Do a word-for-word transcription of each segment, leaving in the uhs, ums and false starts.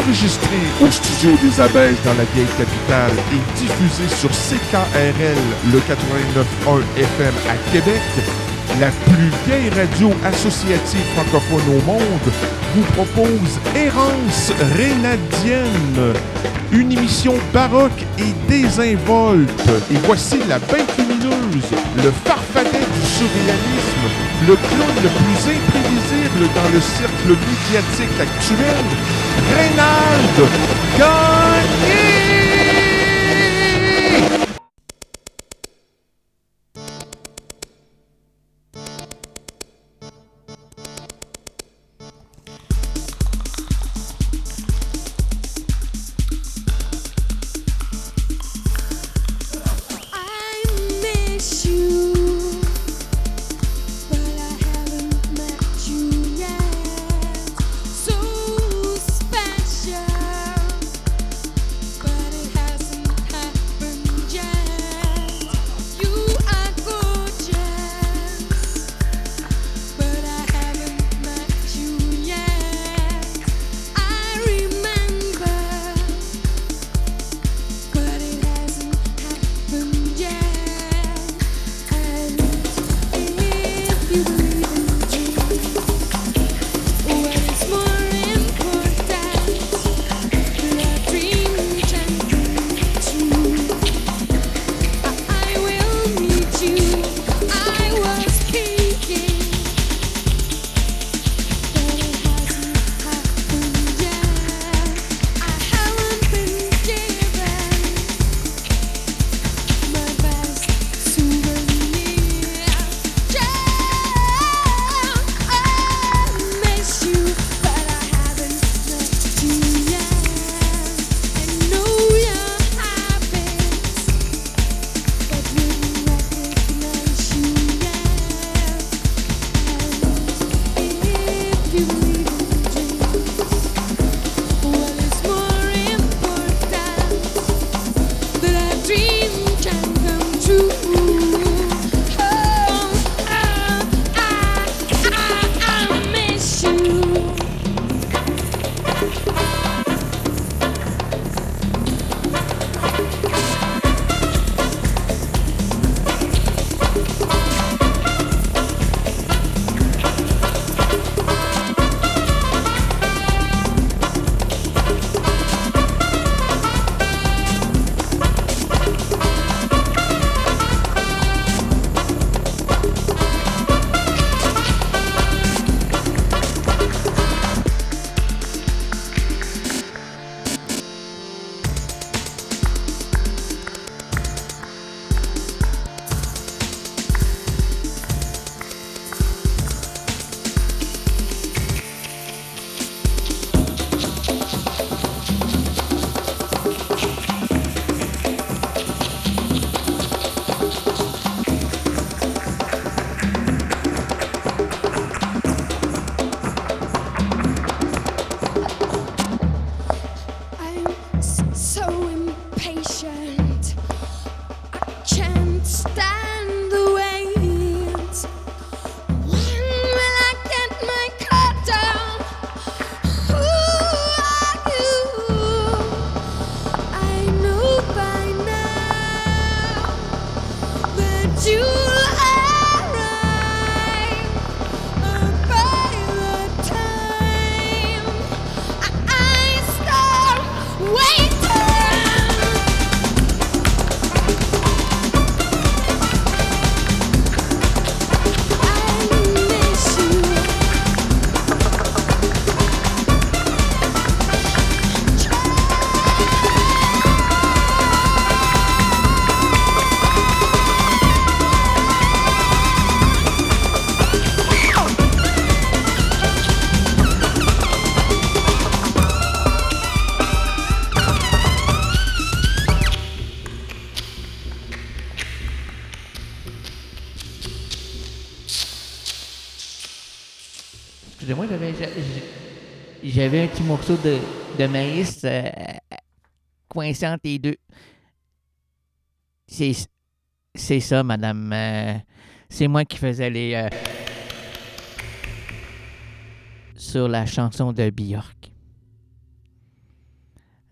enregistré au studio des Abeilles dans la vieille capitale et diffusé sur C K R L, le quatre-vingt-neuf point un F M à Québec, la plus vieille radio associative francophone au monde, vous propose Errance Rénadienne, une émission baroque et désinvolte. Et voici la bête lumineuse, le farfadet du surréalisme, le clown le plus imprévisible dans le cercle médiatique actuel, Reynald Gagné! Excusez-moi, j'avais, j'avais un petit morceau de, de maïs euh, coincé entre les deux. C'est, c'est ça, madame. Euh, c'est moi qui faisais les... Euh, sur la chanson de Björk.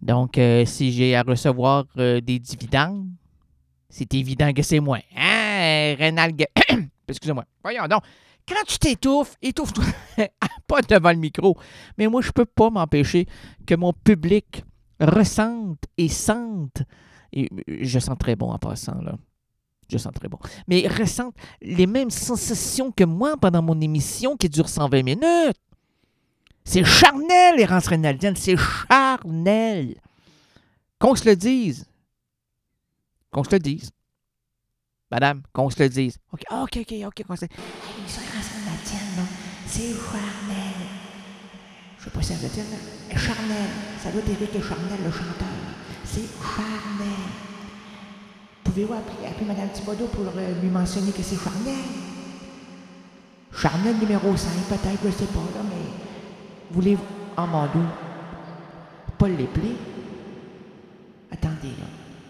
Donc, euh, si j'ai à recevoir euh, des dividendes, c'est évident que c'est moi. Hein, Rénal... Ga- Excusez-moi. Voyons donc. Quand tu t'étouffes, étouffe-toi pas devant le micro. Mais moi, je peux pas m'empêcher que mon public ressente et sente. Et je sens très bon en passant, là. Je sens très bon. Mais ressente les mêmes sensations que moi pendant mon émission qui dure cent vingt minutes. C'est charnel, l'errance rénaldienne. C'est charnel. Qu'on se le dise. Qu'on se le dise. Madame, qu'on se le dise. OK, OK, OK, OK, qu'on se le dise. L'émission Errance rénaldienne, là, c'est charnel. Je sais pas si ça veut dire, là. Charnel. Ça doit être Éric et Charnel, le chanteur. C'est charnel. Pouvez-vous appeler, appeler Mme Thibodeau pour euh, lui mentionner que c'est charnel? Charnel numéro cinq, peut-être, je ne sais pas, là, mais... Voulez-vous... Oh, mon Dieu. Pas l'épeler? Attendez, là.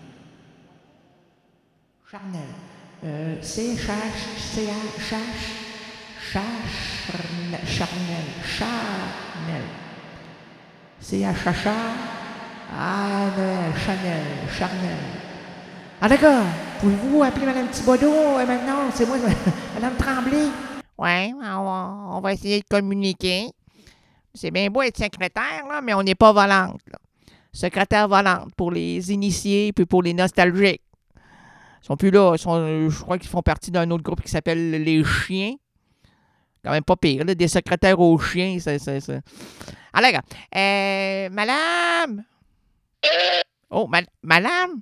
Charnel. Euh, c'est chach, c'est chach, chach, charnel, charnel. C'est à chacha, ah, Chanel, charnel. Ah, d'accord. Pouvez-vous appeler Mme Thibodeau euh, maintenant? C'est moi, Mme Tremblay. Oui, on va, on va essayer de communiquer. C'est bien beau être secrétaire, là, mais on n'est pas volante, là. Secrétaire volante pour les initiés puis pour les nostalgiques. Ils sont plus là. Ils sont, je crois qu'ils font partie d'un autre groupe qui s'appelle Les Chiens. Quand même pas pire, là, des secrétaires aux chiens. C'est, c'est, c'est. Alors, regarde. Euh, madame! Oh, ma- madame!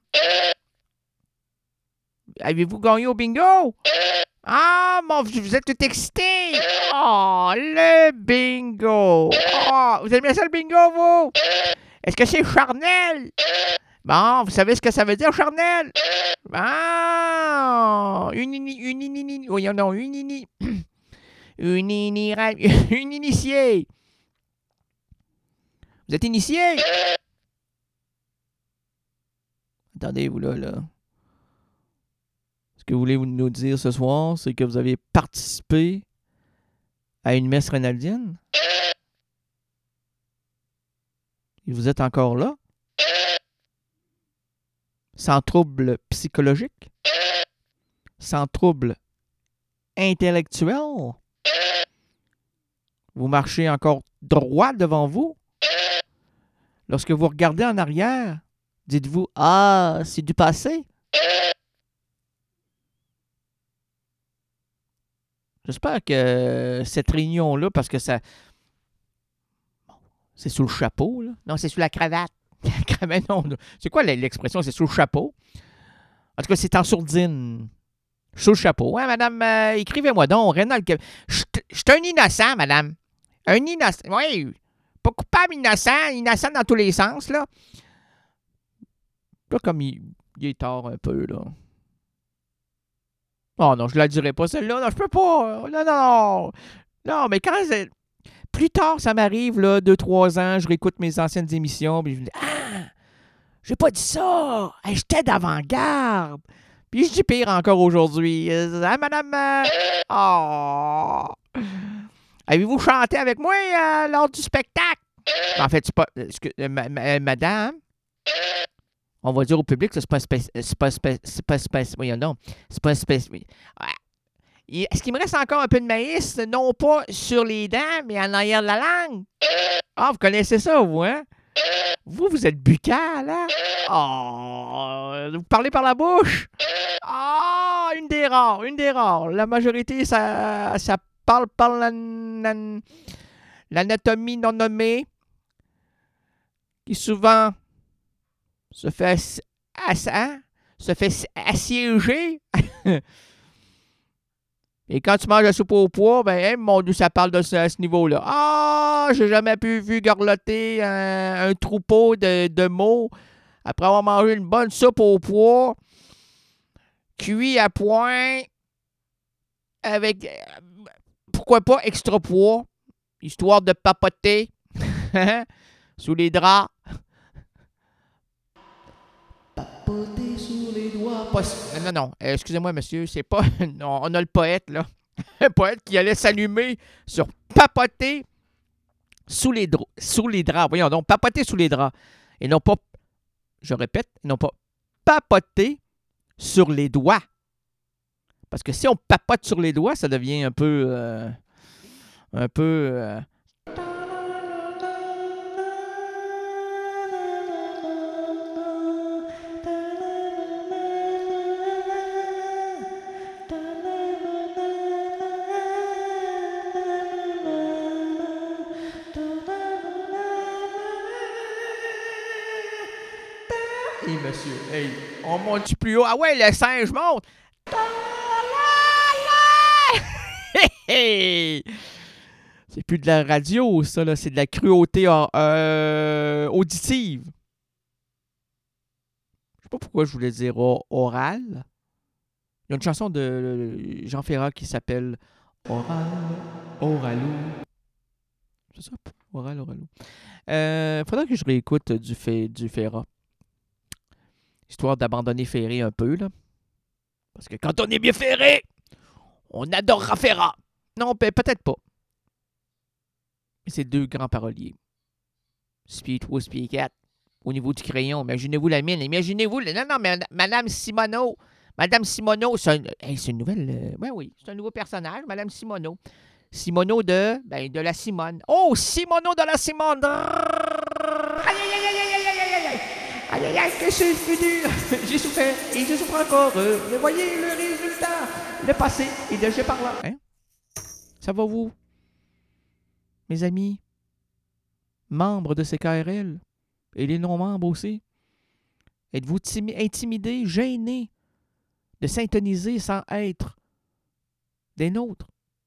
Avez-vous gagné au bingo? Ah, mon, vous êtes tout excité! Oh, le bingo! Oh, vous aimez ça, le bingo, vous? Est-ce que c'est charnel? Bon, vous savez ce que ça veut dire, charnel? Bon, une ini... Une ini... Oui, non, une ini... Une ini... Une initiée. Vous êtes initié? Attendez, vous là, là. Ce que vous voulez nous dire ce soir, c'est que vous avez participé à une messe rénaldienne? Et vous êtes encore là? Sans trouble psychologique? Sans trouble intellectuel? Vous marchez encore droit devant vous? Lorsque vous regardez en arrière, dites-vous « Ah, c'est du passé ». J'espère que cette réunion-là, parce que ça... C'est sous le chapeau, là. Non, c'est sous la cravate. Mais non, c'est quoi l'expression? C'est sous le chapeau. En tout cas, c'est en sourdine. Sous le chapeau. Ouais, madame, euh, écrivez-moi donc, Rénal. Je suis un innocent, madame. Un innocent. Oui. Pas coupable, innocent. Innocent dans tous les sens, là. Là, comme il, il est tard un peu, là. Oh non, je la dirai pas, celle-là. Non, je peux pas. Non, non. Non, mais quand... C'est... Plus tard, ça m'arrive, là, deux, trois ans, je réécoute mes anciennes émissions, puis je me dis « Ah! J'ai pas dit ça! Hey, j'étais d'avant-garde! » Puis je dis pire encore aujourd'hui. Hein, madame? Euh... Oh! Avez-vous chanté avec moi euh, lors du spectacle? En fait, c'est pas... Excuse, euh, ma, ma, madame? On va dire au public que c'est pas spécial. C'est pas spécial. C'est pas spécial. Voyons donc. C'est pas spécial. Est-ce qu'il me reste encore un peu de maïs? Non pas sur les dents, mais en arrière de la langue. Ah, vous connaissez ça, vous, hein? Vous, vous êtes buccal, hein? Oh! Vous parlez par la bouche? Ah! Une des rares, une des rares. La majorité, ça, ça parle par la, la, l'anatomie non nommée, qui souvent se fait, ass, ass, hein? se fait assiéger. Et quand tu manges la soupe au pois, ben, hein, mon Dieu, ça parle de ce, à ce niveau-là. Ah, j'ai jamais pu vu garlotter un, un troupeau de, de mots après avoir mangé une bonne soupe au pois, cuit à point, avec, pourquoi pas, extra pois, histoire de papoter sous les draps. Papoter sous les doigts. Pas, non, non, euh, excusez-moi, monsieur, c'est pas... Non, on a le poète, là. Un poète qui allait s'allumer sur papoter sous les, dro- sous les draps. Voyons donc, papoter sous les draps. Et non pas, je répète, non pas papoter sur les doigts. Parce que si on papote sur les doigts, ça devient un peu... Euh, un peu... Euh, Hey, monsieur, hey, on monte plus haut. Ah ouais, le singe monte. Hey! C'est plus de la radio, ça, là. C'est de la cruauté euh, auditive. Je sais pas pourquoi je voulais dire oral. Il y a une chanson de Jean Ferrat qui s'appelle Oral, Oralou. C'est ça? Oral, Oralou. Euh, faudrait que je réécoute du, fait, du Ferrat. Histoire d'abandonner Ferré un peu, là. Parce que quand on est bien ferré, on adorera Ferrat. Non, peut-être pas. Mais c'est deux grands paroliers. Speed trois, Speed quatre. Au niveau du crayon, imaginez-vous la mine. Imaginez-vous... Non, non, mais Madame Simoneau. Madame Simoneau, c'est, un, hey, c'est une nouvelle... Euh, oui, oui, c'est un nouveau personnage, Madame Simoneau. Simoneau de... Ben, de la Simone. Oh, Simoneau de la Simone. Aïe, aïe, aïe, aïe, aïe, aïe, aïe, aïe. Aïe, aïe, aïe, que c'est dur. J'ai souffert et je souffre encore. Mais voyez le résultat. Le passé est déjà par là. Hein? Ça va vous? Mes amis, membres de C K R L, et les non-membres aussi, êtes-vous timi- intimidés, gênés de s'intoniser sans être des nôtres?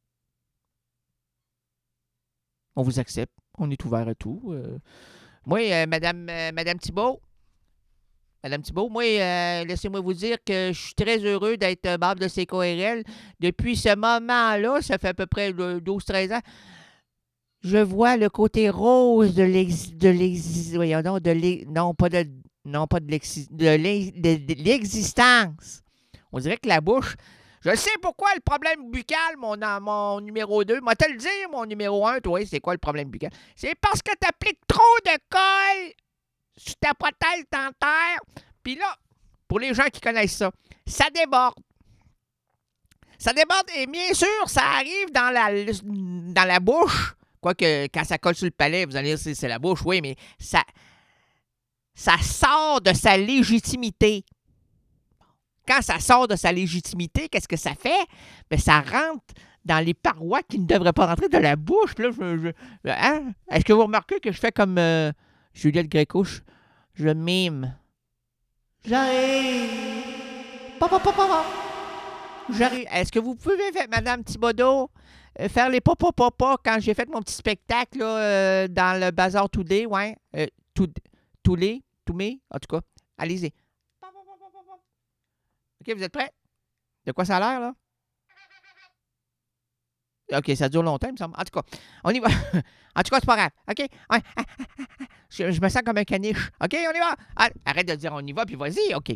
On vous accepte, on est ouvert à tout. Euh, moi, euh, Madame, euh, Madame Thibault, Madame Thibault, moi, euh, laissez-moi vous dire que je suis très heureux d'être membre de C K R L. Depuis ce moment-là, ça fait à peu près douze treize ans, je vois le côté rose de l'ex... de l'ex... Voyons donc, de l'ex... Non, pas de... Non, pas de, l'ex... de, l'ex... de l'existence. On dirait que la bouche... Je sais pourquoi le problème buccal, mon, mon numéro deux. Moi, te le dire, mon numéro un, toi, c'est quoi le problème buccal? C'est parce que t'appliques trop de colle sur ta prothèse dentaire. Puis là, pour les gens qui connaissent ça, ça déborde. Ça déborde et bien sûr, ça arrive dans la, dans la bouche. Quoique, quand ça colle sur le palais, vous allez dire c'est, c'est la bouche, oui, mais ça, ça sort de sa légitimité. Quand ça sort de sa légitimité, qu'est-ce que ça fait? Bien, ça rentre dans les parois qui ne devraient pas rentrer de la bouche. Puis là, je, je, hein? Est-ce que vous remarquez que je fais comme euh, Juliette Gréco? Je, je mime. J'arrive. Papa, papa, papa. J'arrive. Est-ce que vous pouvez, Madame Thibodeau, faire les papa papa quand j'ai fait mon petit spectacle là, euh, dans le Bazar Toulé, ouais. Euh, Toulé, Toumé, en tout cas. Allez-y. OK, vous êtes prêts? De quoi ça a l'air, là? OK, ça dure longtemps, il me semble. En tout cas, on y va. En tout cas, c'est pas grave. OK? Ouais. Je, je me sens comme un caniche. OK, on y va. Ah, arrête de dire on y va, puis vas-y. OK.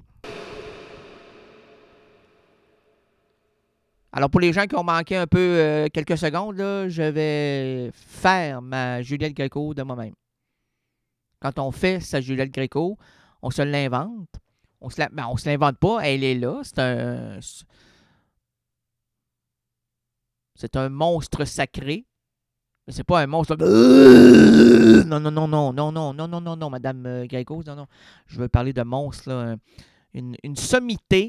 Alors, pour les gens qui ont manqué un peu euh, quelques secondes, là, je vais faire ma Juliette Gréco de moi-même. Quand on fait sa Juliette Gréco, on se l'invente. On se la... ben, on se l'invente pas, elle est là. C'est un... C'est un monstre sacré. Mais c'est pas un monstre... Non, non, non, non, non, non, non, non, non, non, Madame Gréco, non, non. Je veux parler de monstre, là. Une, une sommité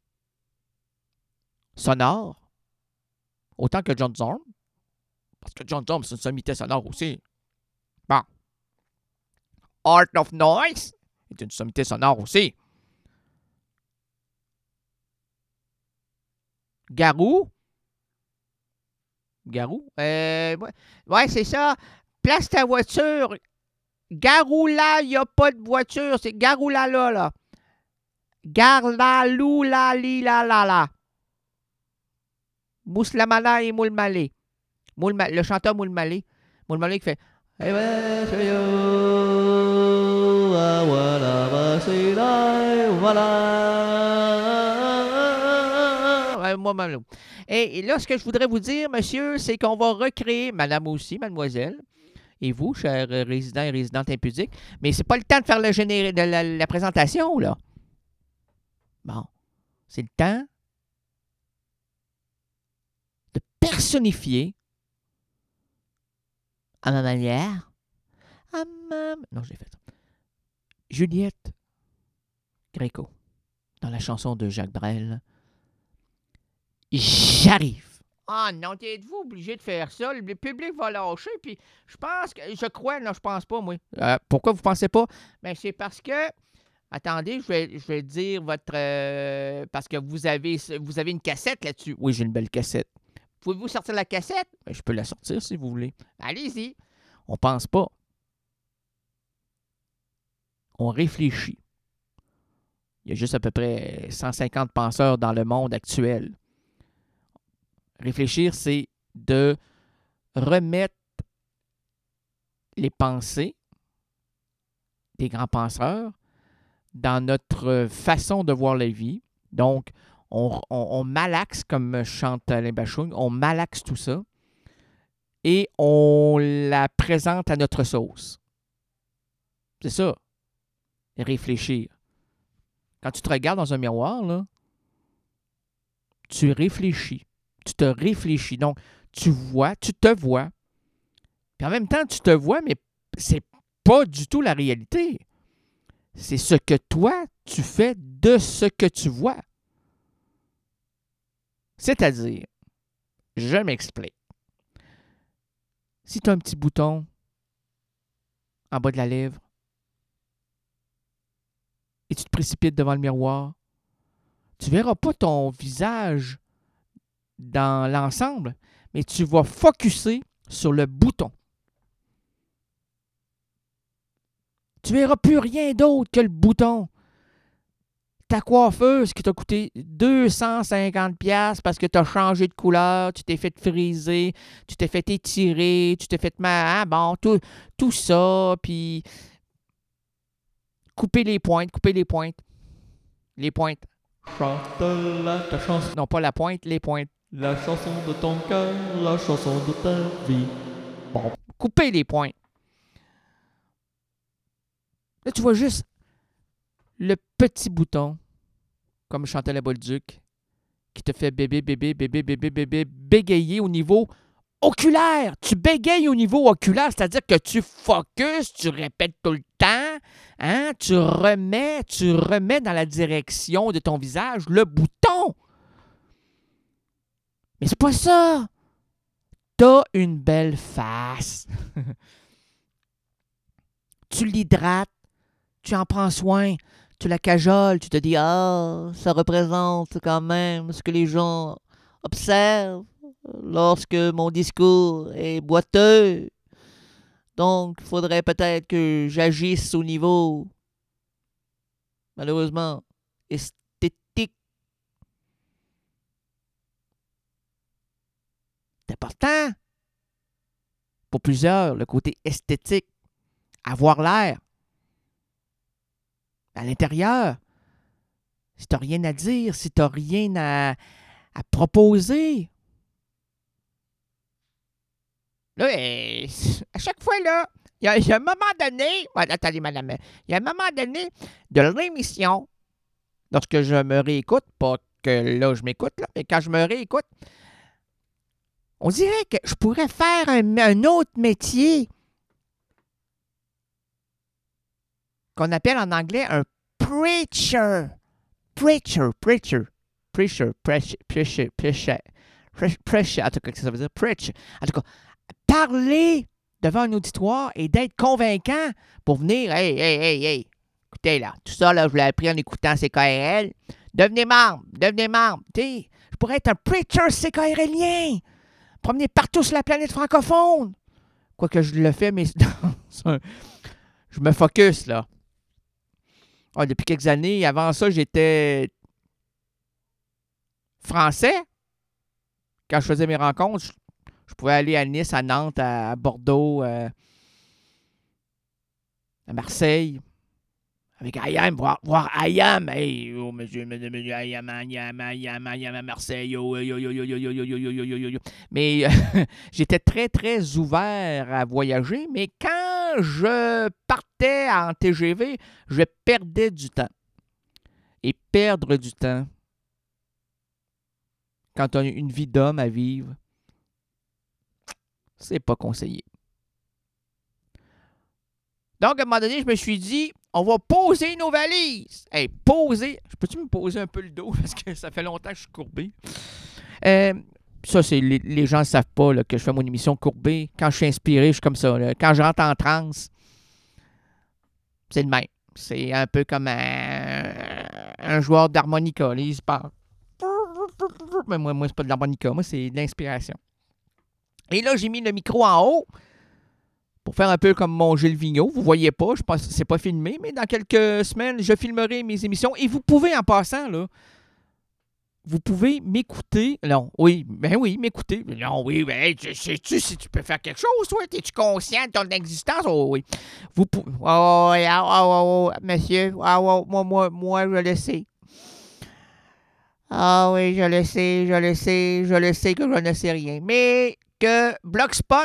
sonore, autant que John Zorn, parce que John Zorn, c'est une sommité sonore aussi. Bon. Art of Noise est une sommité sonore aussi. Garou. Garou? Euh, ouais, ouais, c'est ça. Place ta voiture. Garou là, il n'y a pas de voiture. C'est Garou là, là, là. Gare là, lou là, li là, là, là. Mouslamala et Moulmalé. Moulma, le chanteur Moulmalé. Moulmalé qui fait. Et là, ce que je voudrais vous dire, monsieur, c'est qu'on va recréer, madame aussi, mademoiselle, Et vous, chers résidents et résidentes impudiques, mais c'est pas le temps de faire le géné- de la, la présentation, là. Bon, c'est le temps de personnifier à ma manière, à ma... Non, je l'ai fait. Juliette Gréco, dans la chanson de Jacques Brel, J'arrive. Ah non, êtes-vous obligé de faire ça? Le public va lâcher, puis je pense que... Je crois, non, je pense pas, moi. Euh, pourquoi vous pensez pas? Ben, c'est parce que... Attendez, je vais, je vais dire votre... euh, parce que vous avez, vous avez une cassette là-dessus. Oui, j'ai une belle cassette. Pouvez-vous sortir la cassette? Ben, je peux la sortir si vous voulez. Allez-y. On pense pas. On réfléchit. Il y a juste à peu près cent cinquante penseurs dans le monde actuel. Réfléchir, c'est de remettre les pensées des grands penseurs dans notre façon de voir la vie. Donc, on, on, on malaxe, comme chante Alain Bachung, on malaxe tout ça et on la présente à notre sauce. C'est ça, réfléchir. Quand tu te regardes dans un miroir, là, tu réfléchis. Tu te réfléchis. Donc, tu vois, tu te vois. Puis en même temps, tu te vois, mais c'est pas du tout la réalité. C'est ce que toi, tu fais de ce que tu vois. C'est-à-dire, je m'explique. Si tu as un petit bouton en bas de la lèvre et tu te précipites devant le miroir, tu ne verras pas ton visage dans l'ensemble, mais tu vas focusser sur le bouton. Tu ne verras plus rien d'autre que le bouton. Ta coiffeuse qui t'a coûté deux cent cinquante dollars parce que tu as changé de couleur, tu t'es fait friser, tu t'es fait étirer, tu t'es fait mal, hein, bon, tout, tout ça, puis couper les pointes, couper les pointes. Les pointes. Chante-la, ta chanson. Non, pas la pointe, les pointes. La chanson de ton cœur, la chanson de ta vie. Bon, couper les pointes. Là, tu vois juste le petit bouton, comme chantait la Bolduc, qui te fait bébé, bébé, bébé, bébé, bébé, bégayer au niveau oculaire. Tu bégayes au niveau oculaire, c'est-à-dire que tu focuses, tu répètes tout le temps, hein, tu remets, tu remets dans la direction de ton visage le bouton. Mais c'est pas ça. T'as une belle face. Tu l'hydrates, tu en prends soin, tu la cajoles, tu te dis « Ah, ça représente quand même ce que les gens observent lorsque mon discours est boiteux. Donc, il faudrait peut-être que j'agisse au niveau, malheureusement, esthétique. » C'est important pour plusieurs, le côté esthétique, avoir l'air. À l'intérieur, si tu n'as rien à dire, si tu n'as rien à, à proposer. Là, eh, à chaque fois, là, il y, a- il y a un moment donné, ouais, attendez, madame, il y a un moment donné de l'émission, lorsque je me réécoute, pas que là, je m'écoute, là, mais quand je me réécoute, on dirait que je pourrais faire un, un autre métier qu'on appelle en anglais un preacher. Preacher, preacher, preacher, preacher, preacher, preacher, preacher, en tout cas, qu'est-ce que ça veut dire? Preach. En tout cas, parler devant un auditoire et d'être convaincant pour venir, hey, hey, hey, hey, écoutez là, tout ça, là, je l'ai appris en écoutant C K R L. Devenez membre, devenez membre. Tu sais, je pourrais être un preacher C K R Lien, promener partout sur la planète francophone. Quoique je le fais, mais je me focus, là. Ah, depuis quelques années. Avant ça, j'étais français. Quand je faisais mes rencontres, je, je pouvais aller à Nice, à Nantes, à, à Bordeaux, euh, à Marseille, avec I A M, voir, voir I A M. Hey, oh, monsieur, monsieur, monsieur, I A M, I A M, I A M, I A M à Marseille. Oh, yo, yo, yo, yo, yo, yo, yo, yo, yo, yo, yo. Mais euh, j'étais très, très ouvert à voyager. Mais quand je partais en T G V, je perdais du temps. Et perdre du temps, quand on a une vie d'homme à vivre, c'est pas conseillé. Donc, à un moment donné, je me suis dit, on va poser nos valises. Hey, poser. Peux-tu me poser un peu le dos parce que ça fait longtemps que je suis courbé? Euh, ça, c'est les, les gens ne savent pas là, que je fais mon émission courbée. Quand je suis inspiré, je suis comme ça. Là. Quand je rentre en transe, c'est le même. C'est un peu comme un, un joueur d'harmonica. Il se parle. Mais moi, moi c'est pas de l'harmonica. Moi, c'est de l'inspiration. Et là, j'ai mis le micro en haut pour faire un peu comme mon Gilles Vigneault. Vous ne voyez pas, je pense que c'est pas filmé, mais dans quelques semaines, je filmerai mes émissions. Et vous pouvez, en passant, là, vous pouvez m'écouter. Non, oui, ben oui, m'écouter. Non, oui, ben, sais-tu si tu peux faire quelque chose, toi? Es-tu conscient de ton existence? Oh, oui. Vous pouvez. Oh, oh, oh, oh, monsieur. Oh, oh, moi, moi, moi, je le sais. Ah oh, oui, je le sais, je le sais, je le sais que je ne sais rien. Mais que Blogspot,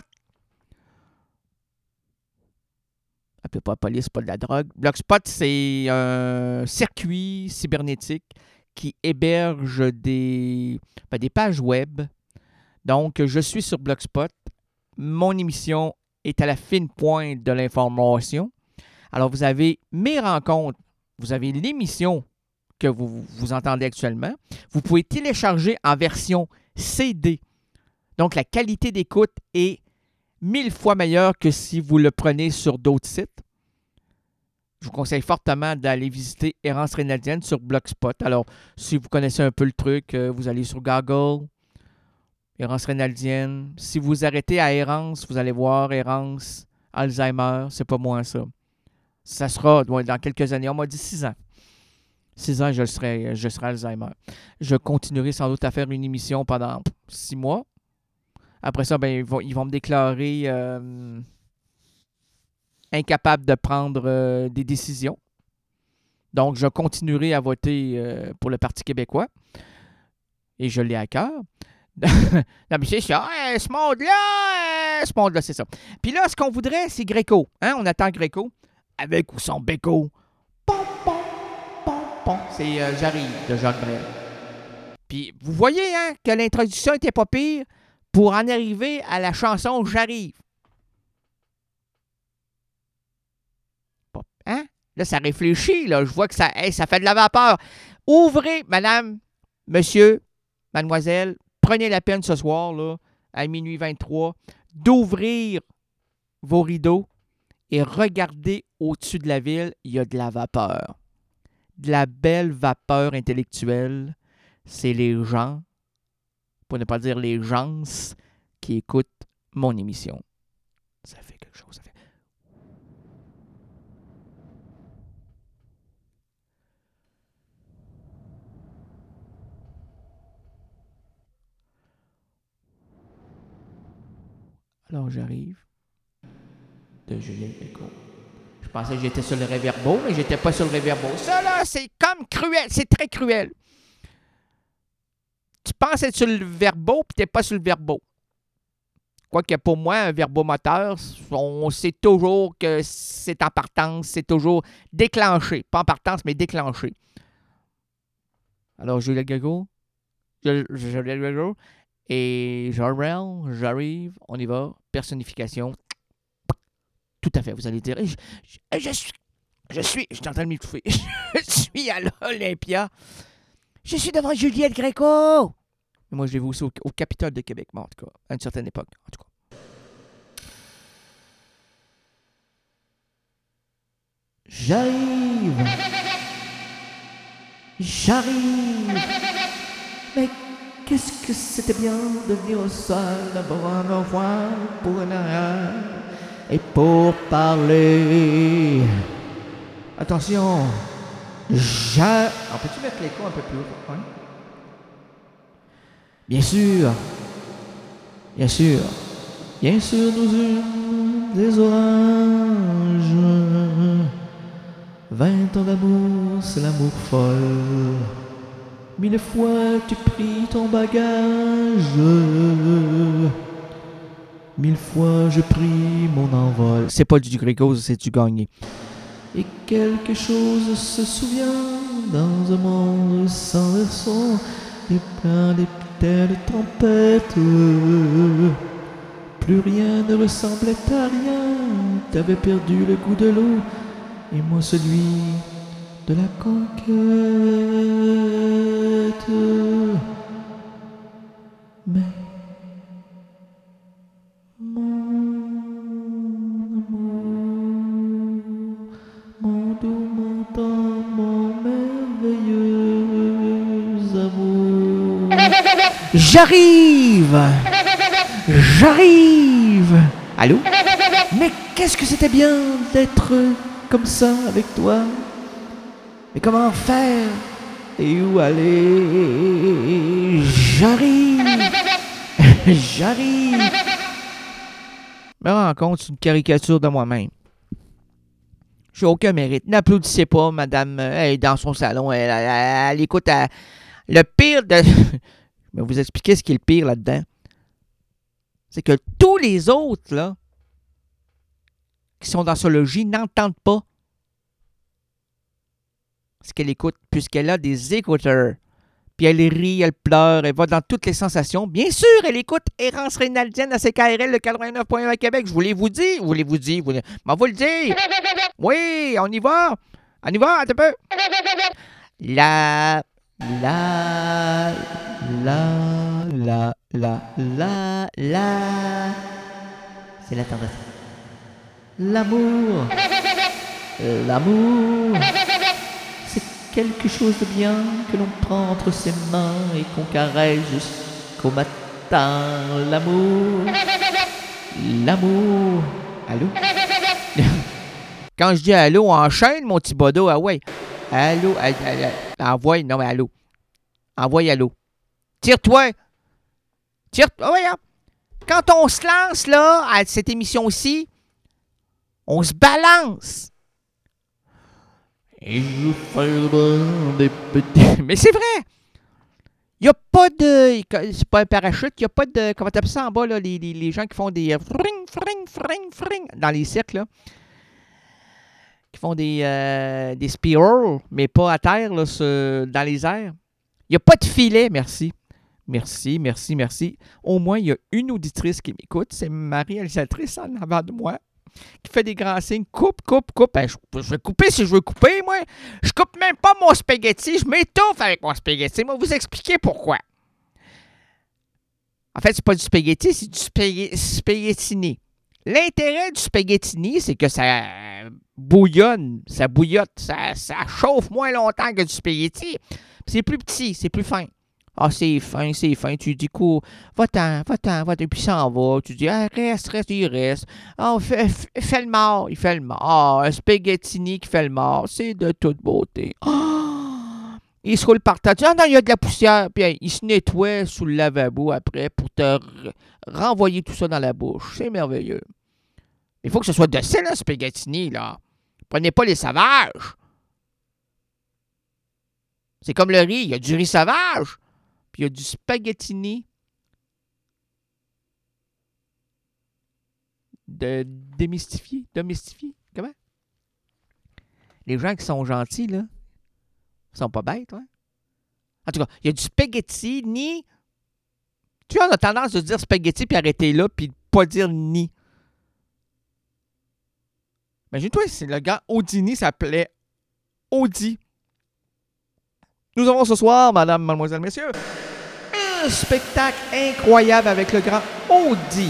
appelez pas la police, c'est pas de la drogue. Blogspot, c'est un circuit cybernétique qui héberge des, ben, des pages web. Donc, je suis sur Blogspot. Mon émission est à la fine pointe de l'information. Alors, vous avez mes rencontres. Vous avez l'émission que vous, vous entendez actuellement. Vous pouvez télécharger en version C D. Donc, la qualité d'écoute est mille fois meilleure que si vous le prenez sur d'autres sites. Je vous conseille fortement d'aller visiter Errance Rénaldienne sur Blogspot. Alors, si vous connaissez un peu le truc, vous allez sur Google, Errance Rénaldienne. Si vous arrêtez à Errance, vous allez voir Errance Alzheimer. C'est pas moi, ça. Ça sera dans quelques années. On m'a dit six ans. Six ans, je serai, je serai Alzheimer. Je continuerai sans doute à faire une émission pendant six mois. Après ça, ben, ils, vont, ils vont me déclarer euh, incapable de prendre euh, des décisions. Donc, je continuerai à voter euh, pour le Parti québécois. Et je l'ai à cœur. Non, mais c'est ça. Hein, ce monde-là, euh, ce monde-là, c'est ça. Puis là, ce qu'on voudrait, c'est Gréco. Hein? On attend Gréco. Avec ou sans béco. Pom, pom, pom, pom. C'est euh, J'arrive de Jacques Brel. Puis, vous voyez hein, que l'introduction était pas pire pour en arriver à la chanson J'arrive. Hein? Là, ça réfléchit. Là. Je vois que ça, hey, ça fait de la vapeur. Ouvrez, madame, monsieur, mademoiselle, prenez la peine ce soir, là, à minuit vingt-trois, d'ouvrir vos rideaux et regardez au-dessus de la ville, il y a de la vapeur. De la belle vapeur intellectuelle. C'est les gens, pour ne pas dire les gens, qui écoutent mon émission. Ça fait quelque chose. Ça fait... Alors, j'arrive de Julien Gréco. Je pensais que j'étais sur le réverbo, mais j'étais pas sur le réverbo. Ça, là, c'est comme cruel. C'est très cruel. Tu penses être sur le verbo, puis tu n'es pas sur le verbo. Quoique pour moi, un verbomoteur, on sait toujours que c'est en partance, c'est toujours déclenché. Pas en partance, mais déclenché. Alors, Julien Gréco, Julien Gréco, et Jorel, j'arrive, on y va, personnification. Tout à fait, vous allez dire, je, je, je suis, je suis, je suis en train de m'étouffer, je suis à l'Olympia, je suis devant Juliette Gréco. Moi, je l'ai vu aussi au, au Capitole de Québec, mais en tout cas, à une certaine époque, en tout cas. J'arrive, j'arrive, mais qu'est-ce que c'était bien de venir au sol d'abord me voir pour une heure et pour parler. Attention, j'ai... On peut-tu mettre l'écho un peu plus haut? Ouais. Bien sûr, bien sûr, bien sûr, nous eûmes des orages Vingt ans d'amour, c'est l'amour folle. Mille fois tu pris ton bagage. Mille fois je pris mon envol. C'est pas du Grégos, c'est du Gagné. Et quelque chose se souvient dans un monde sans leçon, et plein des telles tempêtes. Plus rien ne ressemblait à rien. T'avais perdu le goût de l'eau, et moi celui de la conquête. Mais mon amour, mon doux, mon tendre, mon merveilleux amour. J'arrive! J'arrive! Allô? Mais qu'est-ce que c'était bien d'être comme ça avec toi? Mais comment faire? Et où aller? J'arrive! J'arrive! Me rends compte, c'est une caricature de moi-même. J'ai aucun mérite. N'applaudissez pas, madame. Elle est dans son salon. Elle, elle, elle, elle écoute à, le pire de... Je vais vous expliquer ce qui est le pire là-dedans. C'est que tous les autres, là, qui sont dans ce logis, n'entendent pas ce qu'elle écoute, puisqu'elle a des écouteurs. Puis elle rit, elle pleure, elle va dans toutes les sensations. Bien sûr, elle écoute Errance Rénaldienne à C K R L, le quatre-vingt-neuf point un à Québec. Je voulais vous dire, vous voulez vous dire, vous voulez... Mais vous le dire. Oui, on y va. On y va, un peu. La, la, la, la, la, la, la. C'est la tendresse. L'amour. L'amour. C'est quelque chose de bien que l'on prend entre ses mains et qu'on caresse jusqu'au matin. L'amour. L'amour. Allô? Quand je dis allô, enchaîne mon petit bodo, ah ouais. Allô, allô, allô. Envoie, non mais allô. Envoie allô. Tire-toi. Tire-toi, ouais, hein. Quand on se lance, là, à cette émission-ci, on se balance. Et je fais des petits... Mais c'est vrai. Il n'y a pas de... C'est pas un parachute. Il n'y a pas de... Comment t'appelles ça en bas, là? Les, les, les gens qui font des... Fring, fring, fring, fring. Dans les cercles, là. Qui font des... Euh, des spirals, mais pas à terre, là, ce, dans les airs. Il n'y a pas de filet, merci. Merci, merci, merci. Au moins, il y a une auditrice qui m'écoute. C'est Marie-réalisatrice en avant de moi. Qui fait des grands signes. Coupe, coupe, coupe. Ben, je, je vais couper si je veux couper, moi. Je coupe même pas mon spaghetti. Je m'étouffe avec mon spaghetti. Moi, vous expliquer pourquoi. En fait, c'est pas du spaghetti, c'est du spaghe- spaghettini. L'intérêt du spaghettini, c'est que ça bouillonne, ça bouillotte, ça, ça chauffe moins longtemps que du spaghetti. C'est plus petit, c'est plus fin. Ah, c'est fin, c'est fin. Tu dis, cours, va-t'en, va-t'en, va-t'en. Puis ça en va. Tu dis, ah, reste, reste, il reste. Ah, fais, fais le mort, il fait le mort. Ah, un spaghettini qui fait le mort, c'est de toute beauté. Ah, il se roule par terre. Ah non, il y a de la poussière. Puis il se nettoie sous le lavabo après pour te r- renvoyer tout ça dans la bouche. C'est merveilleux. Il faut que ce soit docile, un spaghettini, là. Prenez pas les sauvages. C'est comme le riz. Il y a du riz sauvage. Puis il y a du spaghettini de démystifié, domestifié. Comment? Les gens qui sont gentils, là, sont pas bêtes, hein? En tout cas, il y a du spaghettini. Tu vois, on a tendance de dire spaghetti puis arrêter là puis pas dire ni. Imagine-toi, si le gars Audini s'appelait Audi. Nous avons ce soir, madame, mademoiselle, messieurs, un spectacle incroyable avec le grand Audi.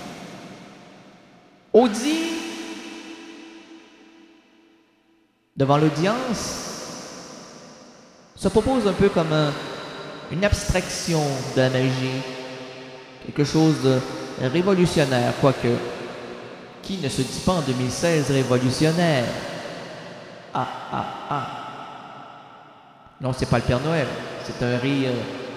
Audi, devant l'audience, se propose un peu comme un, une abstraction de la magie. Quelque chose de révolutionnaire, quoique. Qui ne se dit pas en deux mille seize révolutionnaire? Ah, ah, ah. Non, c'est pas le Père Noël. C'est un rire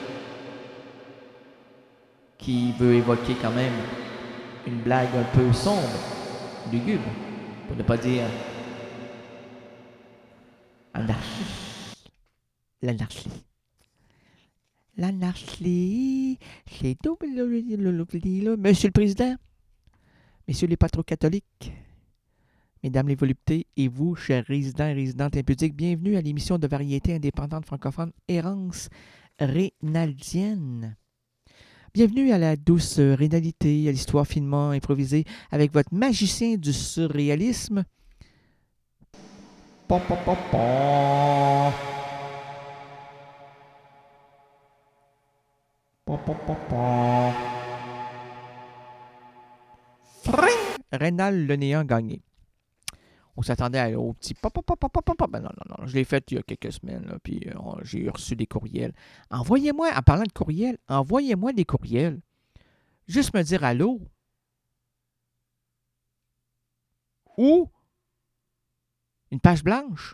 qui veut évoquer quand même une blague un peu sombre, lugubre, pour ne pas dire l'anarchie. L'anarchie, c'est double. Monsieur le Président, messieurs les patrons catholiques, mesdames les voluptés et vous, chers résidents et résidentes impudiques, bienvenue à l'émission de variété indépendante francophone Errance rénaldienne. Bienvenue à la douce rénalité, à l'histoire finement improvisée avec votre magicien du surréalisme. Pa, pa, pa, pa. Pa, pa, pa, pa. Rénal le néant gagné. On s'attendait au petit pop, pop, pop, pop, pop. Ben non, non, non. Je l'ai fait il y a quelques semaines, là, puis euh, j'ai reçu des courriels. Envoyez-moi, en parlant de courriels, envoyez-moi des courriels. Juste me dire allô. Ou une page blanche.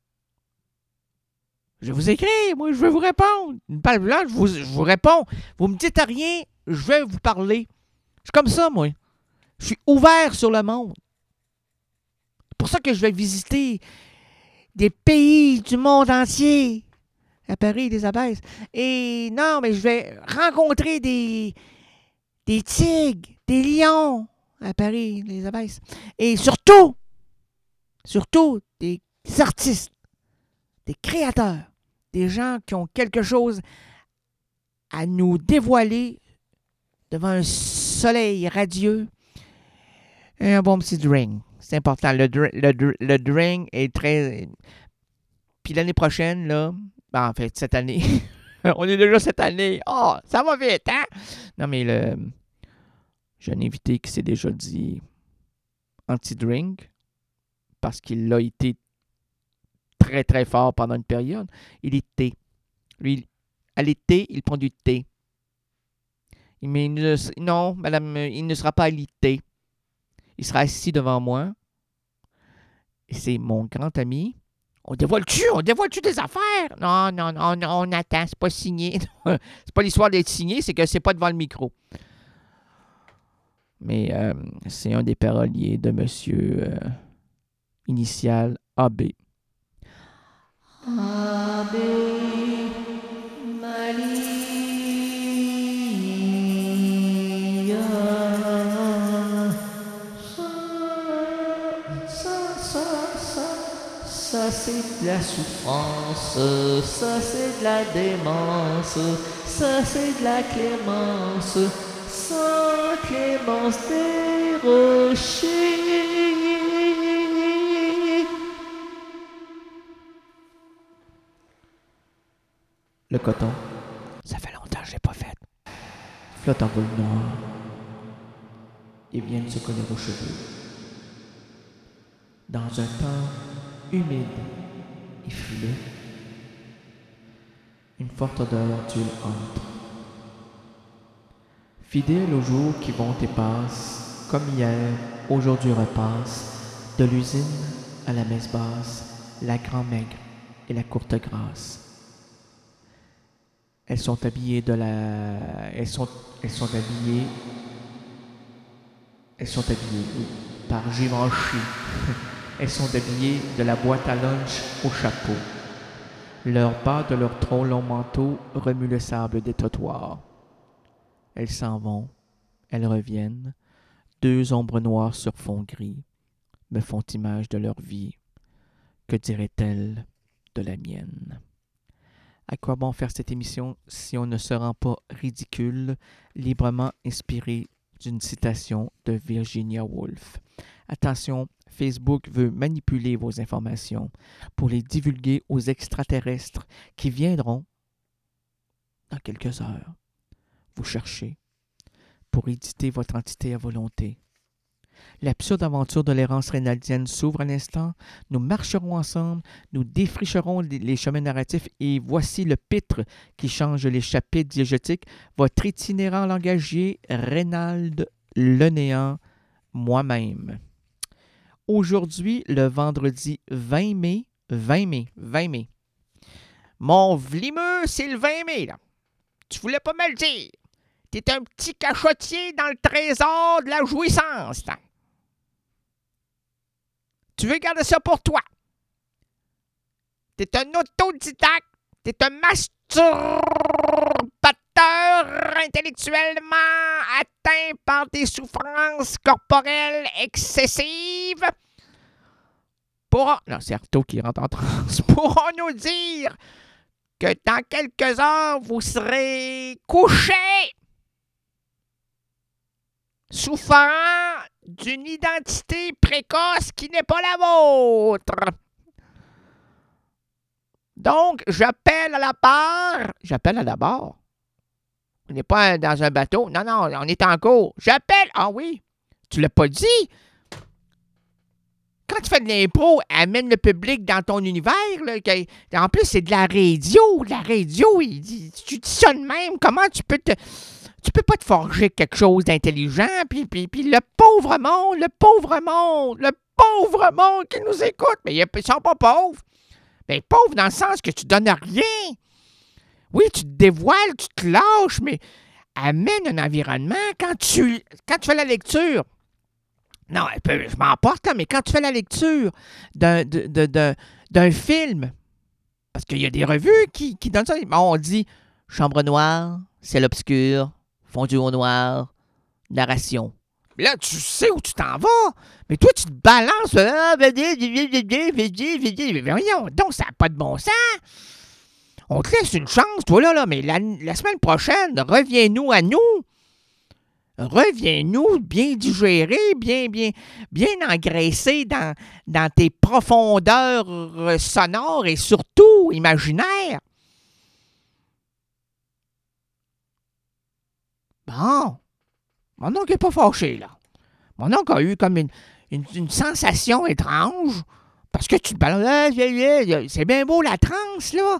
Je vous écris, moi, je vais vous répondre. Une page blanche, je vous, je vous réponds. Vous me dites rien, je vais vous parler. Je suis comme ça, moi. Je suis ouvert sur le monde. C'est pour ça que je vais visiter des pays du monde entier. À Paris, des abeilles. Et non, mais je vais rencontrer des, des tigres, des lions. À Paris, les abeilles. Et surtout, surtout, des artistes, des créateurs, des gens qui ont quelque chose à nous dévoiler devant un soleil radieux. Et un bon petit drink. C'est important. Le, dr- le, dr- le drink est très... Puis l'année prochaine, là... Ben, en fait, cette année... on est déjà cette année. Oh, ça va vite, hein? Non, mais le... J'ai un invité qui s'est déjà dit anti-drink parce qu'il a été très, très fort pendant une période. Il est thé. Lui, à l'été, il prend du thé. Mais il ne... non, madame, il ne sera pas alité. Il sera assis devant moi. Et c'est mon grand ami. On dévoile-tu? On dévoile-tu des affaires? Non, non, non, non, on attend. C'est pas signé. C'est pas l'histoire d'être signé, c'est que c'est pas devant le micro. Mais euh, c'est un des paroliers de monsieur euh, initial A B. A B Maria. Ça c'est de la souffrance, ça c'est de la démence, ça c'est de la clémence, sans clémence des rochers. Le coton, ça fait longtemps que je l'ai pas fait. Flotte en boule noire et viennent se coller aux cheveux. Dans un temps humide et frileux, une forte odeur d'huile entre. Fidèle aux jours qui vont et passent, comme hier, aujourd'hui repasse, de l'usine à la messe basse, la grand-maigre et la courte grâce. Elles sont habillées de la... Elles sont, elles sont habillées... Elles sont habillées oui, par Givenchy. Elles sont habillées de la boîte à lunch au chapeau. Leurs bas de leurs trop longs manteaux remuent le sable des trottoirs. Elles s'en vont, elles reviennent, deux ombres noires sur fond gris, me font image de leur vie. Que diraient-elles de la mienne? À quoi bon faire cette émission si on ne se rend pas ridicule, librement inspiré d'une citation de Virginia Woolf? Attention, Facebook veut manipuler vos informations pour les divulguer aux extraterrestres qui viendront, dans quelques heures, vous chercher pour éditer votre entité à volonté. L'absurde aventure de l'errance rénaldienne s'ouvre à l'instant. Nous marcherons ensemble, nous défricherons les chemins narratifs et voici le pitre qui change les chapitres diégétiques. Votre itinérant langagier, Rénald le néant, moi-même. Aujourd'hui, le vendredi vingt mai, vingt mai, vingt mai. Mon vlimeux, c'est le vingt mai, là. Tu voulais pas me le dire. T'es un petit cachotier dans le trésor de la jouissance, là. Tu veux garder ça pour toi. T'es un autodidacte. T'es un masturbateur intellectuellement atteint par des souffrances corporelles excessives. Pourra... Non, c'est Arto qui rentre en transe. Pourront nous dire que dans quelques heures, vous serez couché, souffrant d'une identité précoce qui n'est pas la vôtre. Donc, j'appelle à la barre. J'appelle à la barre. On n'est pas dans un bateau. Non, non, on est en cours. J'appelle. Ah oui, tu l'as pas dit. Quand tu fais de l'impro, amène le public dans ton univers. Là, que, en plus, c'est de la radio. De la radio, il dit, tu dis ça de même. Comment tu peux te... Tu peux pas te forger quelque chose d'intelligent. Puis, puis, puis le pauvre monde, le pauvre monde, le pauvre monde qui nous écoute. Mais ils sont pas pauvres. Mais pauvre dans le sens que tu donnes rien. Oui, tu te dévoiles, tu te lâches, mais amène un environnement quand tu, quand tu fais la lecture. Non, je m'emporte là, mais quand tu fais la lecture d'un, de, de, de, d'un film, parce qu'il y a des revues qui, qui donnent ça, on dit chambre noire, ciel obscur, fondu au noir, narration. Là, tu sais où tu t'en vas. Mais toi, tu te balances. Ah, voyons, donc, ça n'a pas de bon sens. On te laisse une chance, toi, là, là. Mais la, la semaine prochaine, reviens-nous à nous. Reviens-nous bien digéré, bien, bien, bien engraissé dans, dans tes profondeurs sonores et surtout imaginaires. Bon. Mon oncle n'est pas fâché, là. Mon oncle a eu comme une, une, une sensation étrange. Parce que tu te balances. C'est bien beau la transe, là.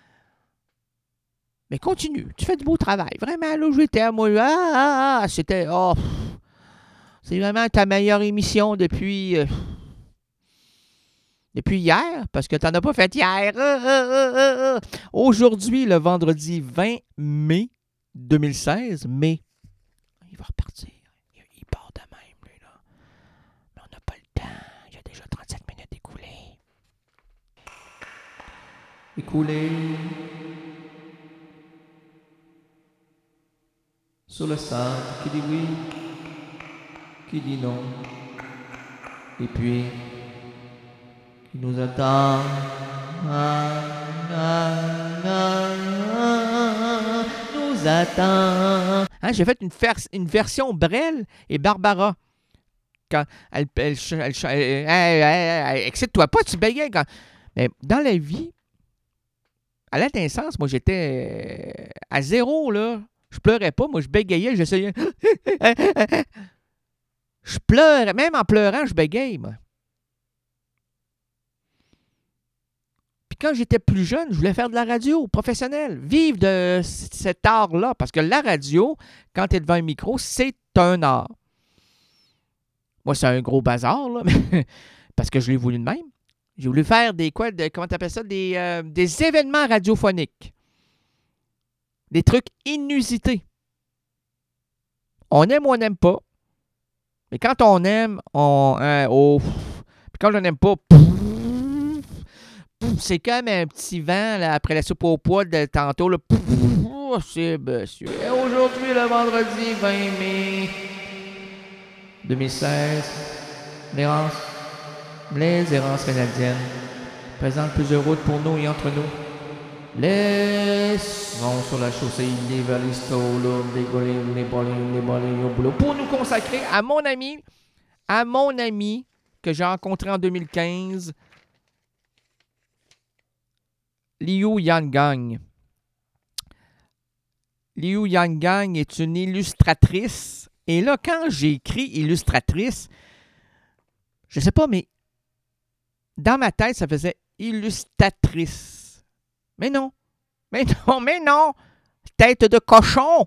Mais continue. Tu fais du beau travail. Vraiment, là, j'étais, moi. Ah, ah, ah, c'était. Oh, c'est vraiment ta meilleure émission depuis. Euh, depuis hier. Parce que tu n'en as pas fait hier. Ah, ah, ah, ah, ah. Aujourd'hui, le vendredi vingt mai deux mille seize. Mai. Il va repartir. Il, il part de même, lui, là. Mais on n'a pas le temps. Il y a déjà trente-sept minutes écoulées. Écoulées sur le sable, qui dit oui, qui dit non, et puis qui nous attend. Ah, ah, ah, ah, nous attend. Hein, j'ai fait une, fer- une version Brel et Barbara. Quand elle, elle, elle, elle, elle, elle, elle, elle excite-toi pas, tu bégayes. Quand... Mais dans la vie, à l'intense, moi j'étais à zéro, là. Je pleurais pas, moi je bégayais, j'essayais. Je pleurais, même en pleurant, je bégaye, moi. Puis quand j'étais plus jeune, je voulais faire de la radio professionnelle, vivre de cet art-là, parce que la radio, quand tu es devant un micro, c'est un art. Moi, c'est un gros bazar, là, parce que je l'ai voulu de même. J'ai voulu faire des, quoi, de, comment tu appelles ça, des, euh, des événements radiophoniques. Des trucs inusités. On aime ou on n'aime pas. Mais quand on aime, on... Hein, oh, puis quand on n'aime pas, pouf, pouf, c'est comme un petit vent là, après la soupe au pois de tantôt. Là, pouf, c'est monsieur. Et aujourd'hui, le vendredi vingt mai deux mille seize, l'errance, les errances canadiennes présentent plusieurs routes pour nous et entre nous. Les vont sur la chaussée, les valises, les bolets, les bolets, les bolets au boulot. Pour nous consacrer à mon ami, à mon ami que j'ai rencontré en deux mille quinze, Liu Yangang. Liu Yangang est une illustratrice. Et là, quand j'ai écrit illustratrice, je sais pas, mais dans ma tête, ça faisait illustratrice. Mais non, mais non, mais non, tête de cochon.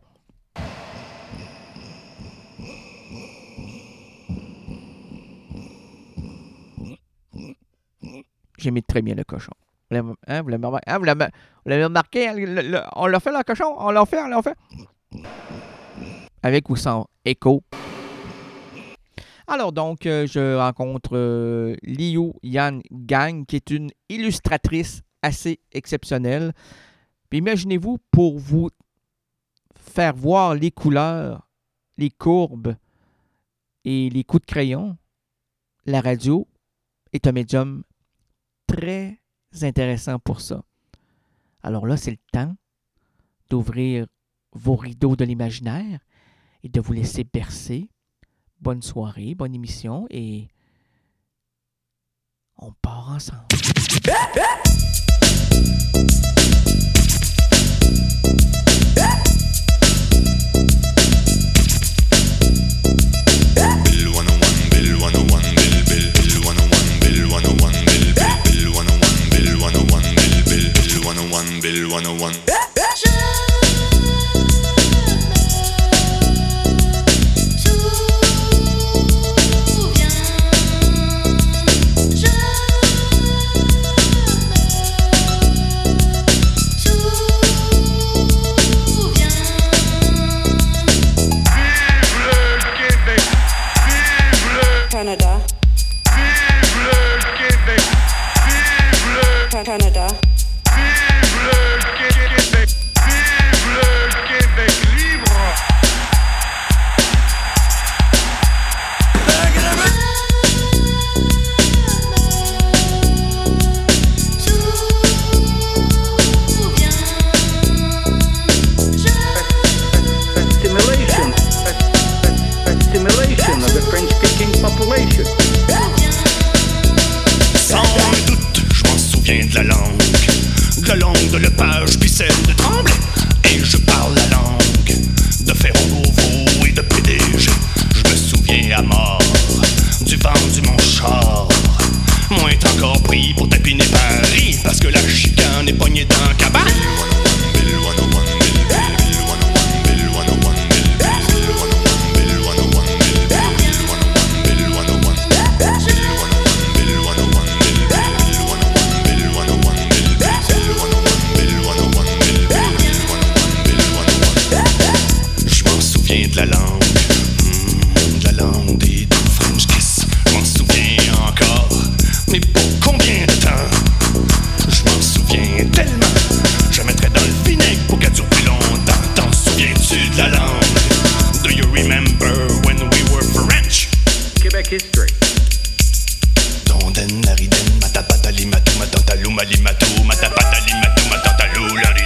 J'aimais très bien le cochon. Vous l'avez, hein, vous l'avez, hein, vous l'avez, vous l'avez remarqué, hein, le, le, on l'a fait le cochon, on l'a fait, on l'a fait. Avec ou sans écho. Alors donc, euh, je rencontre euh, Liu Yangang, qui est une illustratrice assez exceptionnel. Puis imaginez-vous, pour vous faire voir les couleurs, les courbes et les coups de crayon, la radio est un médium très intéressant pour ça. Alors là, c'est le temps d'ouvrir vos rideaux de l'imaginaire et de vous laisser bercer. Bonne soirée, bonne émission et on part ensemble. Bill one oh one. Canada. Vive le Québec. Vive le Canada. Vive le Québec. Vive le Québec libre. Assimilation. Assimilation of the French-speaking population. Sans doute, je m'en souviens de la langue, de la langue de Lepage puis celle de Tremblay. Et je parle la langue de Ferron-Beauvau et de P D G. Je me souviens à mort du vent du Montchar. Moi est encore pris pour tapiner Paris parce que la chicane est pognée dans le cabane. De la langue, mmh, de la langue des deux French kiss. Je m'en souviens encore, mais pour combien de temps? Je m'en souviens tellement, je mettrais dans le vinaigre pour qu'elle dure plus longtemps. T'en souviens-tu de la langue? Do you remember when we were French? Quebec history. Donden, nariden, matapatali, matou, matantalou, malimatou, matapatali, matou, matantalou, laride.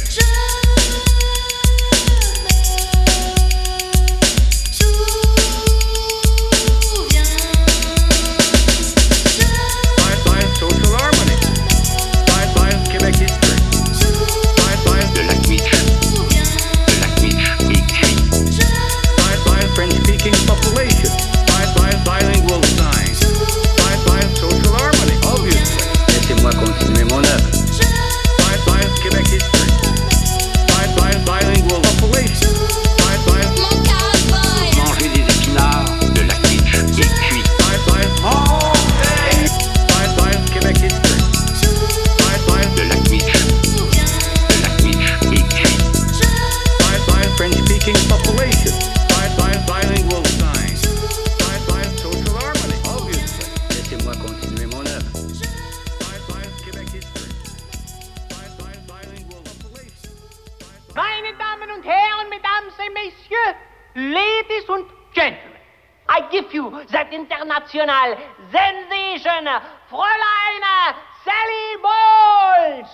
International Sensation, Fräulein Sally Bowles!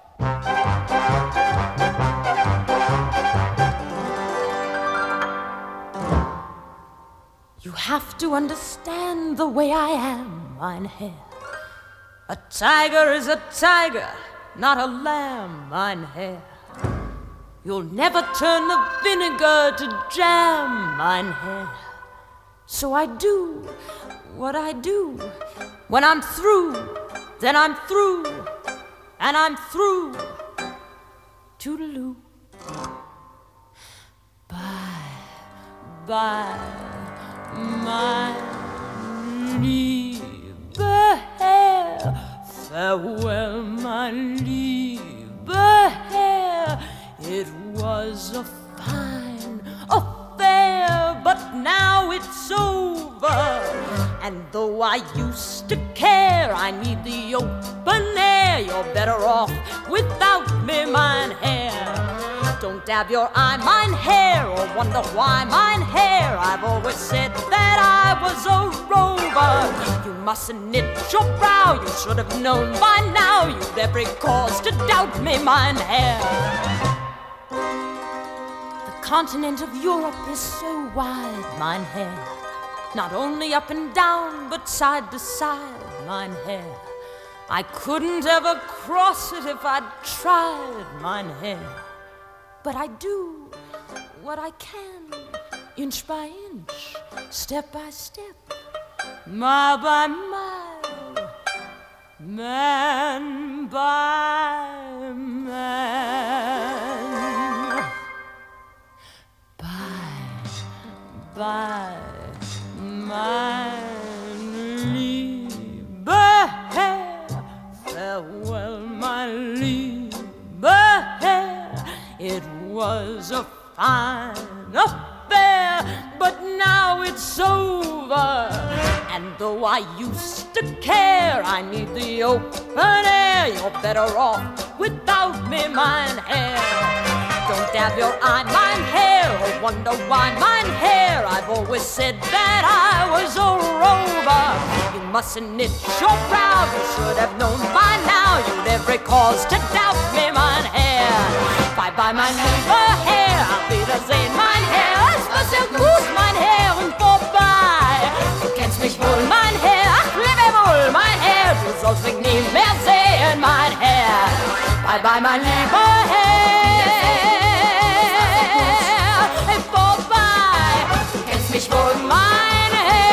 You have to understand the way I am, mein Herr. A tiger is a tiger, not a lamb, mein Herr. You'll never turn the vinegar to jam, mein Herr. So I do what I do. When I'm through, then I'm through, and I'm through. Toodaloo. Bye, bye, my liebe Herr. Farewell, my liebe Herr. It was a fine affair, but now it's over. And though I used to care, I need the open air. air. You're better off without me, Mynheer. Don't dab your eye, Mynheer, or wonder why, Mynheer. I've always said that I was a rover. You mustn't knit your brow, you should have known by now. You've every cause to doubt me, Mynheer. The continent of Europe is so wide, Mynheer. Not only up and down, but side to side, Mynheer. I couldn't ever cross it if I'd tried, Mynheer. But I do what I can, inch by inch, step by step, mile by mile, man by man. Bye, bye, mein lieber Herr. Farewell, my lieber Herr. It was a fine affair, but now it's over. And though I used to care, I need the open air. You're better off without me, Mynheer. Don't dab your eye, Mynheer, or wonder why, Mynheer. I've always said that I was a rover. You mustn't knit your brow, you should have known by now. You'd every cause to doubt me, Mynheer. Bye bye, mein lieber Herr, auf Wiedersehen, mein Herr. Es war sehr gut, mein Herr, und vorbei. Du kennst mich wohl, mein Herr, ach, lebe wohl, mein Herr. Du sollst mich nie mehr sehen, mein Herr. Bye bye, mein lieber Herr, vorbei. Du kennst mich wohl, mein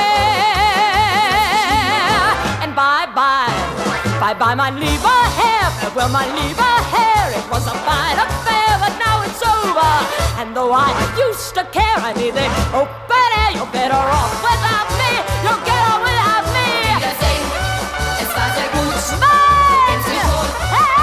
Herr. And bye bye, bye bye, mein lieber Herr. Farewell, mein lieber Herr. It was a fine affair, but now it's over. And though I used to care, I need the open air. You're better off without me. You'll get on without me. Wiedersehen, es war sehr gut. Bye. Kennst mich wohl.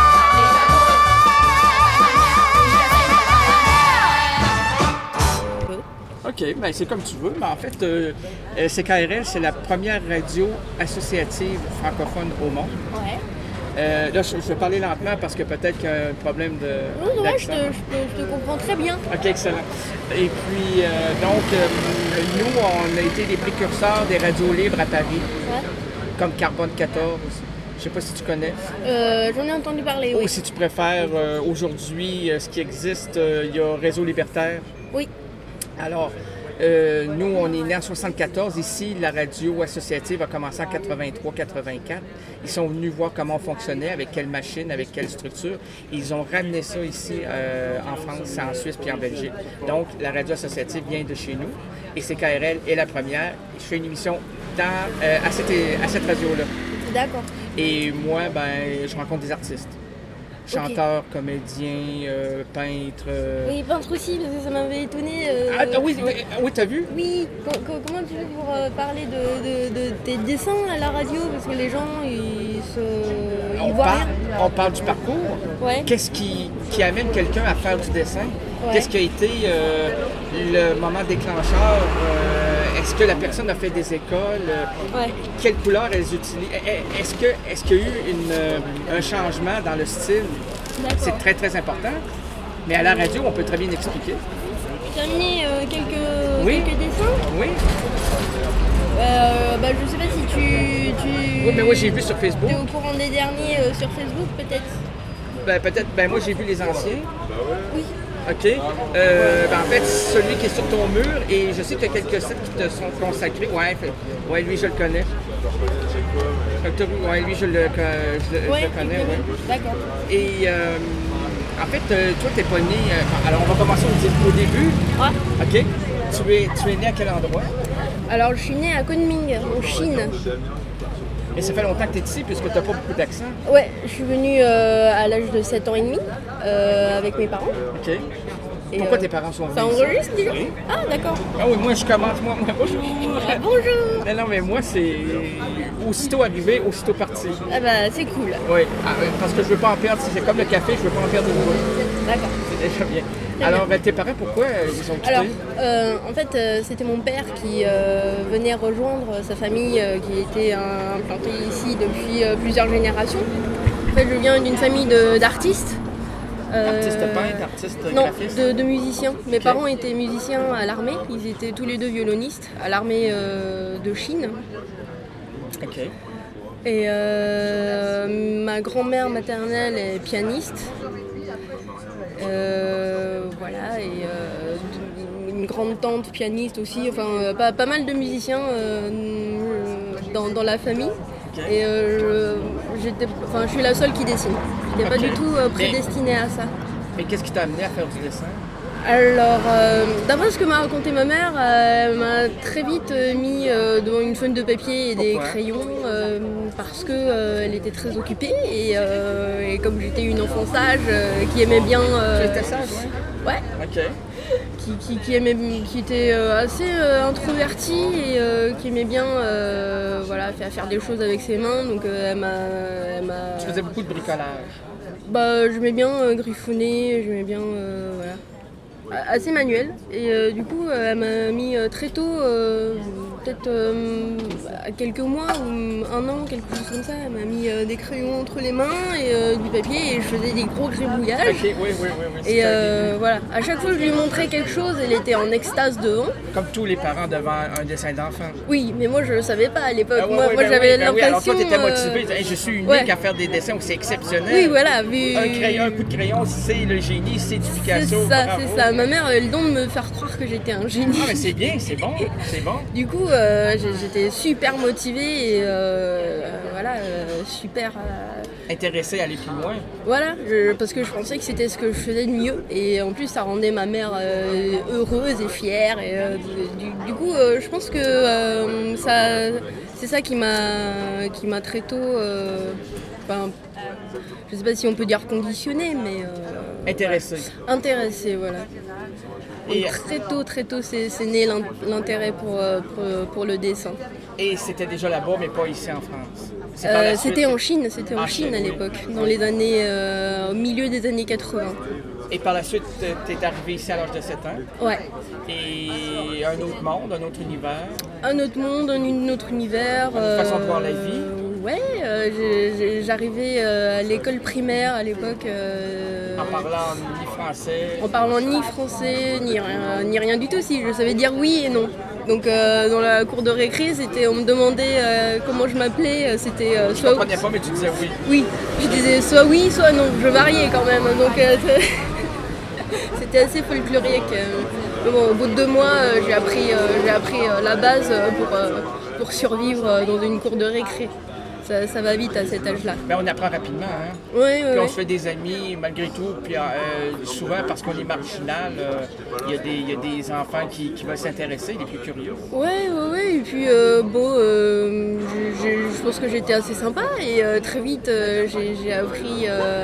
OK, ben c'est comme tu veux, mais en fait, euh, euh, C K R L, c'est la première radio associative francophone au monde. Ouais. Euh, là, je, je vais parler lentement parce que peut-être qu'il y a un problème de. Non, non, je te, je, te, je te comprends très bien. OK, excellent. Et puis, euh, donc, euh, nous, on a été des précurseurs des radios libres à Paris, Ouais. comme Carbone quatorze. Je sais pas si tu connais. Euh, J'en ai entendu parler, Ou oui. si tu préfères, euh, aujourd'hui, euh, ce qui existe, euh, il y a Réseau Libertaire. Oui. Alors, euh, nous, on est né en soixante-quatorze. Ici, la radio associative a commencé en quatre-vingt-trois quatre-vingt-quatre. Ils sont venus voir comment on fonctionnait, avec quelle machine, avec quelle structure. Ils ont ramené ça ici euh, en France, en Suisse puis en Belgique. Donc, la radio associative vient de chez nous. Et C K R L est la première. Je fais une émission dans, euh, à cette, à cette radio-là. D'accord. Et moi, ben, je rencontre des artistes. Chanteurs, okay. Comédiens, euh, peintres. Euh... Oui, peintres aussi, parce que ça m'avait étonné. Euh... Ah, oui, oui, oui, t'as vu? Oui. Com- com- comment tu fais pour euh, parler de, de, de tes dessins à la radio? Parce que les gens, ils se. Ils on, voient parle, rien. on parle du parcours. Ouais. Qu'est-ce qui, qui amène quelqu'un à faire du dessin? Ouais. Qu'est-ce qui a été euh, le moment déclencheur? Euh, est-ce que la personne a fait des écoles? Ouais. Quelles couleurs elles utilisent? Est-ce, que, est-ce qu'il y a eu une, un changement dans le style? D'accord. C'est très, très important. Mais à la radio, on peut très bien expliquer. Tu as amené euh, quelques, oui. quelques dessins? Oui. Euh, bah, je sais pas si tu, tu... Oui, mais moi, j'ai vu sur Facebook. Tu es au courant des derniers euh, sur Facebook, peut-être? Ben, peut-être. Ben, moi, j'ai vu les anciens. Oui. OK. Euh, ben, en fait, celui qui est sur ton mur, et je sais qu'il y a quelques sites qui te sont consacrés. Ouais, fait, ouais lui, je le connais. Ouais, lui, je le, je, je ouais, le connais. Ouais. D'accord. Et euh, en fait, euh, toi, t'es pas né. Euh, alors, on va commencer au, au début. Ouais. OK. Tu es, tu es né à quel endroit? Alors, je suis née à Kunming, en Chine. Et ça fait longtemps que tu es ici, puisque tu n'as pas beaucoup d'accent? Ouais, je suis venue euh, à l'âge de sept ans et demi, euh, avec mes parents. OK. Et pourquoi euh, tes parents sont venus? Ça enregistre déjà? Oui. Ah, d'accord. Ah oui, moi, je commence. Moi, moi bonjour. Ah, bonjour. Non, non, mais moi, c'est aussitôt arrivé, aussitôt parti. Ah bah, c'est cool. Oui, ah, parce que je veux pas en perdre. C'est comme le café, je veux pas en perdre de nouveau. D'accord. C'est déjà bien. C'est Alors, ben, tes parents, pourquoi ils ont quitté? Alors, euh, en fait, euh, c'était mon père qui euh, venait rejoindre sa famille euh, qui était euh, implantée ici depuis euh, plusieurs générations. fait, je viens d'une famille de, d'artistes. Euh, Artiste peintre, artiste non, graphiste? de, de musiciens. Mes Ok. parents étaient musiciens à l'armée. Ils étaient tous les deux violonistes à l'armée euh, de Chine. Ok. Et euh, ma grand-mère maternelle est pianiste. Euh, voilà, et euh, une grande tante pianiste aussi. Enfin, euh, pas, pas mal de musiciens euh, dans, dans la famille. Ok. Et euh, je, j'étais, enfin, je suis la seule qui dessine. Je n'étais Ok. pas du tout euh, Mais- prédestinée à ça. Mais qu'est-ce qui t'a amené à faire du dessin? Alors, euh, d'après ce que m'a raconté ma mère, euh, elle m'a très vite euh, mis euh, devant une feuille de papier et des Pourquoi? crayons euh, parce que euh, elle était très occupée et, euh, et comme j'étais une enfant sage euh, qui aimait bien, euh, Tu étais sage, ouais? ouais, Ok. qui, qui, qui aimait, qui était euh, assez euh, introvertie et euh, qui aimait bien, euh, voilà, faire, faire des choses avec ses mains. Donc euh, elle m'a, elle m'a- Tu faisais beaucoup de bricolage. Bah, j'aimais bien euh, griffonner, j'aimais bien, euh, voilà. A- Assez manuel. Et euh, du coup, euh, elle m'a mis euh, très tôt, euh, peut-être euh, à quelques mois ou un an, quelque chose comme ça, elle m'a mis euh, des crayons entre les mains et euh, du papier et je faisais des gros gribouillages. Ok, oui, oui, oui. oui. Et C'était un euh, début. voilà, à chaque fois que je lui montrais quelque chose, elle était en extase devant. Comme tous les parents devant un dessin d'enfant. Oui, mais moi je le savais pas à l'époque. Ah ouais, moi ouais, moi ben j'avais oui, ben oui. Alors l'impression. toi, t'étais euh, motivé. Hey, je suis unique ouais. à faire des dessins où c'est exceptionnel. Oui, voilà, vu. Un crayon, un coup de crayon, c'est le génie, c'est du C'est Picasso. ça, bravo. c'est ça. Ma mère avait le don de me faire croire que j'étais un génie. Ah, mais c'est bien, c'est bon, c'est bon. Du coup, euh, j'ai- j'étais super motivée et euh, euh, voilà, euh, super. euh, Intéressé à aller plus loin. voilà, je- parce que je pensais que c'était ce que je faisais de mieux. Et en plus, ça rendait ma mère euh, heureuse et fière. Et, euh, du, du coup, euh, je pense que euh, ça, c'est ça qui m'a, qui m'a très tôt. euh, Enfin, je sais pas si on peut dire conditionné, mais euh, Intéressé. intéressée, voilà. Et, Très tôt, très tôt, c'est c'est né l'in- l'intérêt pour, euh, pour, pour le dessin. et c'était déjà là-bas, mais pas ici en France. C'est par Euh, la suite. c'était en Chine, c'était en Ah, Chine à oui. l'époque, dans les années, euh, au milieu des années quatre-vingts. Et par la suite, tu es arrivé ici à l'âge de sept ans. Ouais. Et un autre monde, un autre univers. Un autre monde, un, un autre univers. Une autre façon de voir la vie. Ouais, euh, j'ai- j'ai- j'arrivais euh, à l'école primaire à l'époque. euh, En parlant ni français. en parlant ni français, ni rien, ni rien du tout. Si, je savais dire oui et non. Donc euh, dans la cour de récré, c'était, on me demandait euh, comment je m'appelais. euh, C'était euh, Je soit comprenais pas, mais tu disais oui. oui. Je disais soit oui, soit non. Je variais quand même. Donc euh, c'était assez folklorique. euh. Mais bon, au bout de deux mois, euh, j'ai appris, euh, j'ai appris euh, la base euh, pour, euh, pour survivre euh, dans une cour de récré. Ça, ça va vite à cet âge-là. Mais on apprend rapidement, hein. Ouais, ouais, Puis on ouais. se fait des amis malgré tout. Puis euh, souvent, parce qu'on est marginal, euh, il y, a des- il y a des enfants qui, qui veulent s'intéresser, les plus curieux. Ouais, ouais, ouais. Et puis, euh, bon, euh, je, je- je pense que j'étais assez sympa. Et euh, très vite, euh, j'ai j'ai appris euh,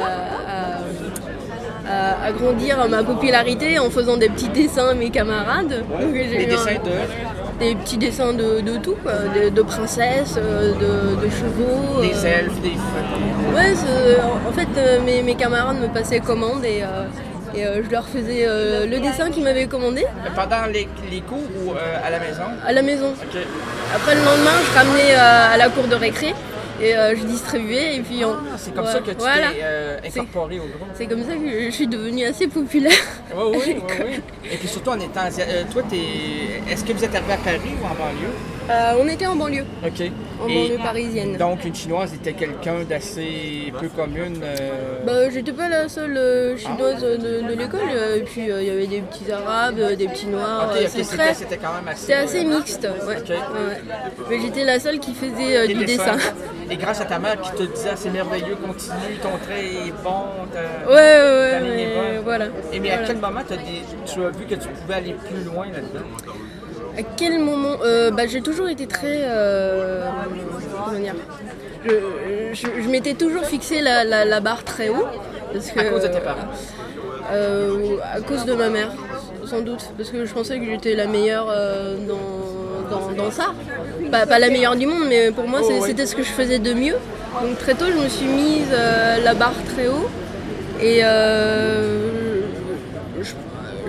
à, à- à grandir ma popularité en faisant des petits dessins à mes camarades. Donc, j'ai Les eu un- dessins de... Des petits dessins de, de tout, quoi. De, de princesses, euh, de, de chevaux. Des euh. elfes, des fées. Ouais, c'est- en fait, euh, mes, mes camarades me passaient commande et, euh, et euh, je leur faisais euh, le dessin qu'ils m'avaient commandé Pendant les, les cours ou euh, à la maison? à la maison. OK. Après, le lendemain, je ramenais euh, à la cour de récré et euh, je distribuais. Et puis, on- Ah, c'est comme ouais, ça que tu voilà. t'es euh, incorporé au groupe. C'est comme ça que je, je suis devenue assez populaire. Oui, oui, oui, oui. Et puis surtout en étant... asia- euh, toi, t'es... est-ce que vous êtes arrivé à Paris ou en banlieue? Euh, on était en banlieue, OK. en Et banlieue parisienne. donc, une Chinoise était quelqu'un d'assez peu commune. euh, Bah, j'étais pas la seule euh, chinoise de, de l'école. euh, Et puis, euh, il y avait des petits arabes, euh, des petits noirs. OK, euh, OK, c'est c'était, très- c'était quand même assez... C'était assez euh, mixte, ouais. OK. Ouais, ouais. Mais j'étais la seule qui faisait euh, des du dessins. dessin. Et grâce à ta mère qui te disait ah, c'est merveilleux, continue, ton trait est bon. ta- Ouais, ouais, ta ouais, ligne est mais bonne. voilà. Et mais à Voilà. quel moment t'as des- tu as vu que tu pouvais aller plus loin là-dedans? À quel moment euh, bah, j'ai toujours été très. euh, comment dire Je, je- je m'étais toujours fixé la, la- la barre très haut. Parce que, À cause de tes parents? euh, À cause de ma mère, sans doute. Parce que je pensais que j'étais la meilleure euh, dans, dans, dans ça. Pas, pas la meilleure du monde, mais pour moi, c'est- Oh, oui. c'était ce que je faisais de mieux. Donc très tôt, je me suis mise euh, la barre très haut. Et euh, je, je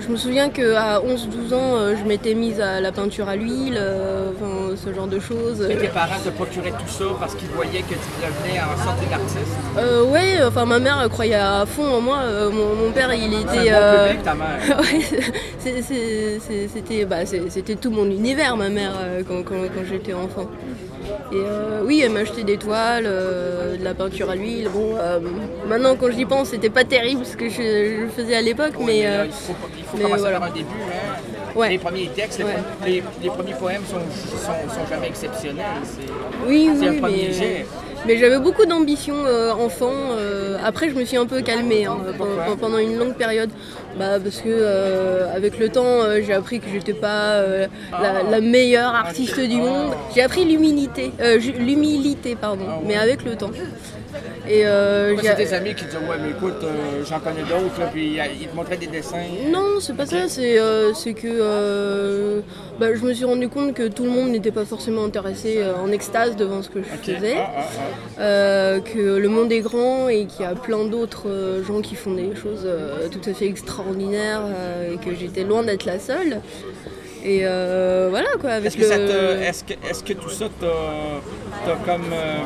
je me souviens qu'à onze douze ans, euh, je m'étais mise à la peinture à l'huile, euh, enfin, ce genre de choses. Et tes parents te procuraient tout ça parce qu'ils voyaient que tu devenais en sorte d'artiste? Euh, ouais, enfin ma mère croyait à fond en moi. Euh, mon, mon père, il était. C'est un bon public, ta mère. Ouais, c'est, c'est, c'est, c'était, bah, c'est, c'était tout mon univers, ma mère, euh, quand, quand, quand j'étais enfant. Et euh, oui, elle m'achetait des toiles, euh, de la peinture à l'huile. Bon, euh, maintenant quand j'y pense, c'était pas terrible ce que je, je faisais à l'époque, Oui, mais, mais euh, là, il faut, il faut mais commencer voilà. par un début. Hein. Ouais. Les premiers textes, les, Ouais. pre- les, les premiers poèmes sont, sont, sont jamais exceptionnels. C'est, Oui, c'est oui, un premier mais, jet. mais j'avais beaucoup d'ambition euh, enfant. euh, après, je me suis un peu calmée hein, pendant, pendant une longue période. Bah, parce que euh, avec le temps, euh, j'ai appris que j'étais pas euh, la, la meilleure artiste du monde. J'ai appris l'humilité, euh, ju- l'humilité, pardon, mais avec le temps. Et euh, Moi, j'ai- c'est des amis qui disaient ouais mais écoute euh, j'en connais d'autres là, puis euh, ils te montraient des dessins. Non, c'est pas ça, c'est, euh, c'est que euh, bah, je me suis rendu compte que tout le monde n'était pas forcément intéressé euh, en extase devant ce que je Ok. faisais, Ah, ah, ah. euh, que le monde est grand et qu'il y a plein d'autres euh, gens qui font des choses euh, tout à fait extraordinaires euh, et que j'étais loin d'être la seule. Et euh, voilà quoi, avec Est-ce que, le... ça te, est-ce, que, est-ce que tout ça t'a, t'a comme euh,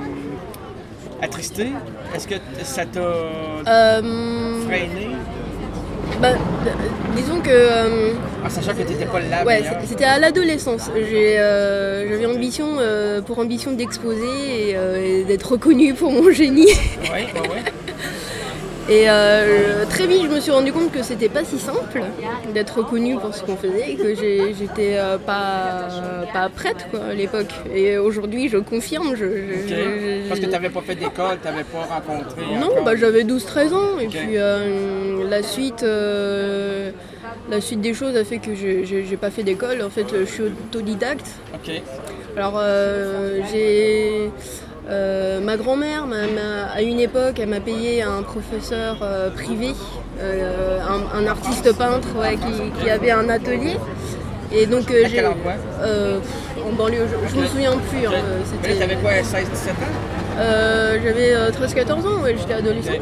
attristé? Est-ce que t- ça t'a Euh, freiné? bah, d- disons que... euh, En sachant que t'étais pas la Ouais, meilleure. c'est- c'était à l'adolescence. J'ai, euh, j'avais ambition, euh, pour ambition d'exposer et, euh, et d'être reconnue pour mon génie. Ouais, ouais, ouais. Et euh, très vite, je me suis rendu compte que c'était pas si simple d'être reconnue pour ce qu'on faisait et que j'ai- j'étais euh, pas, pas prête quoi, à l'époque. Et aujourd'hui, je confirme. Je, je- Ok. je- Parce que je- t'avais pas fait d'école, t'avais pas rencontré. Non, encore. bah, j'avais douze treize ans et Ok. puis euh, la suite euh, la suite des choses a fait que j'ai, j'ai, j'ai pas fait d'école. En fait, je suis autodidacte. Ok. Alors euh, j'ai euh, ma grand-mère m'a, m'a- à une époque elle m'a payé un professeur euh, privé, euh, un, un artiste peintre ouais, qui, qui avait un atelier. Et donc euh, À j'ai quel endroit? euh, pff, en banlieue, je, je me souviens plus. hein, Ok. euh, Mais là, c'était, t'avais quoi, seize dix-sept ans? euh, j'avais euh, treize quatorze ans, ouais, j'étais adolescente.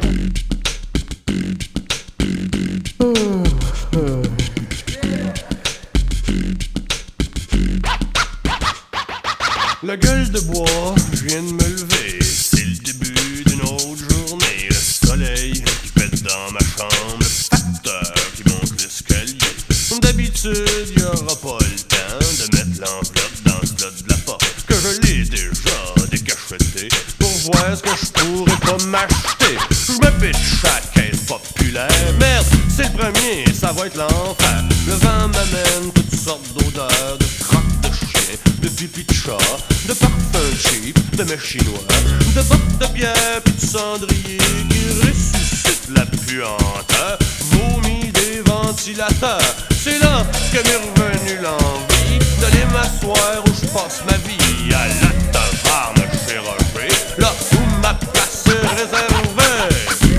La gueule de bois, je viens de me lever. C'est le début d'une autre journée. Le soleil qui pète dans ma chambre. Le facteur qui monte l'escalier. Comme d'habitude, y aura pas le temps de mettre l'enveloppe dans le slot de la porte. Que je l'ai déjà décacheté pour voir ce que je pourrais pas m'acheter. Je me pitch à la caisse populaire. Merde, c'est le premier, ça va être l'enfer. Le vent m'amène toutes sortes d'odeurs, de crottes de chien, de pipi de chat, de parfum cheap, de mets chinois, de bottes de bière pis de cendrier qui ressuscite la puanteur, vomi des ventilateurs. C'est là que m'est revenu l'envie d'aller m'asseoir où je passe ma vie, à la taverne chez Roger, là où ma place est réservée.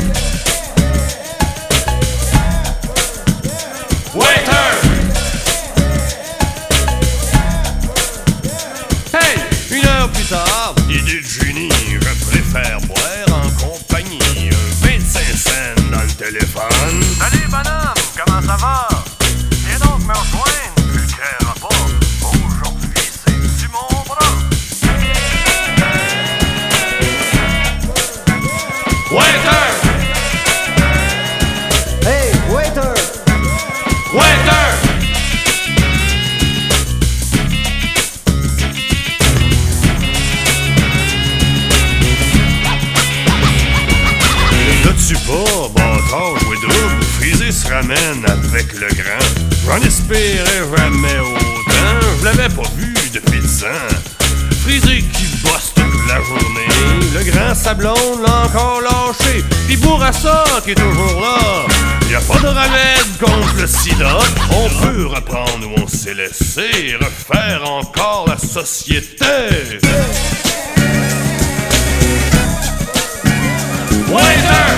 Waiter! Hey! Une heure plus tard, idée de génie, je préfère boire en compagnie. Un vingt-cinq cents dans le téléphone. Salut bonhomme, comment ça va? Viens donc me rejoindre, tu le créeras pas. Aujourd'hui, c'est du mon bras. Waiter! Hey, waiter! Waiter! Là-dessus pas, bâtard, jouer double, Frisé se ramène avec le grand. J'en espérais jamais autant, je l'avais pas vu depuis dix ans. Frisé qui bosse toute la journée, le grand sablon l'a encore lâché. Pis Bourassa qui est toujours là, y a pas de remède contre le sida. On peut reprendre où on s'est laissé, refaire encore la société. Waiter!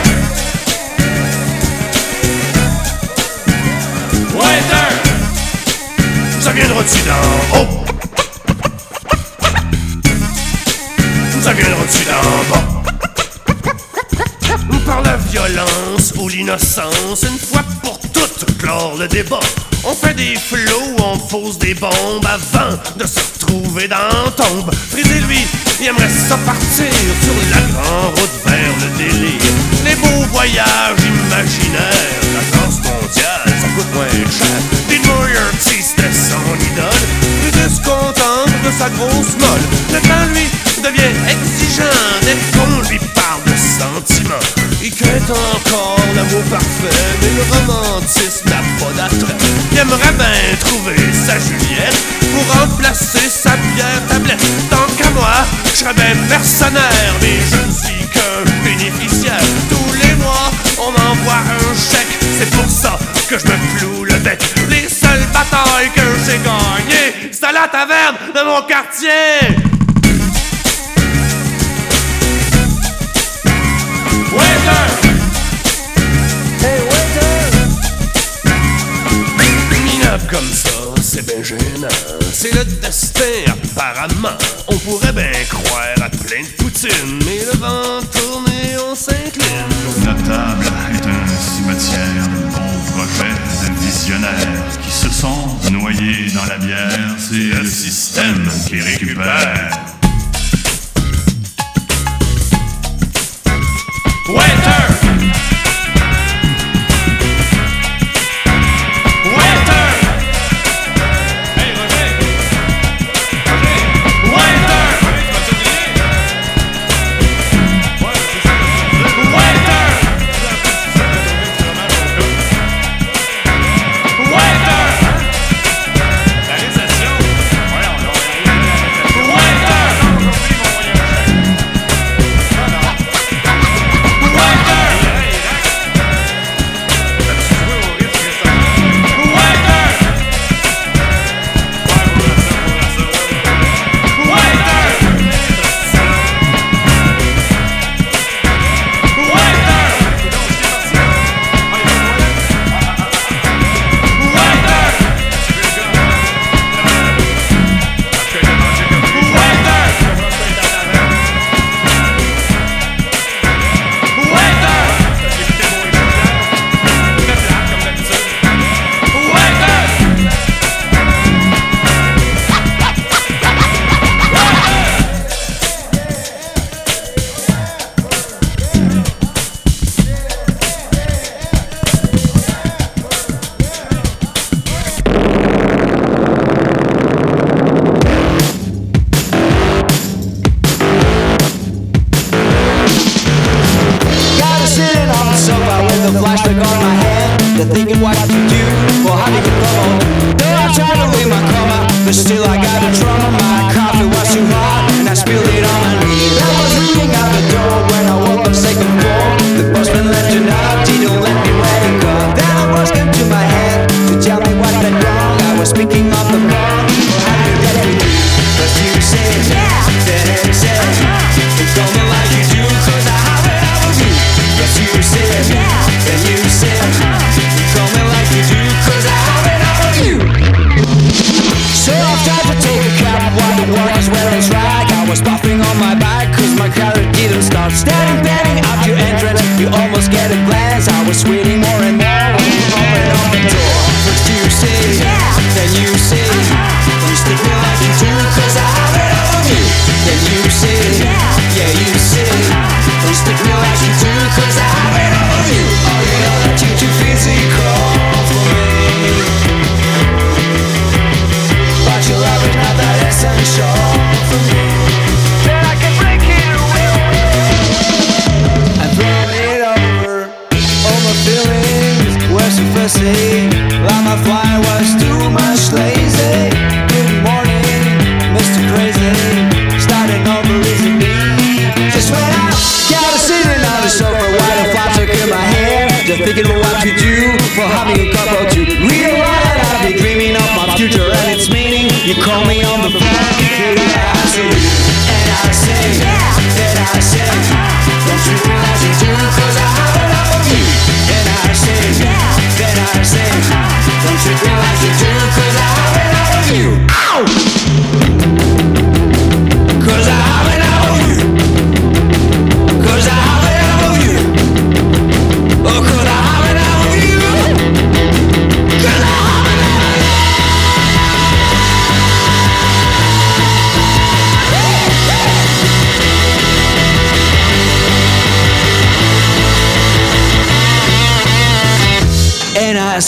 Waiter! Ça viendra-tu d'en haut? Ça viendra-tu d'en bas? Par la violence ou l'innocence, une fois pour toutes, clore le débat. On fait des flots, on pose des bombes avant de se retrouver dans tombe. Frisé, lui, il aimerait ça partir sur la grande route vers le délire. Les beaux voyages imaginaires, la danse mondiale, ça coûte moins cher. Dean Moriarty, c'était son idole. Frisé se contente de sa grosse molle. Le temps, lui, devient exigeant dès qu'on lui parle de sentiments. Il quête encore l'amour parfait, mais le romantisme n'a pas d'attrait. Il aimerait bien trouver sa Juliette pour remplacer sa bière tablette. Tant qu'à moi, je serais bien mercenaire, mais je ne suis qu'un bénéficiaire. Tous les mois, on m'envoie un chèque, c'est pour ça que je me floue le bec. Les seules batailles que j'ai gagnées, c'est à la taverne de mon quartier. Waiter! Hey, waiter! Minable comme ça, c'est bien gênant. C'est le destin, apparemment. On pourrait bien croire à plein de poutines, mais le vent tourne et on s'incline. Notre table est un cimetière de bons projets de visionnaires qui se sont noyés dans la bière. C'est le système qui récupère. Waiter! Waiter! Hey Roger! Roger! Waiter! Waiter! Waiter! La récession! Ouais, on l'a. Waiter!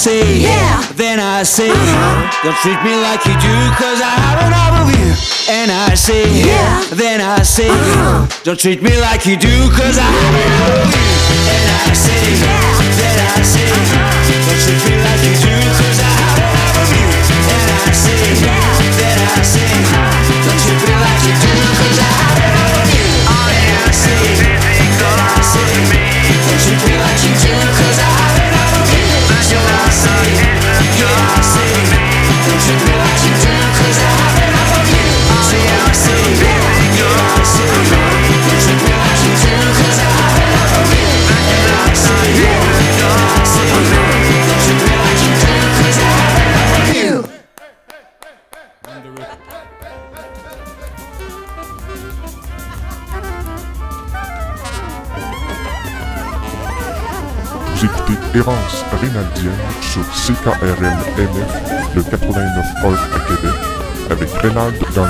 say, yeah. Then I say, uh-huh. Don't treat me like you do, cause I have enough of you. And I say, yeah. Then I say, uh-huh. Don't treat me like you do, cause I have enough of you. And I say, yeah. Then I say, uh-huh. Don't treat me like you do, cause I have enough of you. And I say, yeah. Then I say, uh-huh. Don't treat me like you do, cause I have enough of you. And I say, then I say, don't treat me like you do, cause I have enough of you. And I say, then I say, don't treat me like you do, cause I have enough of you. So I say, then I say, don't treat me like you do, cause I have enough of you. And I say, then I say, don't treat me like you do, cause I have enough of you. Vous écoutez Errance Rénaldienne sur C K R L M F, le quatre-vingt-neuf point un à Québec, avec Rénald Gagné.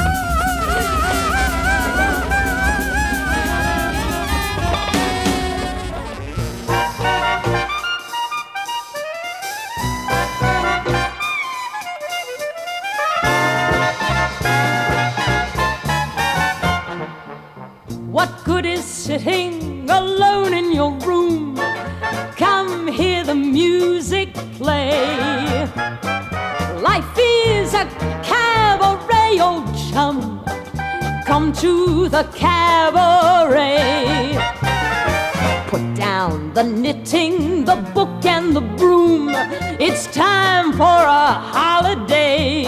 What good is sitting alone in your room? Come hear the music play. Life is a cabaret, old chum. Come to the cabaret. Put down the knitting, the book and the broom. It's time for a holiday.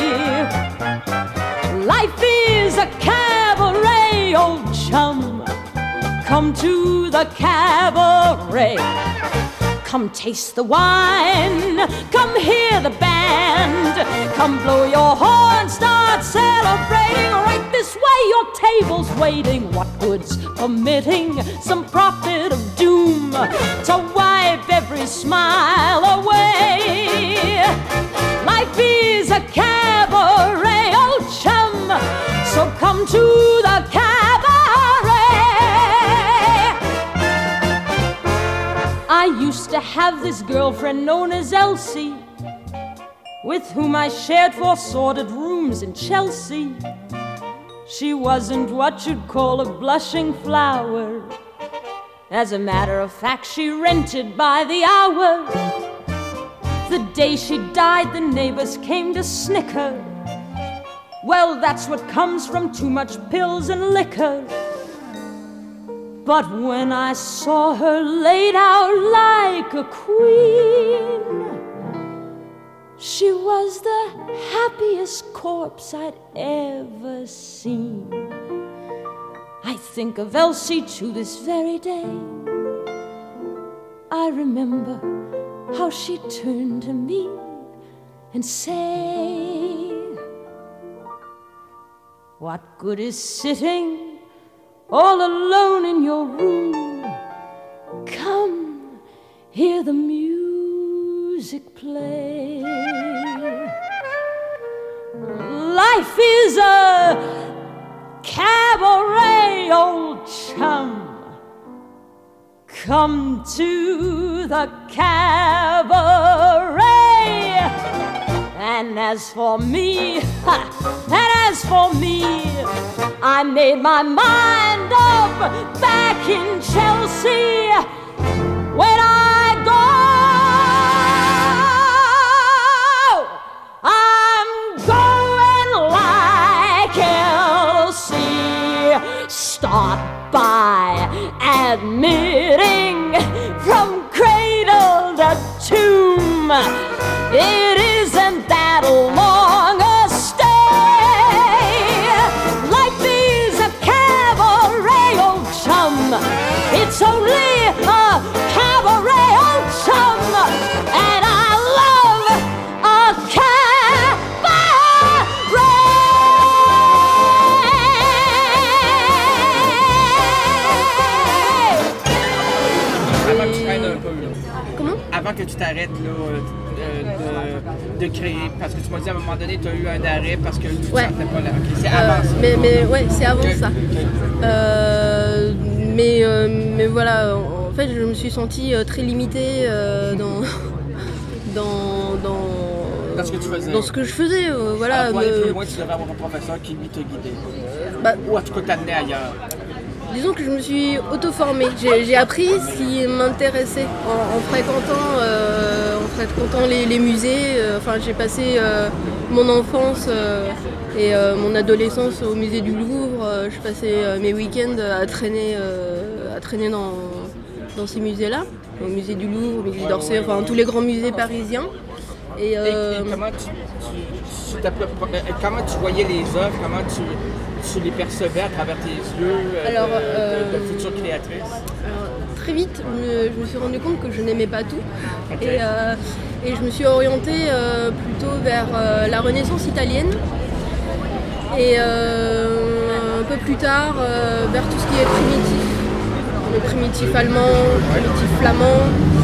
Life is a cabaret, old chum. Come to the cabaret. Come taste the wine, come hear the band. Come blow your horn, start celebrating. Right this way, your table's waiting. What good's permitting some prophet of doom to wipe every smile away? Life is a cabaret, old chum, so come to the cabaret. I used to have this girlfriend known as Elsie, with whom I shared four sordid rooms in Chelsea. She wasn't what you'd call a blushing flower. As a matter of fact, she rented by the hour. The day she died, the neighbors came to snicker. Well, that's what comes from too much pills and liquor. But when I saw her laid out like a queen, she was the happiest corpse I'd ever seen. I think of Elsie to this very day. I remember how she turned to me and say, what good is sitting all alone in your room? Come hear the music play. Life is a cabaret, old chum. Come to the cabaret. And as for me, ha, and as for me, I made my mind up back in Chelsea. When I go, I'm going like Elsie. Start by admitting from cradle to tomb, it isn't that long a stay. Life is a cabaret, old chum. It's only a cabaret, old chum. And I love a cabaret. Avant que tu prennes un peu, là. Comment? Avant que tu t'arrêtes, là, euh, de, de créer, parce que tu m'as dit à un moment donné, tu as eu un arrêt parce que tu ne ouais. sentais pas là. Okay, c'est avant euh, ça. Mais, mais ouais, c'est avant okay. ça. Okay. Euh, mais, euh, mais voilà, en fait, je me suis sentie euh, très limitée euh, dans, dans, ce que tu faisais. dans ce que je faisais. euh, voilà. Alors, pour aller me- plus loin, tu devrais avoir un professeur qui lui te guidait. Bah, Ou en tout cas t'amener ailleurs. Disons que je me suis auto-formée. J'ai, j'ai appris ce qui m'intéressait en, en fréquentant, euh, en fréquentant les, les musées. Euh, enfin, j'ai passé euh, mon enfance euh, et euh, mon adolescence au musée du Louvre. Euh, je passais euh, mes week-ends à traîner, euh, à traîner dans, dans ces musées-là. Au musée du Louvre, au musée Ouais, d'Orsay, ouais, enfin ouais. tous les grands musées parisiens. Et, Et, euh, et comment, tu, tu, tu t'appro- euh, comment tu voyais les œuvres, comment tu, tu les percevais à travers tes yeux euh, Alors, de, euh, de, de future créatrice? Alors, très vite, je me, je me suis rendu compte que je n'aimais pas tout. Ok. Et, euh, et je me suis orientée euh, plutôt vers euh, la Renaissance italienne. Et euh, un peu plus tard, euh, vers tout ce qui est primitif. Le primitif allemand, le primitif flamand.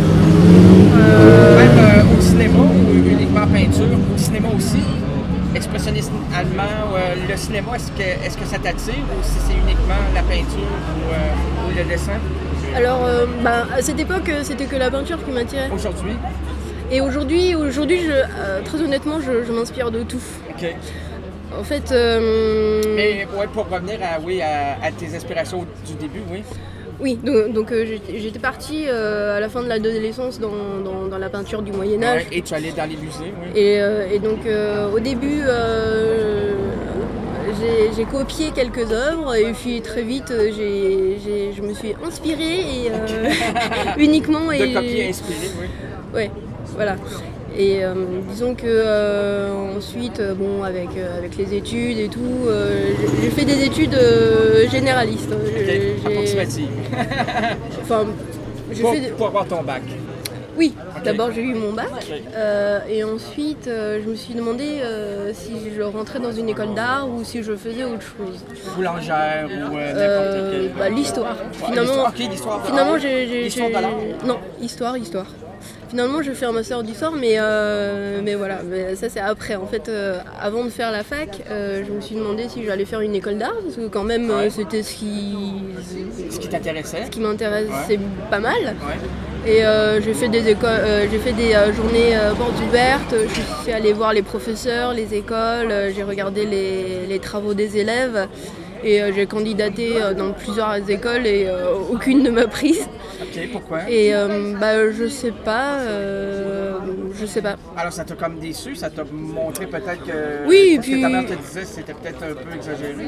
Euh, Même euh, au cinéma ou uniquement en peinture, au cinéma aussi, expressionnisme allemand, euh, le cinéma, est-ce que, est-ce que ça t'attire ou si c'est uniquement la peinture ou, euh, ou le dessin? Alors, euh, bah, à cette époque, c'était que la peinture qui m'attirait. Aujourd'hui? Et aujourd'hui, aujourd'hui je, euh, très honnêtement, je, je m'inspire de tout. OK. En fait... euh, Mais ouais, pour revenir à, oui, à, à tes inspirations du début, oui. Oui, donc, donc euh, j'étais, j'étais partie euh, à la fin de l'adolescence dans, dans, dans la peinture du Moyen-Âge. Ouais, et tu allais dans les musées, oui. Et, euh, et donc euh, au début, euh, j'ai, j'ai copié quelques œuvres et puis très vite, euh, j'ai, j'ai, je me suis inspirée et, euh, uniquement. De et, copier inspiré, oui. Ouais, voilà. Et euh, disons que euh, ensuite, euh, bon, avec, euh, avec les études et tout, euh, j'ai, j'ai fait des études euh, généralistes. OK, J'ai- approximative. Enfin, j'ai pour, fait des- pour avoir ton bac. Oui, Ok. d'abord j'ai eu mon bac Ok. euh, et ensuite euh, je me suis demandé euh, si je rentrais dans une école d'art ou si je faisais autre chose. Boulangère ou euh, n'importe Euh, quel. bah, l'histoire. Ouais, Finalement, l'histoire, ok, l'histoire de finalement l'art. j'ai, j'ai- L'histoire j'ai- de l'art. Non, histoire, histoire. Finalement, j'ai fait un master d'histoire, mais, euh, mais voilà, mais ça c'est après. En fait, euh, avant de faire la fac, euh, je me suis demandé si j'allais faire une école d'art, parce que quand même, euh, Ouais. c'était ce qui, Ce qui t'intéressait? ce qui m'intéressait Ouais. pas mal. Ouais. Et euh, j'ai fait des écoles, euh, j'ai fait des euh, journées euh, portes ouvertes. Je suis allée voir les professeurs, les écoles. euh, j'ai regardé les, les travaux des élèves et euh, j'ai candidaté euh, dans plusieurs écoles et euh, aucune ne m'a prise. OK, pourquoi? Et euh, bah je sais pas, euh, je sais pas. Alors ça t'a comme déçu, ça t'a montré peut-être que Oui, ce puis- que ta mère te disait, c'était peut-être un peu exagéré.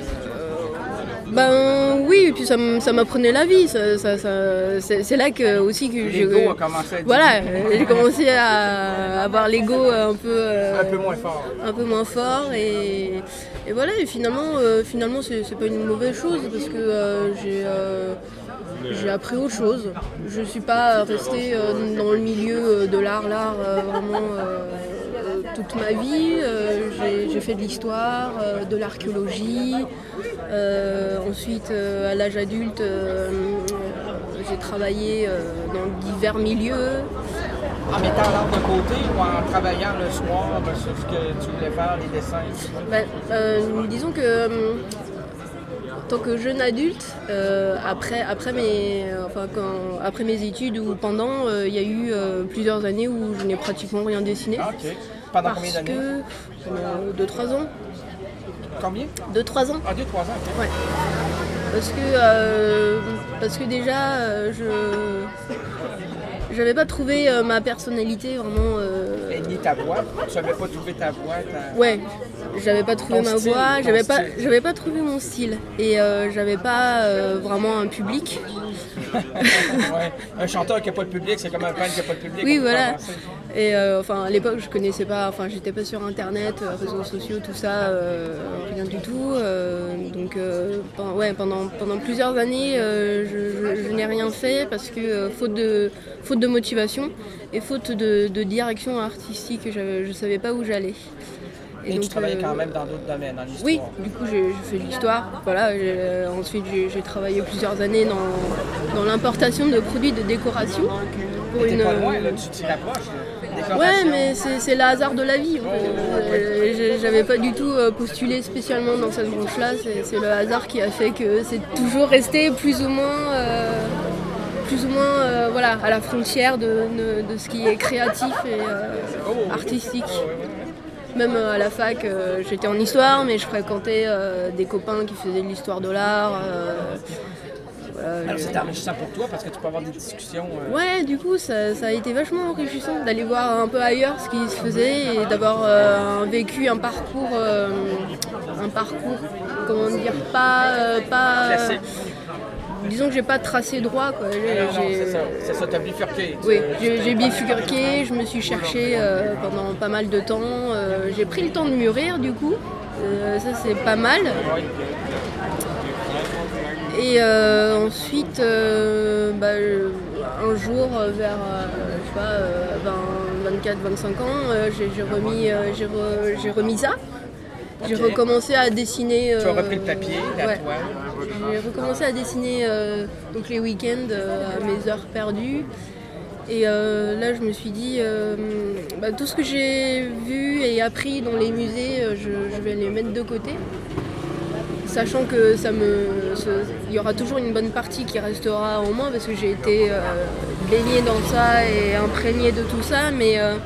Ben oui, et puis ça, m- ça m'apprenait la vie. Ça, ça- ça- c'est, c'est là que aussi que j'ai. L'ego a commencé à dire- Voilà, euh, j'ai commencé à avoir l'ego un peu. euh, Un peu moins fort. Un peu moins fort et, et voilà. Et finalement, euh, finalement, c'est, c'est pas une mauvaise chose parce que euh, j'ai. euh, J'ai appris autre chose. Je ne suis pas restée euh, dans le milieu euh, de l'art, l'art euh, vraiment euh, euh, toute ma vie. Euh, j'ai, j'ai fait de l'histoire, euh, de l'archéologie. Euh, ensuite, euh, à l'âge adulte, euh, j'ai travaillé euh, dans divers milieux. En mettant l'art de côté ou en travaillant le soir ben, sur ce que tu voulais faire, les dessins et tout ça? Ben, euh, disons que euh, en tant que jeune adulte, euh, après, après, mes, enfin, quand, après mes études ou pendant, euh, il y a eu euh, plusieurs années où je n'ai pratiquement rien dessiné. Ah, OK. Pendant Parce combien d'années? que euh, deux trois ans. Combien? deux trois ans. Ah, deux trois ans, OK. Ouais. Parce que, euh, parce que déjà, euh, je j'avais pas trouvé euh, ma personnalité vraiment. euh, Et ni ta voix? Tu n'avais pas trouvé ta voix? Ta... Ouais, j'avais pas trouvé Ton ma style, voix, ton j'avais pas, style. j'avais pas trouvé mon style et euh, j'avais pas euh, vraiment un public. Ouais. Un chanteur qui n'a pas de public, c'est comme un fan qui n'a pas de public. Oui, on peut voilà. avancer. Et euh, enfin, à l'époque, je connaissais pas, enfin, j'étais pas sur internet, euh, réseaux sociaux, tout ça, euh, rien du tout. euh, donc, euh, pen- ouais, pendant, pendant plusieurs années, euh, je, je- je n'ai rien fait parce que euh, faute, de, faute de motivation et faute de, de direction artistique, je ne savais pas où j'allais. Et, donc, tu travaillais euh, quand même dans d'autres domaines, en histoire. Oui, du coup j'ai j'ai fait de l'histoire. Voilà, j'ai- euh, ensuite j'ai j'ai travaillé plusieurs années dans, dans l'importation de produits de décoration. Pour Mais t'es une, pas loin, là, tu t'y rapproches. là. Décoration. Ouais, mais c'est c'est le hasard de la vie. en fait. Euh, j'ai- J'avais pas du tout euh, postulé spécialement dans cette branche-là. C'est c'est le hasard qui a fait que c'est toujours resté plus ou moins, euh, plus ou moins, euh, voilà, à la frontière de, de- de ce qui est créatif et euh, artistique. Même à la fac, euh, j'étais en histoire, mais je fréquentais euh, des copains qui faisaient de l'histoire de l'art. Euh, voilà, Alors, je- c'est enrichissant pour toi parce que tu peux avoir des discussions. euh, Ouais, du coup, ça, ça a été vachement enrichissant d'aller voir un peu ailleurs ce qui se faisait et d'avoir euh, un vécu, un parcours, euh, un parcours, comment dire, pas, euh, pas. Classique. Disons que j'ai pas tracé droit, quoi. J'ai- Non, non, j'ai- c'est ça. C'est ça, t'as bifurqué. Oui, j'ai j'ai bifurqué, je me suis cherchée euh, pendant pas mal de temps. euh, j'ai pris le temps de mûrir, du coup. Euh, ça, c'est pas mal. Et euh, ensuite, euh, bah, euh, un jour, euh, vers euh, je sais pas, euh, vingt, vingt-quatre, vingt-cinq ans, euh, j'ai j'ai remis, euh, j'ai re- j'ai remis ça. J'ai Ok. recommencé à dessiner. Tu as euh, repris le papier, la ouais. toile. J'ai recommencé à dessiner euh, donc les week-ends euh, à mes heures perdues. Et euh, là, je me suis dit, euh, bah, tout ce que j'ai vu et appris dans les musées, euh, je, je vais les mettre de côté. Sachant que ça me, ce- il y aura toujours une bonne partie qui restera en moi parce que j'ai été euh, baignée dans ça et imprégnée de tout ça. Mais, euh,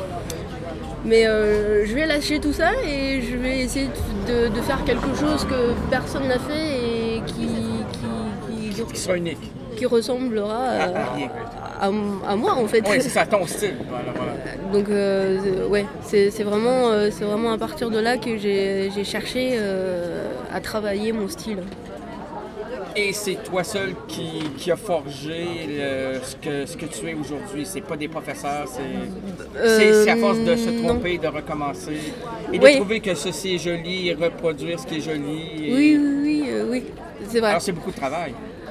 mais euh, je vais lâcher tout ça et je vais essayer de, de faire quelque chose que personne n'a fait et qui, qui, qui, Qui sera unique. qui ressemblera Ah, à, ah, rien. à- à moi en fait. Oui, c'est ça, ton style. Voilà, voilà. Donc euh, euh, ouais, c'est c'est vraiment, euh, c'est vraiment à partir de là que j'ai j'ai cherché euh, à travailler mon style. Et c'est toi seul qui, qui a forgé le- ce, que, ce que tu es aujourd'hui. C'est pas des professeurs, c'est Euh, c'est- c'est à force de se non. tromper, de recommencer. Et de Oui. trouver que ceci est joli et reproduire ce qui est joli. et- Oui, oui, oui, euh, oui, c'est vrai. Alors c'est beaucoup de travail.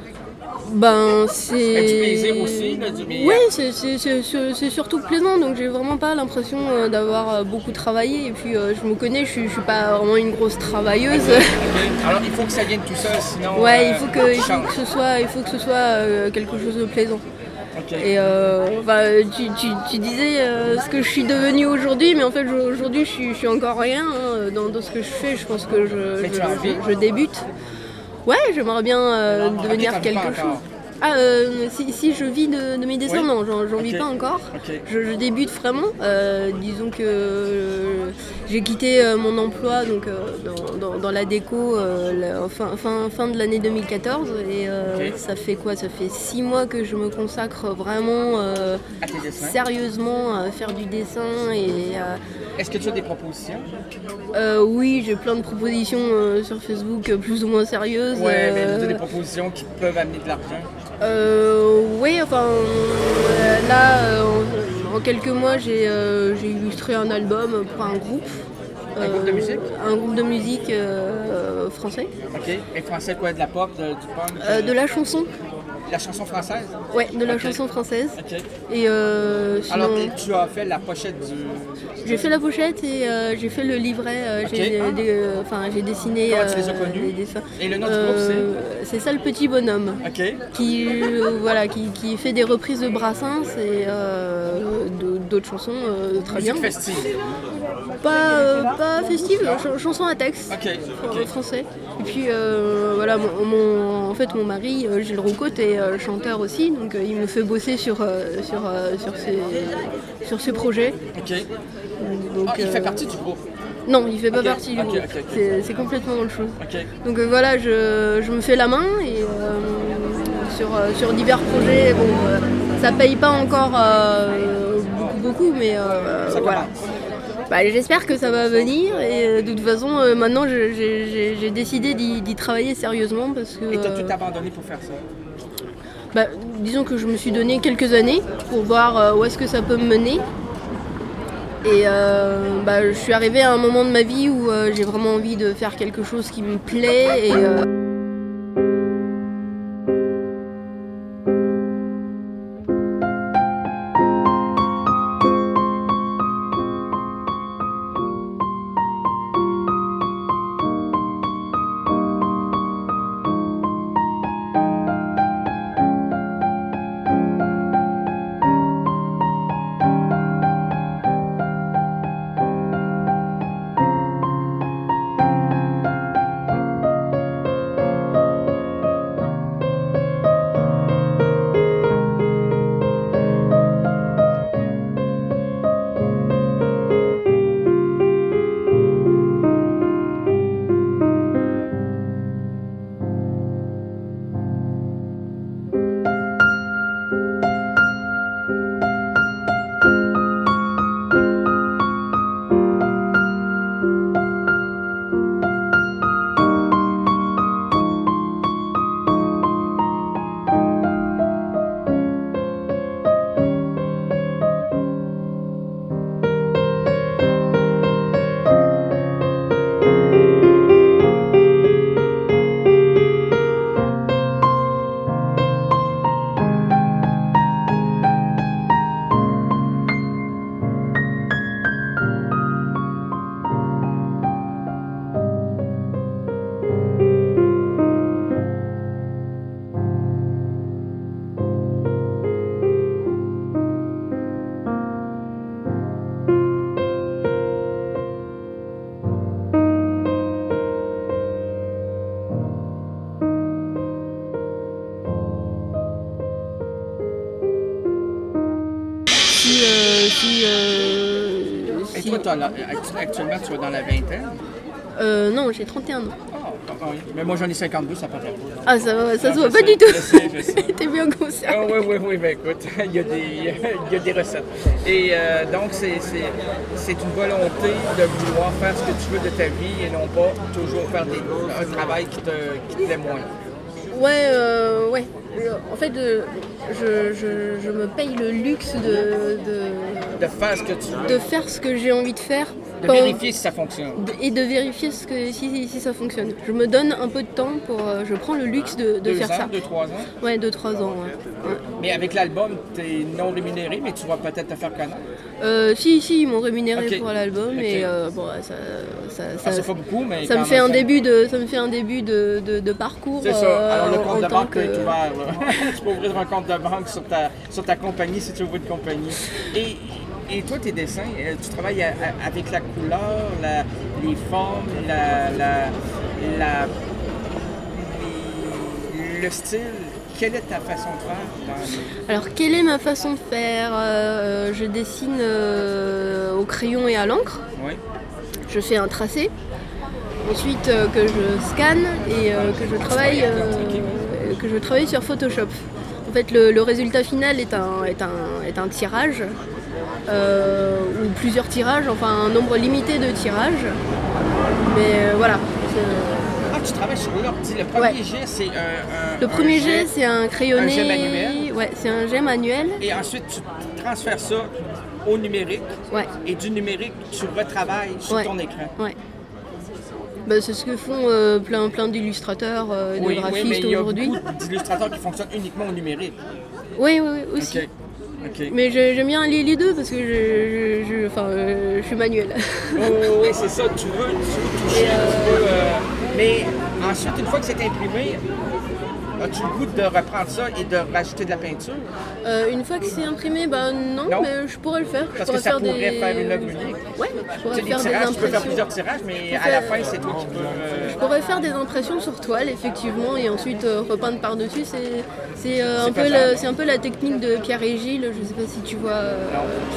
Ben c'est. Et du plaisir aussi, là, du mais- Oui, c'est c'est- c'est- c'est- c'est surtout plaisant, donc j'ai vraiment pas l'impression euh, d'avoir euh, beaucoup travaillé. Et puis euh, je me connais, je suis, je suis pas vraiment une grosse travailleuse. Ok. Alors il faut que ça vienne tout seul, sinon. Ouais, euh, il faut que, tu il faut changes. que ce soit, il faut que ce soit euh, quelque chose de plaisant. Ok. Et euh, bah, tu, tu, tu disais euh, ce que je suis devenue aujourd'hui, mais en fait je- aujourd'hui je suis, je suis encore rien hein, dans, dans ce que je fais. Je pense que je, Mais je, tu as envie? je- je débute. Ouais, j'aimerais bien euh, devenir t'en vis pas quelque encore. chose. Ah, euh, si, si je vis de, de mes dessins, Oui. non, j'en j'en vis Ok. pas encore. Ok. Je, je débute vraiment. Euh, disons que euh, j'ai quitté euh, mon emploi donc, euh, dans, dans- dans la déco euh, la- fin, fin, fin de l'année deux mille quatorze. Et euh, Ok. ça fait quoi? Ça fait six mois que je me consacre vraiment euh, À tes dessins. sérieusement à faire du dessin. Et à- Est-ce que tu as des propositions? euh, oui, j'ai plein de propositions euh, sur Facebook euh, plus ou moins sérieuses. Ouais, mais euh, tu as des propositions qui peuvent amener de l'argent. Euh, oui, enfin, euh, là, euh, en, en quelques mois, j'ai euh, j'ai illustré un album pour un groupe. Un groupe de musique? Un groupe de musique euh, français. Ok. Et français quoi? De la pop, de- du punk? Euh, de la chanson. La chanson française? Ouais, de la Ok. chanson française. Ok. Et euh, sinon, Alors tu- tu as fait la pochette du. j'ai fait la pochette et euh, j'ai fait le livret. euh, j'ai Ok. des- euh, enfin, j'ai dessiné Comment tu les as euh, connus? des dessins. Et le nom du Euh, groupe, c'est ça le petit bonhomme. Ok. Qui, euh, voilà, qui, qui fait des reprises de Brassens et euh, de- d'autres chansons euh, très bien. Musique festive. Pas, euh, pas festive, ch- chanson à texte Ok, fr- ok. français. Et puis euh, voilà, mon, mon- en fait mon mari euh, Gilles Roucotte est euh, chanteur aussi, donc euh, il me fait bosser sur, euh, sur, euh, sur, ses, sur ses projets. Ok. Donc, Ah, il fait euh, partie du groupe. Non, il fait pas Ok, partie du ok, groupe. ok, ok. C'est- C'est complètement autre chose. Ok. Donc euh, voilà, je, je me fais la main et euh, sur, euh, sur divers projets, bon, euh, ça paye pas encore euh, beaucoup, beaucoup, mais euh, Ça voilà. commence. Bah, j'espère que ça va venir et euh, de toute façon, euh, maintenant je- j'ai j'ai- j'ai décidé d'y d'y travailler sérieusement parce que. Et t'as euh, tout abandonné pour faire ça? bah, disons que je me suis donné quelques années pour voir euh, où est-ce que ça peut me mener. Et euh, bah, je suis arrivée à un moment de ma vie où euh, j'ai vraiment envie de faire quelque chose qui me plaît. Et, euh, si... toi, t'as la- actuellement, tu es dans la vingtaine. Euh, non, j'ai trente et un ans. Ah, ah, oui. Mais moi, j'en ai cinquante-deux, ça paraît pas. Ah, ça, va- ça Ah, se voit je pas sais, du tout. je sais, je sais. T'es bien concerné. Ah, oui, oui, oui, ben écoute, il y a des, il y a des recettes. Et euh, donc, c'est, c'est, c'est une volonté de vouloir faire ce que tu veux de ta vie et non pas toujours faire des, un travail qui te, qui te plaît moins. Ouais, euh, ouais. Je- En fait, euh, je, je, je me paye le luxe de, de, De faire ce que tu veux. de faire ce que j'ai envie de faire. De Pas- vérifier si ça fonctionne. de- et de vérifier ce que, si, si ça fonctionne. Je me donne un peu de temps pour... euh, je prends le luxe de, de deux faire ans, ça. deux, trois ans. Ouais, deux, trois ans. Ouais. Ouais. Mais avec l'album, tu es non rémunéré, mais tu vas peut-être te faire connaître. Euh, si, si, ils m'ont rémunéré Ok. pour l'album Ok. et euh, bon, ça, ça, Ah, ça, c'est pas beaucoup, mais ça quand me même, fait un ça- début de, ça me fait un début de, de, de parcours. C'est ça. euh, Alors le en compte de tant banque que- est ouvert. là. Tu peux ouvrir un compte de banque sur ta, sur ta compagnie si tu ouvres une compagnie. Et, et toi, tes dessins, euh, tu travailles à- à- avec la couleur, la- les formes, la, la, la- les- le style. Quelle est ta façon de faire dans- Alors, quelle est ma façon de faire Euh, Je dessine euh, au crayon et à l'encre. Oui. Je fais un tracé. Ensuite, euh, que je scanne et euh, que je travaille, euh, que je travaille sur Photoshop. En fait, le, le résultat final est un, est un, est un tirage, euh, ou plusieurs tirages, enfin un nombre limité de tirages. Mais euh, voilà. c'est- Ah, tu travailles sur l'ordi. Le premier Ouais. jet, c'est un, un- Le premier un jet, c'est un crayonné. Un jet manuel. Ouais, c'est un jet manuel. Et ensuite, tu transfères ça au numérique. Ouais. Et du numérique, tu retravailles sur Ouais. ton écran. Ouais. Bah, c'est ce que font euh, plein, plein d'illustrateurs, euh, de Oui, oui, graphistes mais il y a aujourd'hui. beaucoup d'illustrateurs qui fonctionnent uniquement au numérique. Oui, oui, oui, aussi. OK. OK. Mais je- j'aime bien les, les deux parce que je, je, je- enfin, euh, je suis manuel. Oh, oui, c'est ça. Tu veux, tu veux toucher, tu veux... euh, Mais ensuite, une fois que c'est imprimé, as-tu le goût de reprendre ça et de rajouter de la peinture? Euh, une fois que c'est imprimé, bah non, Non? mais je pourrais le faire. Je Parce que pourrais ça faire pourrait des... faire une œuvre unique. Ouais, je Tu sais, pourrais des faire des tirages, tu peux faire impressions. plusieurs tirages, mais Je peux à la faire- fin, c'est toi qui peux... euh, Je pourrais faire des impressions sur toile, effectivement, et ensuite euh, repeindre par-dessus. C'est c'est, euh, C'est un pas peu grave. le- c'est un peu la technique de Pierre et Gilles, je sais pas si tu vois. euh,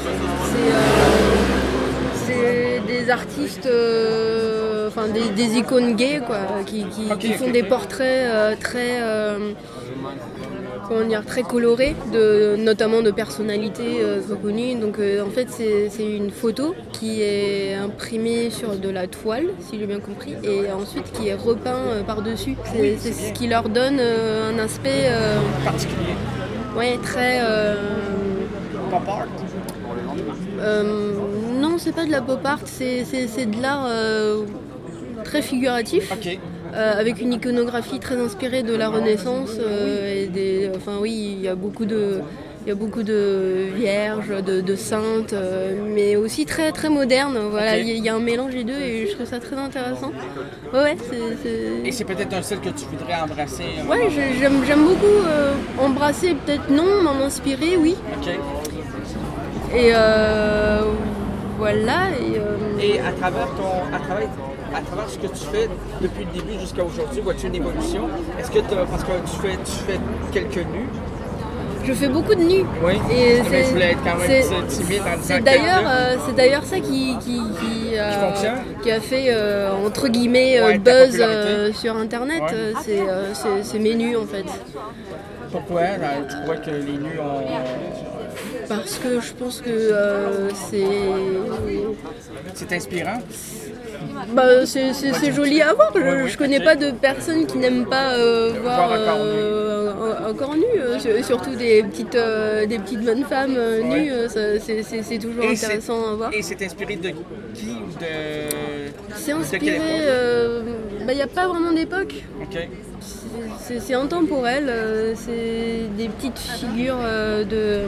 c'est euh, c'est des artistes, euh, enfin des, des icônes gays, quoi, qui, qui- qui font des portraits euh, très. euh, comment dire, très colorés, de, notamment de personnalités euh, reconnues. Donc euh, en fait c'est c'est une photo qui est imprimée sur de la toile, si j'ai bien compris, et ensuite qui est repeint euh, par-dessus. C'est Oui, c'est c'est ce bien. qui leur donne euh, un aspect euh, particulier. ouais, très... euh, Pop art. euh, non, c'est pas de la pop art, c'est c'est- c'est de l'art euh, très figuratif. OK. Euh, avec une iconographie très inspirée de la Renaissance euh, et des, enfin oui, il y a beaucoup de, il y a beaucoup de vierges, de, de saintes, euh, mais aussi très très moderne. Voilà, Ok. il y, a- il y a un mélange des deux et je trouve ça très intéressant. Ouais, ouais, c'est- c'est- Et c'est peut-être un style que tu voudrais embrasser. euh, ouais, je- j'aime j'aime beaucoup euh, embrasser, peut-être non, m'en inspirer, oui. OK. Et euh, voilà. Et, euh, Et à travers ton, à travers, à travers ce que tu fais depuis le début jusqu'à aujourd'hui, vois-tu une évolution? Est-ce que t'as- parce que tu fais, tu fais quelques nus? je fais beaucoup de nus. Oui. Et Mais c'est- je voulais être quand même c'est- petit- timide en disant C'est d'ailleurs, quelques. euh, c'est d'ailleurs ça qui, qui, qui, euh, Qui fonctionne? qui a fait euh, entre guillemets euh, Ouais, ta buzz popularité. euh, sur internet. Ouais. Euh, c'est, euh, c'est- c'est mes nus en fait. Pourquoi là, tu crois que les nus ont. Parce que je pense que euh, c'est. C'est inspirant? Bah, c'est, c'est- c'est joli à voir. Je, Ouais, ouais, je connais ok. pas de personnes qui n'aiment pas euh, voir Voir un corps euh, un- un corps nu. euh, sur- surtout des petites, euh, des petites bonnes femmes euh, Ouais. nues. euh, ça- c'est, c'est- c'est toujours Et c'est- intéressant à voir. Et c'est inspiré de qui ou de. C'est de quelle inspiré. époque? Il n'y a pas vraiment d'époque. OK. C'est, c'est intemporel. euh, c'est des petites figures euh, de.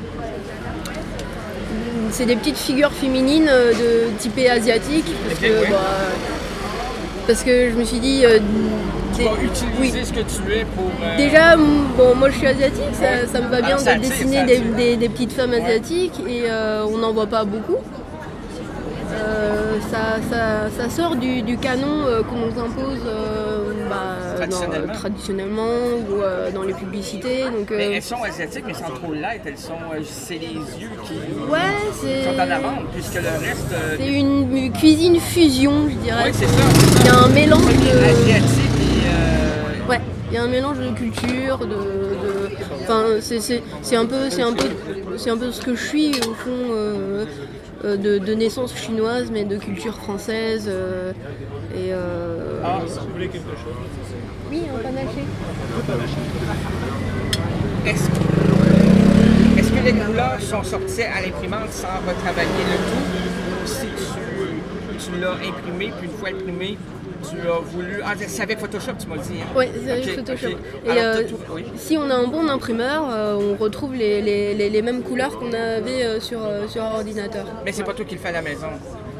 C'est des petites figures féminines euh, de typé asiatique. Parce, Ok, que, ouais. bah, parce que je me suis dit. euh, Tu des- vas utiliser ce que tu es pour. euh, Déjà, m- bon, moi je suis asiatique, ça, Ouais. ça me va bien Alors, ça de attire, dessiner ça des, attire. des- des petites femmes Ouais. asiatiques et euh, on n'en voit pas beaucoup. Euh, ça, ça- ça sort du, du canon euh, qu'on nous impose euh, bah, Traditionnellement. dans, traditionnellement ou euh, dans les publicités. Donc, euh, Mais elles sont asiatiques, mais sans trop light. Elles sont, euh, c'est les yeux qui ouais, c'est... sont en avant, puisque le reste. euh, C'est une, une cuisine fusion, je dirais. Oui, c'est ça. c'est ça. Il y a un mélange de... Asiatique et. euh, Ouais, il y a un mélange de culture, de... de... Enfin, c'est, c'est, c'est, un peu, c'est, un peu, c'est un peu ce que je suis, au fond, euh, euh, de, de naissance chinoise, mais de culture française. Euh, et euh... Ah, si vous voulez quelque chose. Oui, un panaché. Est-ce que, est-ce que les couleurs sont sorties à l'imprimante sans retravailler le tout? Ou si tu, tu l'as imprimé, puis une fois imprimé, tu as voulu... Ah, c'est avec Photoshop, tu m'as dit, hein? Oui, c'est avec Ok, Photoshop. ok. Et Alors, euh, t'as tout- oui. si on a un bon imprimeur, euh, on retrouve les, les, les, les mêmes couleurs qu'on avait euh, sur, euh, sur un ordinateur. Mais c'est pas toi qui le fais à la maison.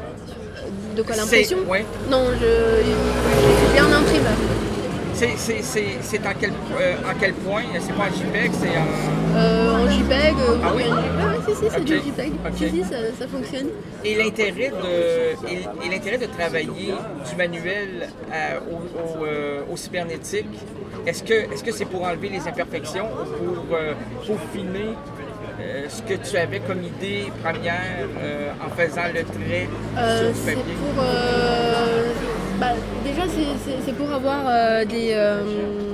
De quoi, C'est- l'impression? ouais. Non, je, j'ai un imprimeur. C'est, c'est, c'est, c'est en, quel, euh, en quel point? C'est pas en JPEG, c'est en... Euh, en JPEG, euh, Ah oui? oui, ouais, si, si, c'est Ok, du JPEG. ok. Si, si, ça, ça fonctionne. Et l'intérêt de, et, et l'intérêt de travailler du manuel à- au, au, euh, au cybernétique, est-ce que, est-ce que c'est pour enlever les imperfections ou pour euh, peaufiner euh, ce que tu avais comme idée première euh, en faisant le trait Euh, sur du c'est papier? pour... euh, bah, déjà, c'est, c'est, c'est pour avoir euh, des, euh,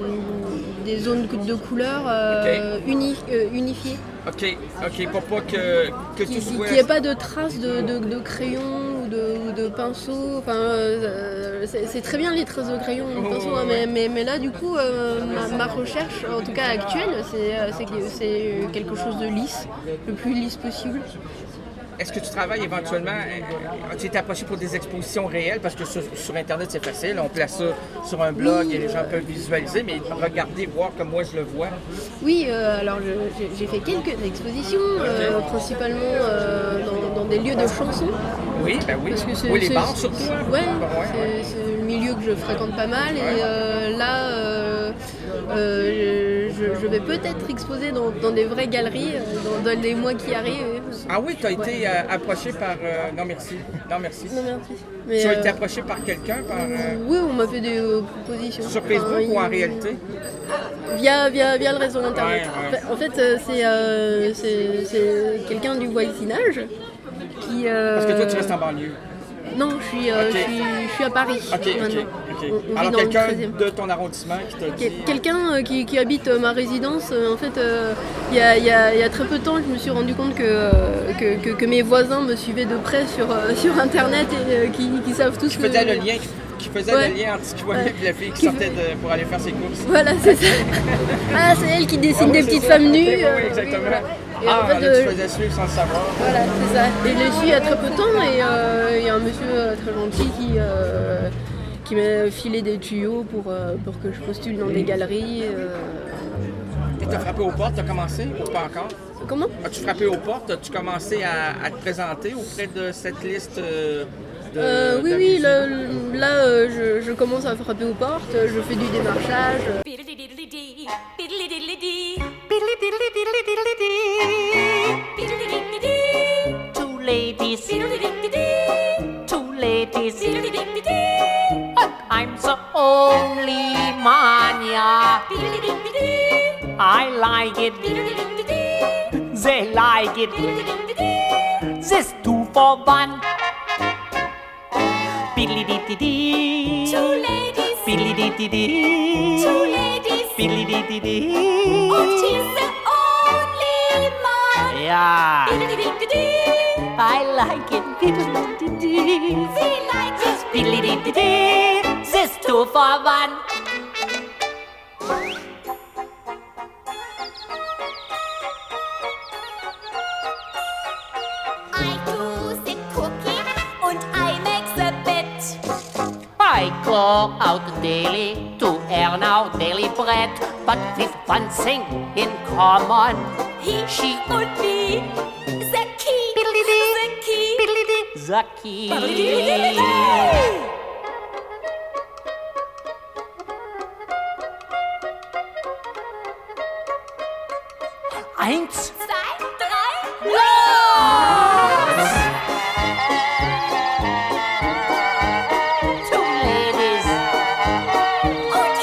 des zones de couleurs euh, uni- euh, unifiées. OK, OK, pour pas que, que Qu'il tu sois... n'y ait pas de traces de, de, de crayon ou de, ou de pinceau. Enfin, euh, c'est, c'est très bien les traces de crayon ou de pinceau, hein, mais, mais, mais là, du coup, euh, ma, ma recherche, en tout cas actuelle, c'est, euh, c'est, que- c'est quelque chose de lisse, le plus lisse possible. Est-ce que tu travailles éventuellement, euh, tu es approché pour des expositions réelles, parce que sur, sur Internet c'est facile, on place ça sur un blog Oui, et les gens peuvent visualiser, mais regarder, voir comme moi je le vois. Oui, euh, alors je- j'ai, j'ai fait quelques expositions, euh, principalement euh, dans, dans des lieux de chansons. Oui, ben oui. Parce que c'est, oui, les c'est- bars surtout. hein. Ouais, Bon, ouais, ouais. c'est, c'est un milieu que je fréquente pas mal. Et euh, là, euh, euh, je, je vais peut-être exposer dans, dans des vraies galeries euh, dans, dans les mois qui arrivent. Ah oui, tu as été Ouais. euh, approché par... euh, non, merci. Non, merci. Non, merci. Mais, tu as euh, été approché par quelqu'un, par... euh, Oui, on m'a fait des euh, propositions. sur Facebook Enfin, ou en il- réalité? Via, via, via le réseau internet. Ouais, ouais. En fait, euh, c'est, euh, c'est, c'est quelqu'un du voisinage qui... euh, Parce que toi, tu restes en banlieue. Non, je suis, euh, Ok. je suis, je suis à Paris OK, OK, maintenant. OK. On- on vit Alors, dans le quelqu'un treizième. de ton arrondissement qui t'a dit... Quel- Quelqu'un euh, qui, qui habite euh, ma résidence, euh, en fait, euh, il y, a, il y a- il y a très peu de temps, je me suis rendu compte que, euh, que, que- que mes voisins me suivaient de près sur, euh, sur Internet et euh, qui, qui savent tous Qui que... faisait le lien, qui faisait Ouais. le lien entre ce qu'il voyait Ouais. et la fille qui Qui- sortait de- pour aller faire ses courses. Voilà, c'est ça. Ah, c'est elle qui dessine Ah oui, des c'est petites ça. femmes Ok, nues. oui, euh, oui, oui, exactement. voilà. Et Ah, en fait, là, euh, tu faisais suivre sans le savoir. Voilà, c'est ça. Et je l'ai su il y a très peu de temps et euh, il y a un monsieur euh, très gentil qui, euh, qui m'a filé des tuyaux pour, euh, pour que je postule dans des galeries. euh. Et t'as frappé aux portes, t'as commencé ou pas encore? Comment? As-tu frappé aux portes? As-tu commencé à, à te présenter auprès de cette liste euh, de... Euh, oui, de oui, musique? là, là, euh, je, je commence à frapper aux portes, je fais du démarchage. Two ladies, two ladies, but I'm the only man, yeah. I like it, they like it. This two for one. Biddly-dee-dee-dee. Two ladies. Biddly-dee-dee-dee. Two ladies. Biddly-dee-dee-dee. Oh, she's the only man. Yeah. Biddly-dee-dee-dee. I like it. Biddly-dee-dee. We like it. Biddly-dee-dee. This two for one. I do the cooking and I make the bed. I go out daily to earn our daily bread, but with one thing in common. He, She and me, the key, the key, the key. Eins, zwei, drei, los! Two ladies, und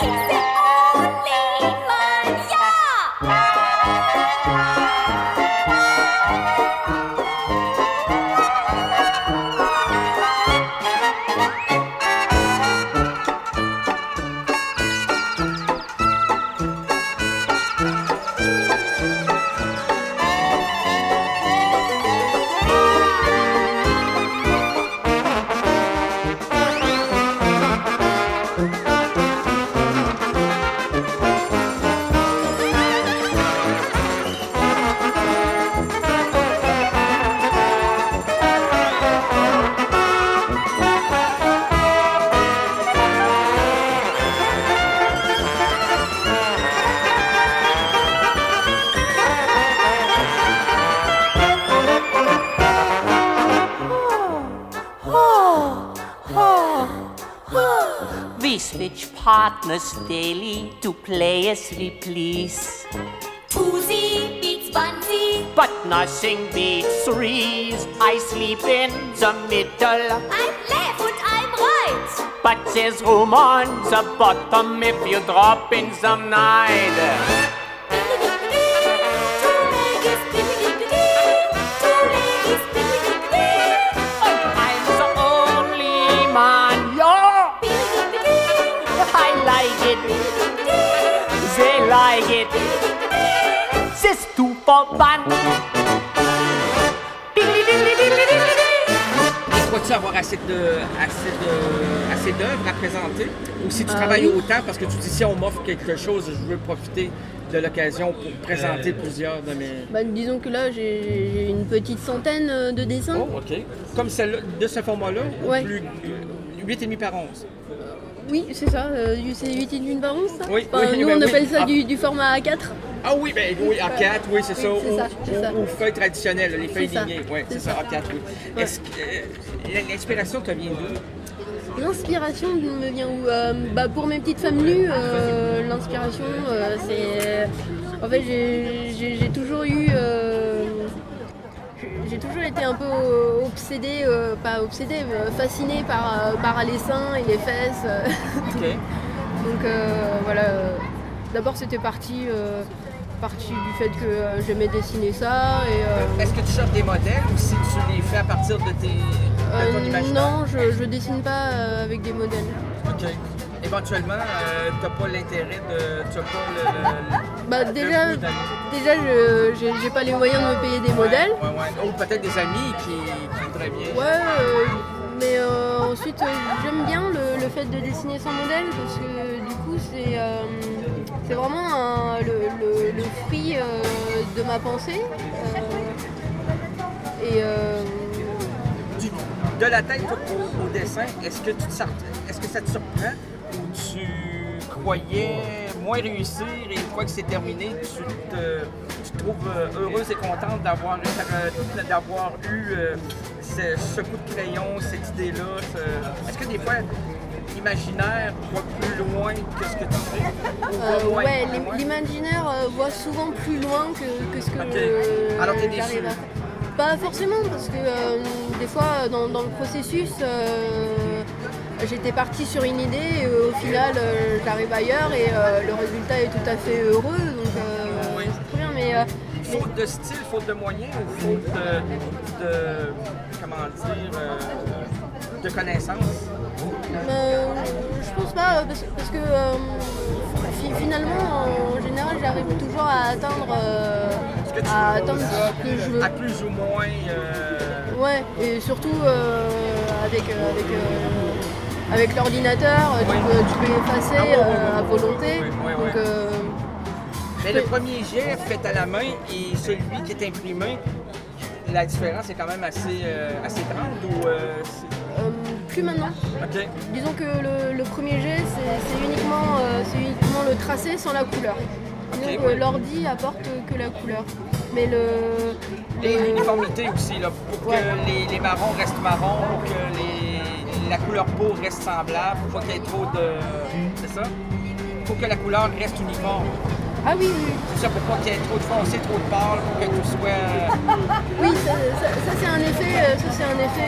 We switch partners daily to play as we please. Twosy beats onesy. But nothing beats threes. I sleep in the middle. I'm left and I'm right. But there's room on the bottom if you drop in some night. They like it. C'est tout for fun. Crois-tu avoir assez de assez de assez d'œuvres à présenter? Ou si tu Ah, travailles oui. autant parce que tu dis si on m'offre quelque chose, je veux profiter de l'occasion pour présenter plusieurs de mes. Bah, disons que là, j'ai j'ai une petite centaine euh, de dessins. Oh, ok. Comme celle de ce format-là, ou Ouais. plus huit virgule cinq par onze. Oui, c'est ça, euh, c'est huit et demi par onze, ça Oui, Enfin, oui, nous, ben on oui. appelle ça Ah. du, du format A quatre. Ah oui, ben oui, A quatre, oui, c'est ça. Oui, c'est Ou, ça, c'est ou- ça. ou feuilles traditionnelles, les feuilles C'est ça. lignées. Oui, c'est C'est ça, ça. A quatre, oui. Ouais. Est-ce que euh, l'inspiration te vient d'où? L'inspiration me vient où euh, bah, Pour mes petites femmes nues, euh, l'inspiration, euh, c'est... En fait, j'ai- j'ai j'ai toujours eu... euh, J'ai toujours été un peu obsédée, euh, pas obsédée, mais fascinée par, euh, par les seins et les fesses. euh. Ok. Donc euh, voilà, euh, d'abord c'était parti, euh, parti du fait que euh, j'aimais dessiner ça. Et, euh, Est-ce que tu cherches des modèles ou si tu les fais à partir de, tes, de ton euh, imaginaire? non, je, je dessine pas euh, avec des modèles. Ok. Éventuellement, euh, tu n'as pas l'intérêt de. Tu n'as pas le. le- Bah le déjà, goût d'aller- déjà je j'ai j'ai pas les moyens de me payer des modèles. Ouais, ouais. Ou peut-être des amis qui, qui voudraient bien. Ouais, euh, mais euh, ensuite euh, j'aime bien le, le fait de dessiner sans modèle parce que du coup c'est euh, c'est vraiment un- le, le, le fruit euh, de ma pensée. Euh, et euh, Du- de la tête au, au dessin, est-ce que, tu te sors- est-ce que ça te surprend ou tu croyais moins réussir et une fois que c'est terminé, tu te, tu te trouves euh, heureuse et contente d'avoir, eu- d'avoir eu euh, ce, ce coup de crayon, cette idée-là? ce- Est-ce que des fois, l'imaginaire voit plus loin que ce que tu fais? Ou va Euh, moins- ouais, va l'im- moins? l'imaginaire euh, voit souvent plus loin que, que ce que Ok. euh, Alors t'es déçue. j'arrive à faire. Pas forcément, parce que euh, des fois, dans, dans le processus, euh, j'étais partie sur une idée et euh, au final, euh, j'arrive ailleurs et euh, le résultat est tout à fait heureux, donc euh, c'est très bien. Mais, euh, mais- Faute de style, faute de moyens ou faute de, de comment dire, euh, de connaissances? Euh, je pense pas, euh, parce, parce que euh, fi- finalement, en général, j'arrive toujours à atteindre, euh, Est-ce que tu à veux atteindre ça ce que je veux. à plus ou moins euh, Ouais, et surtout euh, avec, euh, avec, euh, avec l'ordinateur, euh, tu, Oui. peux, tu peux effacer Ah ouais, ouais, euh, ouais, à ouais, volonté. ouais, ouais, ouais. Donc, euh, Mais le premier jet fait à la main et celui qui est imprimé, la différence est quand même assez, euh, assez grande ou euh, c'est- euh, plus maintenant. OK. Disons que le, le premier jet, c'est c'est uniquement, euh, c'est uniquement le tracé sans la couleur. Disons Ok, que ouais. l'ordi apporte que la couleur. Mais le. Et le- l'uniformité aussi, là, pour Ouais. que les, les marrons restent marrons, pour que les, la couleur peau reste semblable, pour pas qu'il y ait trop de... C'est ça? Pour que la couleur reste uniforme. Ah oui, oui. C'est ça, pour pas qu'il y ait trop de foncé, trop de pâle, pour que tout soit... Oui, ça, ça- ça, c'est un effet, euh, ça, c'est un effet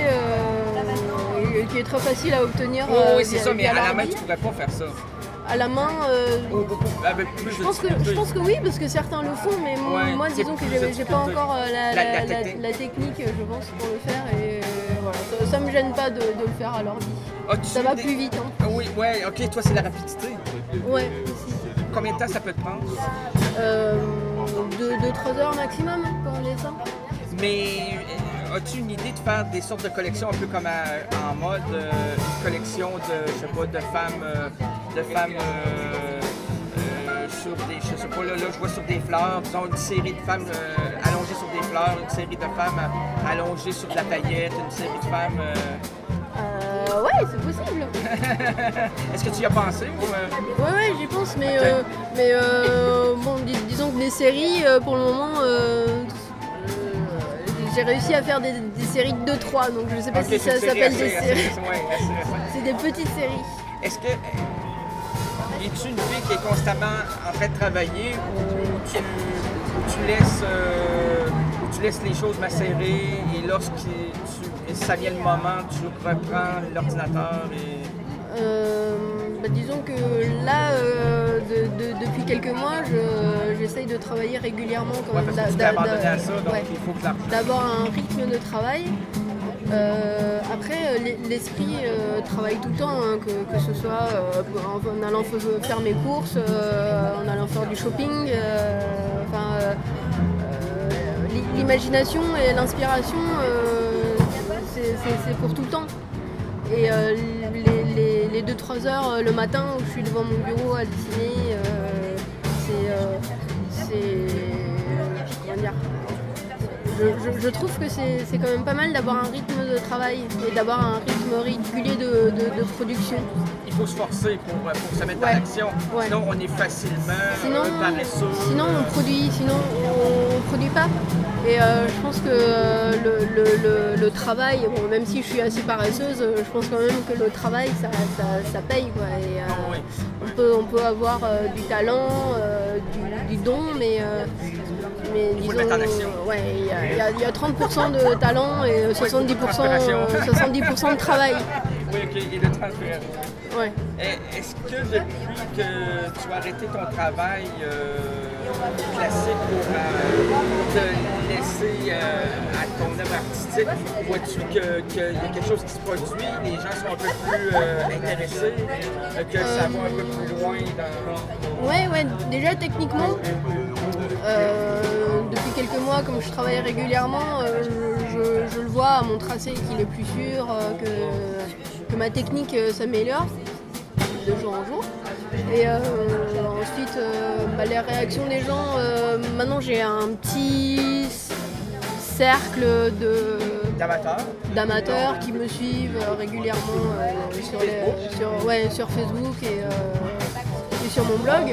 euh, qui est très facile à obtenir. Oui, euh, oui, c'est via- ça, mais via à la main, l'ordi. tu pourrais pas faire ça. À la main, euh, Avec plus je de pense, que, difficulté. je pense que oui, parce que certains le font, mais moi, Ouais, moi, c'est disons que plus j'ai de j'ai pas difficulté. encore euh, la, La- la- la la- technique. la technique, je pense, pour le faire, et euh, voilà, ça, ça me gêne pas de, de le faire à l'ordi. As-tu Ça va des- plus vite, hein. Ah oui, ouais, ok, toi c'est la rapidité. Ouais, aussi. Combien de temps ça peut te prendre? Euh, deux trois heures maximum pour un dessin. Mais euh, as-tu une idée de faire des sortes de collections un peu comme à- en mode euh, une collection de, je sais pas, de femmes, euh, de femmes euh, euh, sur des, je sais pas, là, là je vois sur des fleurs, disons une série de femmes euh, allongées sur des fleurs, une série de femmes euh, allongées sur de la paillette, une série de femmes... euh, Euh, ouais, c'est possible. Est-ce que tu y as pensé ou, euh, Ouais, ouais, j'y pense, mais, Ok. euh, mais euh, bon, dis- disons que des séries, euh, pour le moment, euh, euh, j'ai réussi à faire des, des séries de deux trois, donc je sais pas ok, si c'est ça une série s'appelle assez- des assez- séries. ouais, assez récente. C'est des petites séries. Est-ce que euh, es-tu une fille qui est constamment en train de travailler ou tu, ou tu laisses euh, ou tu laisses les choses macérer et lorsque tu, ça vient le moment, tu reprends l'ordinateur et... Euh, bah, disons que là, euh, de, de, depuis quelques mois, je, j'essaye de travailler régulièrement quand ouais, même. Parce que tu t'es abandonné à ça, donc ouais. il faut que l'argent... D'avoir un rythme de travail. Euh, après, l'esprit euh, travaille tout le temps, hein, que, que ce soit euh, en, en allant faire mes courses, euh, en allant faire du shopping. Euh, enfin, euh, l'imagination et l'inspiration, euh, c'est, c'est, c'est pour tout le temps. Et euh, les deux trois heures euh, le matin où je suis devant mon bureau à dessiner, euh, c'est, euh, c'est... comment dire je, je, je trouve que c'est, c'est quand même pas mal d'avoir un rythme de travail et d'avoir un rythme régulier de, de, de production. Il faut se forcer pour, pour se mettre ouais. en action, ouais. Sinon on est facilement sinon, euh, paresseux. Sinon on produit, sinon on, on produit pas. Et euh, je pense que euh, le, le, le, le travail, bon, même si je suis assez paresseuse, je pense quand même que le travail, ça, ça, ça paye. Quoi. Et, euh, oh, oui. on, peut, on peut avoir euh, du talent, euh, du, du don, mais, euh, mais il disons, faut le mettre en action. Ouais, il y a, y a, y a trente pour cent de talent et soixante-dix pour cent, euh, soixante-dix pour cent de travail. Oui, ok, et de transfert. Ouais. Est-ce que depuis que tu as arrêté ton travail euh, classique pour euh, te laisser euh, à ton œuvre artistique, vois-tu qu'il y a quelque chose qui se produit, les gens sont un peu plus euh, intéressés, euh, que euh, ça va un peu plus loin dans... Ouais, ouais, déjà techniquement, euh, depuis quelques mois, comme je travaille régulièrement, euh, je, je, je le vois à mon tracé qu'il est plus sûr, euh, que, que ma technique euh, s'améliore de jour en jour. Et euh, ensuite, euh, bah, les réactions des gens, euh, maintenant j'ai un petit cercle de, d'amateurs. d'amateurs qui me suivent euh, régulièrement euh, sur, les, sur, ouais, sur Facebook et, euh, et sur mon blog.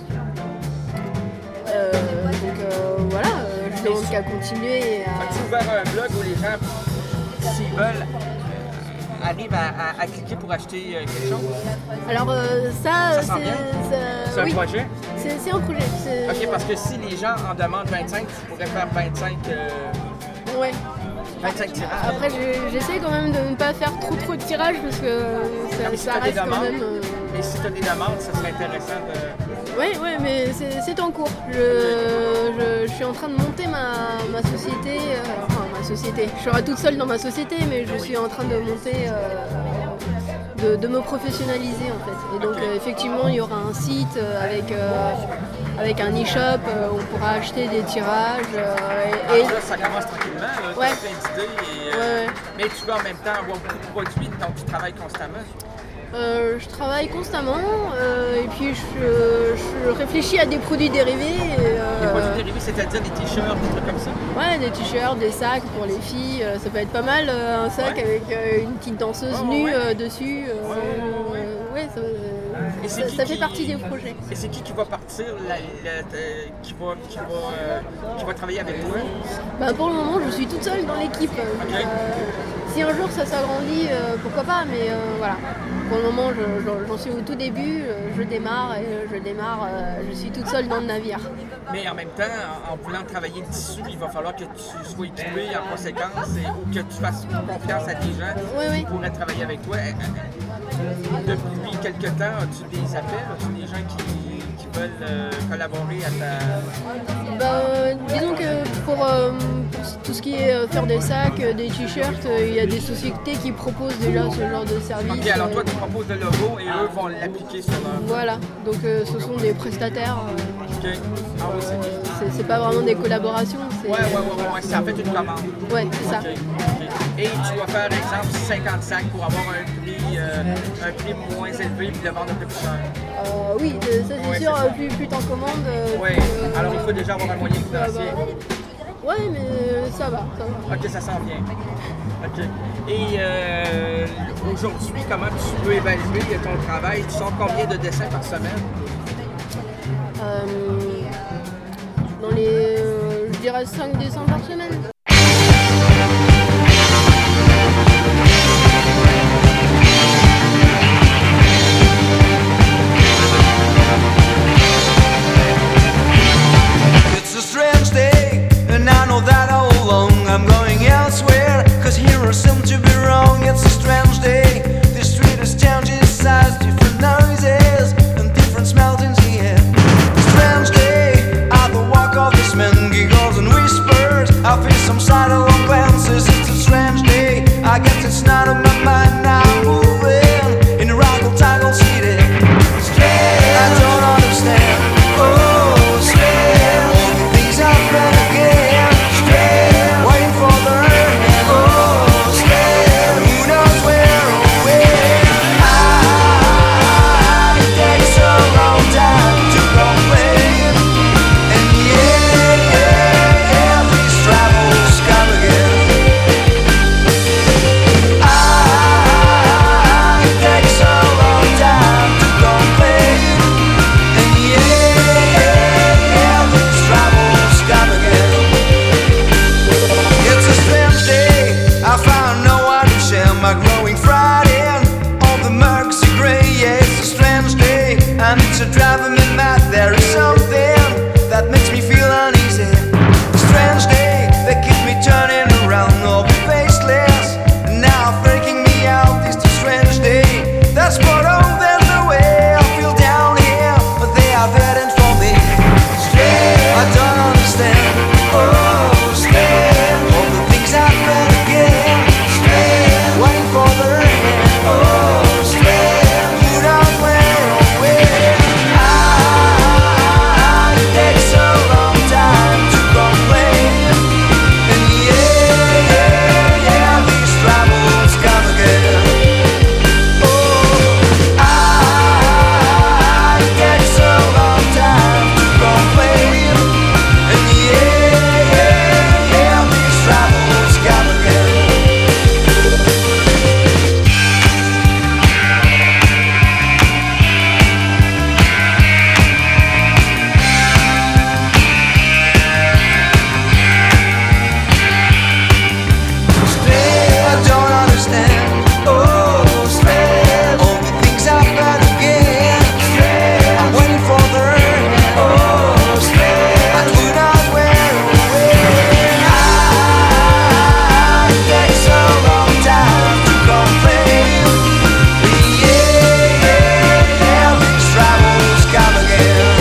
Euh, donc euh, voilà, euh, je demande qu'à continuer. À... Tu as ouvert un blog où les gens, s'ils veulent, arrivent à, à, à cliquer pour acheter quelque chose? Alors euh, ça, ça c'est, ça, c'est un oui. projet? C'est, c'est un projet. C'est... Ok, parce que si les gens en demandent vingt-cinq, tu pourrais faire vingt-cinq, euh... ouais. vingt-cinq tirages. Après, j'essaie quand même de ne pas faire trop trop de tirages parce que ça, si ça reste quand même... Euh... Mais si tu as des demandes, ça serait intéressant de... Oui, oui, mais c'est, c'est en cours. Je, je, je suis en train de monter ma, ma société, euh, enfin ma société. Je serai toute seule dans ma société, mais je suis en train de monter, euh, de, de me professionnaliser en fait. Et donc okay. euh, effectivement, il y aura un site avec, euh, avec un e-shop euh, où on pourra acheter des tirages. Euh, et, et... Alors là, ça commence tranquillement, là, ouais. Tu as plein d'idées, et, euh, ouais, ouais. Mais tu veux en même temps avoir beaucoup de produits, donc tu travailles constamment. Euh, je travaille constamment euh, et puis je, je réfléchis à des produits dérivés. Et, euh, des produits dérivés, c'est-à-dire des t-shirts, des trucs comme ça? Ouais, des t-shirts, des sacs pour les filles. Euh, ça peut être pas mal, euh, un sac ouais. avec euh, une petite danseuse oh, nue ouais. euh, dessus. Euh, ouais, ouais, ouais, ça, et ça, ça fait qui, partie des projets. Et c'est qui qui va partir, la, la, la, qui, va, qui, va, euh, qui va travailler avec toi? Bah, pour le moment, je suis toute seule dans l'équipe. Okay. Euh, si un jour ça s'agrandit, euh, pourquoi pas, mais euh, voilà. Pour le moment, je, je, j'en suis au tout début, je démarre et je démarre, je suis toute seule dans le navire. Mais en même temps, en, en voulant travailler le tissu, il va falloir que tu sois équipé en conséquence et, ou que tu fasses confiance à des gens oui, oui. qui pourraient travailler avec toi. Depuis quelque temps, as-tu des appels, as-tu des gens qui, qui veulent euh, collaborer à ta... Bah, euh, disons que pour, euh, pour tout ce qui est euh, faire des sacs, euh, des t-shirts, euh, il y a des sociétés qui proposent déjà ce genre de service. Ok, alors toi tu proposes le logo et eux vont l'appliquer sur leur... Voilà, donc euh, ce sont des prestataires. Euh, ok, ah oui, c'est... c'est C'est pas vraiment des collaborations. C'est, ouais, ouais, ouais, ouais, ouais, c'est en fait une commande. Ouais, c'est ça. Okay, okay. Et tu dois faire, exemple, cinquante sacs pour avoir un prix, euh, un prix moins élevé puis le vendre un peu plus cher. Euh, oui, ça c'est ouais, sûr, c'est plus, plus t'en commandes. Euh, oui, euh, alors il faut déjà avoir un moyen financier. Ouais, mais ça va, ça va. Ok, ça s'en vient. Ok. Et euh, aujourd'hui, comment tu peux évaluer ton travail? Tu sors combien de dessins par semaine? Euh, dans les, euh, je dirais cinq dessins par semaine. going frightened. All the murks are grey, yeah, it's a strange day, and it's a driving me mad. There is something that makes me feel uneasy. A strange day that keeps me turning around, all faceless, and now freaking me out. It's a strange day. That's what on there's no way. I feel down here, but they are waiting for me. Strange, I don't understand. Oh, strange, all the things happen again. Strange, waiting for the rain. Oh, strange, you don't wear away. Ah, it takes a long time to complain. And yeah, yeah, yeah, these troubles come again. Oh, ah, it takes a long time to complain. And yeah, yeah, yeah, these troubles come again. I don't understand. Oh, strange. All the things happen again. Strange. I'm waiting for the rain. Oh, strange. I do not wear away. Ah, it takes a long time to complain. Yeah, yeah, yeah, these troubles come again.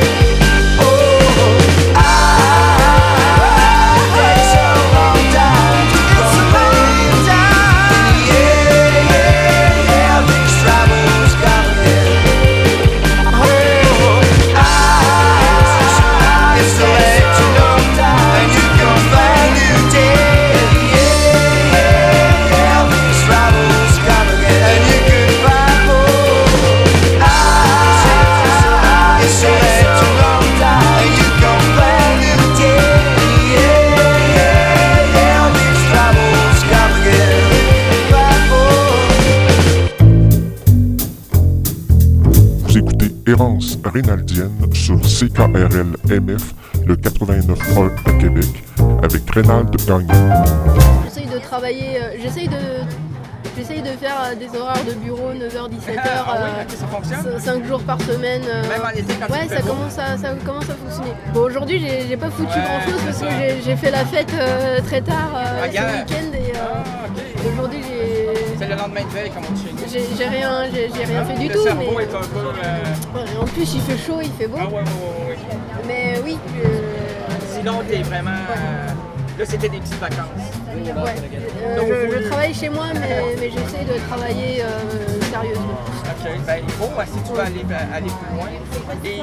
Oh, ah, it takes a long time to complain. Yeah, yeah, yeah, these troubles come again. Oh, ah, it's too late to know, and you can find new day. Yeah, yeah, yeah, these troubles come again, and you can find oh, ah, it's too late to know, and you can find new day. Yeah, yeah, yeah, these troubles come again. Vous écoutez Errance Rénaldienne sur C K R L M F, le quatre-vingt-neuf un à Québec, avec Rénald Gagnon. J'essaye de travailler, euh, j'essaye de, j'essaye de faire euh, des horaires de bureau neuf heures dix-sept heures, Ah oui, ok, ça fonctionne? cinq jours par semaine. euh, Même en été, quand ouais, il fait ça beau? commence, à, ça commence à fonctionner. Bon, aujourd'hui, j'ai, j'ai pas foutu Ouais, grand chose c'est parce ça. que j'ai, j'ai fait la fête euh, très tard euh, Ah, ce hier? week-end et euh, aujourd'hui, j'ai, C'est le lendemain de veille, comme on dit chez nous. j'ai, j'ai rien, j'ai, j'ai rien fait du le tout. cerveau mais, est un peu... euh, ouais, en plus, il fait chaud, il fait beau. Ah ouais, ouais, ouais, ouais. Mais oui, je- Sinon, t'es vraiment... euh, Là, c'était des petites vacances. ouais, euh, Donc, je, vous- je travaille chez moi, mais, mais j'essaie de travailler euh, sérieusement. OK. Ben, il faut, si tu veux aller, aller plus loin. Et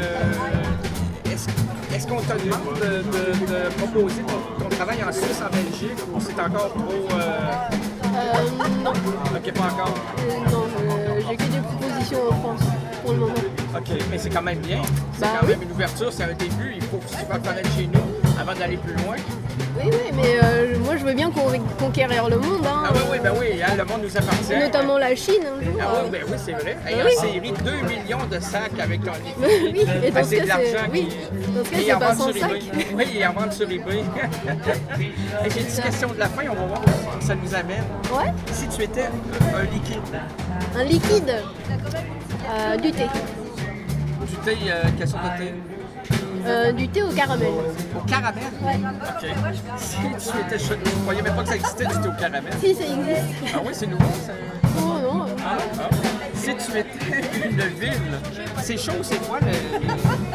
euh, est-ce, est-ce qu'on te demande de, de- de proposer ton, ton travail en Suisse, en Belgique, ou c'est encore trop... Euh... Euh, non. OK, pas encore. Euh, non, je- j'ai que des propositions en France pour le moment. OK, mais c'est quand même bien. C'est Bah quand oui. même une ouverture, c'est un début. Il faut que tu fasses connaître chez nous avant d'aller plus loin. Oui, oui, mais euh, moi je veux bien con- conquérir le monde, hein, Ah oui, oui, ben oui, hein, le monde nous appartient. notamment la Chine un jour. Ah euh. oui, ben oui, c'est vrai. Hey, Ben en oui. série, deux millions de sacs avec ton livre. Oui, et dans Ben, ce c'est cas, de c'est- l'argent oui. qui... Dans ce cas, Et c'est en pas vente cent sur sacs. eBay. Oui, et en vente sur eBay. Hey, j'ai une petite question de la fin, on va voir où ça nous amène. Ouais. Si tu étais un liquide, Un liquide, euh, du thé. du thé, euh, quelle sorte de thé? Euh, du thé au caramel. Au caramel? Ouais. OK. Si tu étais chaud, je ne croyais même pas que ça existait du thé au caramel. Si, ça existe. Ah oui, c'est nouveau, ça? Oh non. euh, Ah, ah. Si tu étais une ville, c'est chaud ou c'est froid? Le,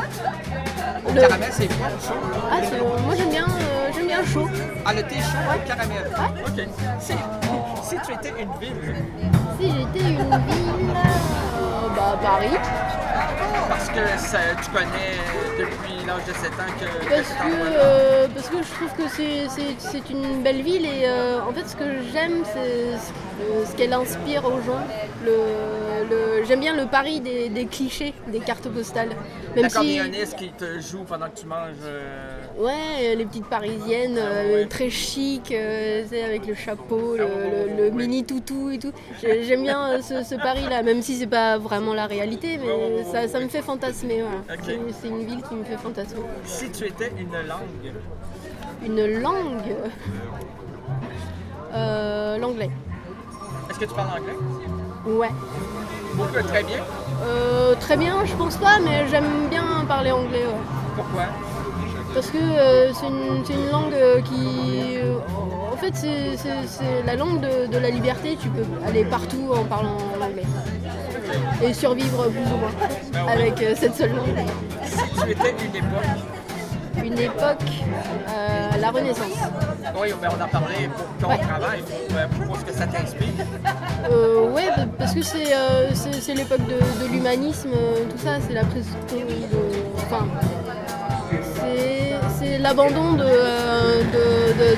le Le- caramel, c'est froid ou chaud? Ah, c'est- moi j'aime bien, euh, j'aime bien chaud. Ah, le thé chaud, le caramel. OK. Si, si tu étais une ville, Si j'étais une ville, euh, bah Paris. parce que ça, tu connais depuis l'âge de sept ans que, que Parce cet que, endroit-là. euh, parce que je trouve que c'est, c'est, c'est une belle ville et euh, en fait ce que j'aime c'est ce, ce qu'elle inspire aux gens. Le, le- j'aime bien le Paris des, des clichés, des cartes postales. Même si, L'accordéoniste qui te joue pendant que tu manges. euh, ouais, les petites parisiennes, euh, très chic, euh, tu sais, avec le chapeau, le, le- le mini toutou et tout. J'ai- J'aime bien euh, ce, ce Paris-là, même si c'est pas vraiment la réalité, mais ça, ça me fait fantasmer. Voilà. Ok. C'est, c'est une ville qui me fait fantasmer. Si tu étais une langue, Une langue, euh, l'anglais. est-ce Est-ce que tu parles anglais? Ouais. Beaucoup, très bien. Euh, très bien, je pense pas, mais j'aime bien parler anglais. Ouais. Pourquoi? Parce que euh, c'est une, c'est une langue euh, qui... euh, en fait, c'est, c'est, c'est la langue de, de la liberté. Tu peux aller partout en parlant l'anglais. Et survivre plus ou moins Ben oui. avec euh, cette seule langue. Si tu étais une époque, Une époque, euh, la Renaissance. oui, ben on en parlait pour ton Ouais. travail, pour, euh, pour ce que ça t'inspire. Euh, ouais, bah, parce que c'est, euh, c'est, c'est l'époque de, de l'humanisme, euh, tout ça, c'est la prise de... Enfin, c'est, c'est l'abandon de, euh, de, de,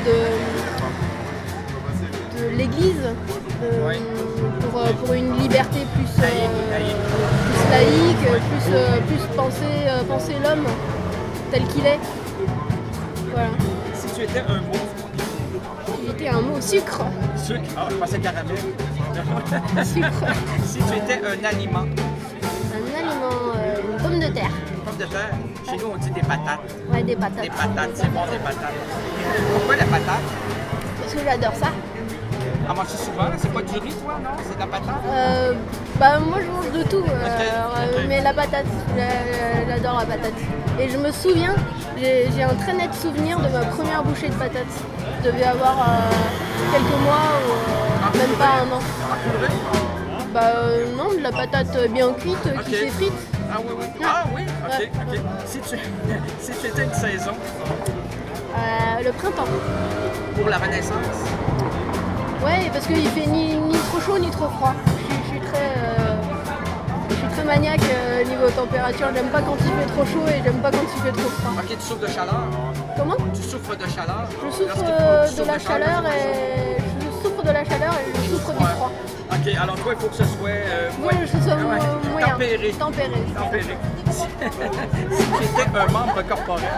de, de l'Église euh, pour, euh, pour une liberté plus, euh, plus laïque, plus, euh, plus penser, euh, penser l'homme tel qu'il est. Voilà. Si tu étais un mot, Il était un mot sucre. sucre, ah, je pensais caramel. Sucre. Si tu étais un aliment, Un aliment, euh, une pomme de terre. pomme de terre, chez nous on dit des patates. Ouais, des patates. Des patates, c'est bon des patates. Pourquoi la patate? Parce que j'adore ça. En manges-tu souvent? C'est pas du riz, toi, non? C'est de la patate? Euh, bah moi je mange de tout, euh, Ok, euh, ok. mais la patate, j'a- j'adore la patate. Et je me souviens, j'ai j'ai un très net souvenir de ma première bouchée de patate. Je devais avoir euh, quelques mois ou euh, même pas un an. Bah euh, non, de la patate bien cuite euh, qui Ok. s'effrite. Ah oui, oui. Ah oui, ok, Ouais. ok. Si tu, si tu étais une saison Euh, le printemps. pour la Renaissance, Ouais, parce qu'il fait ni, ni trop chaud ni trop froid. Je suis, je suis très, euh, je suis très maniaque euh, niveau température. J'aime pas quand il fait trop chaud et j'aime pas quand il fait trop froid. ok, tu souffres de chaleur. Comment? Tu souffres de chaleur. Je souffre Lorsque euh, tu de souffres la chaleur et je souffre de la chaleur et je souffre du Ouais. froid. Ok, alors toi, il faut que ce soit euh, Moi, je suis ouais, moyen. tempéré. Tempéré. Tempéré. Si, si tu étais un membre corporel,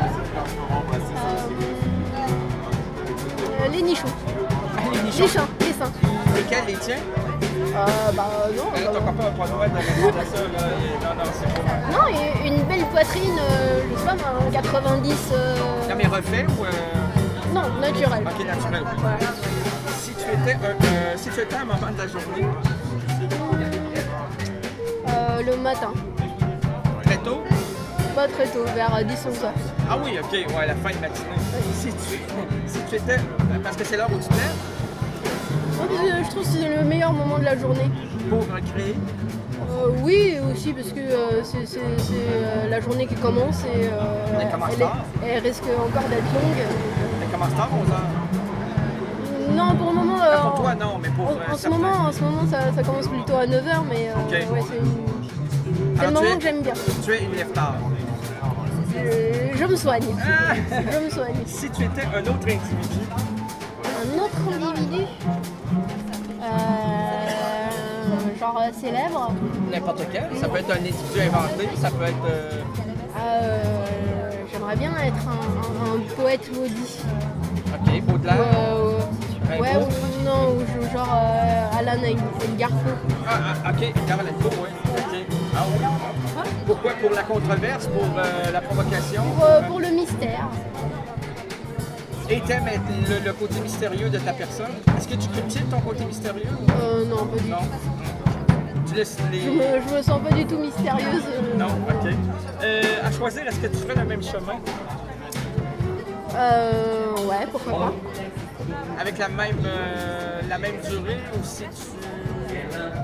Euh, les nichons. les nichons. Les seins. Les seins. Lesquels les tiens? Euh, bah non. Euh, Ton copain va pas droit de répondre à ça. Là. Et- Non, non, c'est pas. Non, et une belle poitrine, euh, je sais pas, moi, un quatre-vingt-dix. euh, Non, mais refait ou. Euh... Non, naturel. Ok, naturel. Si tu étais un, euh, si tu étais un moment de la journée, Euh, le matin. très tôt. Pas très tôt, vers dix onze heures. Ah oui, ok, ouais, la fin de matinée. Si tu, si tu étais. Parce que c'est l'heure où tu te lèves Moi, euh, je trouve que c'est le meilleur moment de la journée. pour recréer. Euh, oui, aussi parce que euh, c'est, c'est- c'est, euh, la journée qui commence et euh, Elle commence elle, tard. est- elle risque encore d'être longue. Elle commence tard, onze heures. Non, pour le moment. euh, Pour toi, non, mais pour. en, euh, en ce certains. moment, en ce moment ça, ça commence plutôt à neuf heures, mais euh, Ok. ouais, c'est, une- c'est le Alors, tu moment es- que j'aime bien. Tu es une lève-tard. Je, je me soigne. Je me soigne. Si tu étais un autre individu, Un autre individu, euh, genre euh, célèbre, n'importe quel, ça peut être un individu inventé, ça peut être. euh, euh, j'aimerais bien être un, un- un poète maudit. Ok, Baudelaire. Euh, Rimbaud. ouais, ou non, ou je- genre euh, Alan Garfo. Ah, ah, ok, Caroline Beau, oui. Ok. Ah oui. Pourquoi? Pour la controverse, pour euh, la provocation? Pour, euh, pour le mystère. Et t'aimes être le, le côté mystérieux de ta personne? Est-ce que tu cultives ton côté mystérieux? Euh, non, pas du Non. tout. Tu laisses les... Je me, je me sens pas du tout mystérieuse. euh. Non, ok. Euh, à choisir, est-ce que tu ferais le même chemin? Euh, ouais, pourquoi pas. Avec la même, euh, la même durée ou si tu,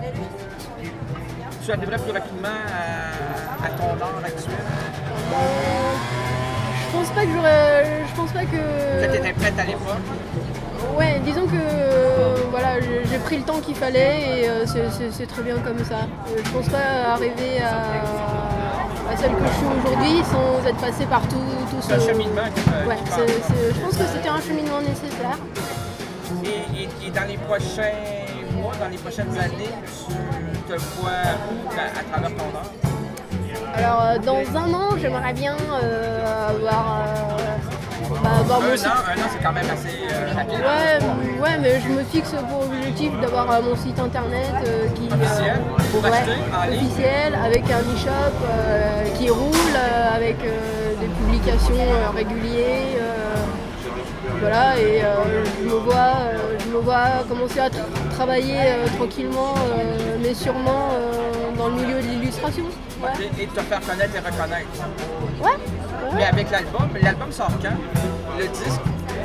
tu arriverais plus rapidement à, à ton art actuel? Euh, je pense pas que j'aurais. Je pense pas que. Que tu étais prête à l'époque? Ouais, disons que euh, voilà, j'ai j'ai pris le temps qu'il fallait et euh, c'est- c'est c'est très bien comme ça. Euh, je pense pas arriver à, à celle que je suis aujourd'hui sans être passé par tout, tout ce. C'est un cheminement qui te- Ouais, qui c'est- passe. c'est- je pense que c'était un cheminement nécessaire. Et, et- et dans les prochains mois, dans les prochaines années, tu te vois où à, à travers ton art? Alors, euh, dans un an, j'aimerais bien euh, avoir, euh, bah, avoir mon Un site. an, un an c'est quand même assez euh, rapide. Ouais, m- ouais, mais je me fixe pour objectif d'avoir euh, mon site internet euh, qui Officiel, pour ouais, acheter en ligne. officiel, avec un e-shop euh, qui roule, euh, avec euh, des publications euh, régulières. euh, voilà, et euh, je, me vois, euh, je me vois commencer à tra- travailler euh, tranquillement, euh, mais sûrement euh, dans le milieu de l'illustration. Ouais. Et, et te faire connaître et reconnaître. Ouais. ouais. Mais avec l'album, l'album sort quand? Le disque?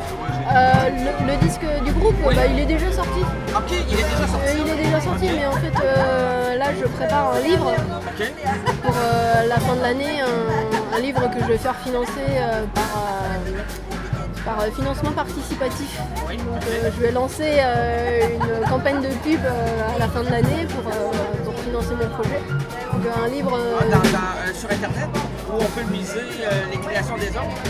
Euh, le, le disque du groupe, oui. bah, il est déjà sorti. Ok, il est déjà sorti. Euh, il est déjà sorti, okay. mais en fait, euh, là, je prépare un livre okay. pour euh, la fin de l'année, un, un livre que je vais faire financer euh, par, euh, par euh, financement participatif. Oui. Donc, okay. euh, je vais lancer euh, une campagne de pub euh, à la fin de l'année pour, euh, pour financer mon projet. Donc, un livre euh, dans, dans, euh, sur Internet où on peut miser euh, les créations des autres.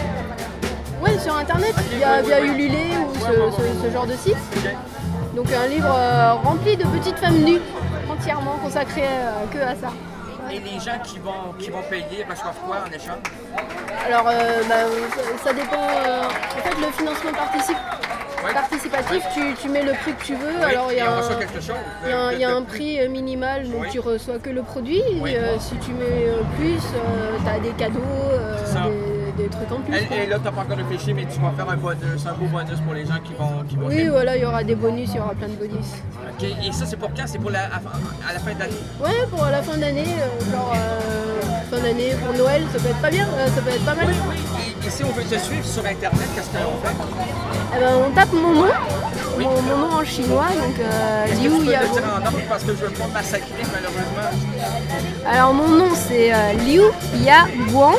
Oui, sur internet, okay, via, ouais, via ouais, Ulule ouais. ou ce, ouais, ce, ce genre de site. Okay. Donc un livre euh, rempli de petites femmes nues, entièrement consacré euh, que à ça. Ouais. Et les gens qui vont, qui vont payer reçoivent quoi en échange? Alors euh, bah, ça, ça dépend. Euh, en fait, le financement participe, ouais. participatif, ouais. Tu, tu mets le prix que tu veux. Oui, alors il y a on un, reçoit quelque chose. Il y a, un, y a un prix minimal, donc oui. tu reçois que le produit. Oui. Euh, si tu mets plus, euh, tu as des cadeaux, euh, des, des trucs en plus. Et, et là, tu n'as pas encore réfléchi, mais tu vas faire un bonus, un beau bonus pour les gens qui vont. Qui vont oui, voilà, il y aura des bonus, il y aura plein de bonus. Ok, et ça, c'est pour quand? C'est pour la, à la fin d'année? Ouais, pour la fin d'année, euh, genre euh, fin d'année pour Noël, ça peut être pas bien, euh, ça peut être pas mal. Oui, oui. Et, et si on veut te suivre sur Internet, qu'est-ce qu'on fait? Eh ben, on tape mon nom, oui. mon, mon nom en chinois, donc euh, Liu Yabong. Est-ce que tu peux le dire en ordre parce que je veux pas massacrer malheureusement? Alors mon nom c'est euh, Liu Yabong,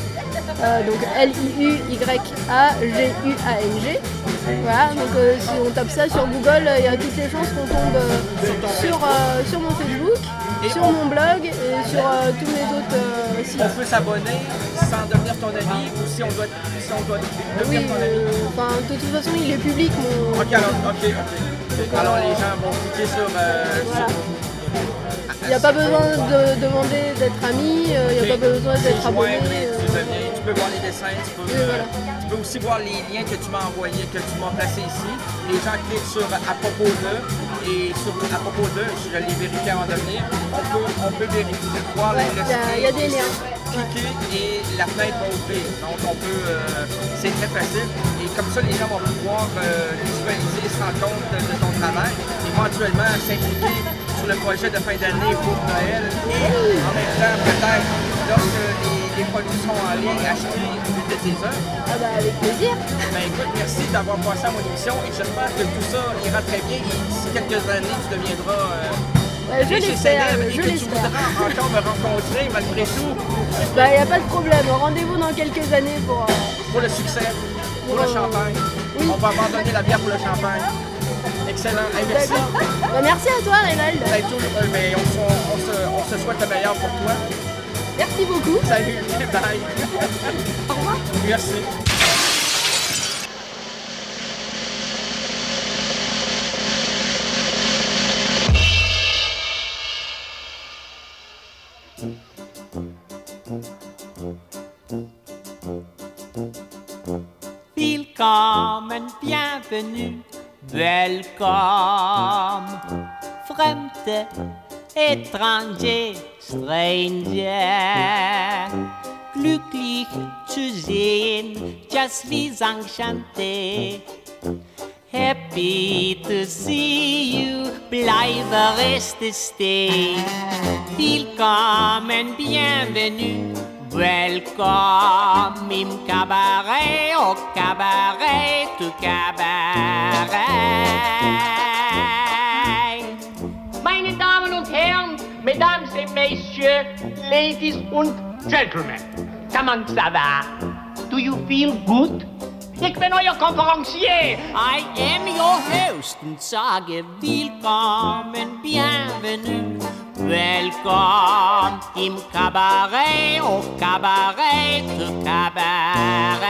euh, donc L I U Y A G U A N G. Voilà, donc euh, si on tape ça sur Google, il y a toutes les chances qu'on tombe euh, sur, euh, sur mon Facebook, et sur on... mon blog et sur euh, tous mes autres euh, sites. On peut s'abonner sans devenir ton ami ou si on doit, si on doit devenir oui, ton ami? Enfin, euh, de toute façon, il est public mon. Ok, alors, ok, ok. Alors les gens vont cliquer sur. Euh, voilà. sur... Il n'y a pas besoin de demander d'être ami, il euh, n'y a okay. pas besoin d'être abonné. Euh... Tu, deviens, tu peux voir les dessins, tu peux, oui, voilà. tu peux aussi voir les liens que tu m'as envoyés, que tu m'as placés ici. Les gens cliquent sur à propos de et sur à propos de, je l'ai vérifié avant de venir, on peut, on peut vérifier, voir ouais, les recipes. Il y a des liens. Cliquer et la fenêtre va ouvrir. Donc on peut, euh, c'est très facile. Et comme ça, les gens vont pouvoir euh, visualiser, se rendre compte de, de ton travail, éventuellement s'impliquer sur le projet de fin d'année pour Noël et en même temps, peut-être, lorsque les, les produits seront en ligne, acheter une de tes œuvres. Ah bah avec plaisir. Ben écoute, merci d'avoir passé à mon émission et j'espère que tout ça ira très bien et d'ici quelques années, tu deviendras euh, ouais, je l'espère, et je que tu voudras encore me rencontrer malgré tout. Bah il n'y a pas de problème, rendez-vous dans quelques années pour... Euh... Pour le succès, pour, pour le champagne. Oui. On va abandonner la bière pour le champagne. Excellent. Hey, merci. Bah, merci à toi, Reynald. Ben, tout, euh, mais on, on, on, se, on se souhaite le meilleur pour toi. Merci beaucoup. Salut. Bye. Au revoir. Merci. Willkommen, bienvenue, welcome, fremde, étranger, stranger, glücklich zu sehen, just wie enchanté, happy to see you, bleibe reste stay, willkommen, bienvenue, welcome im cabaret, au cabaret, du cabaret. Meine Damen und Herren, Mesdames et Messieurs, Ladies und Gentlemen, comment ça va? Do you feel good? Ich bin euer Konferencier. I am your host und sage willkommen, bienvenue. Welcome im Cabaret, au Cabaret, du Cabaret.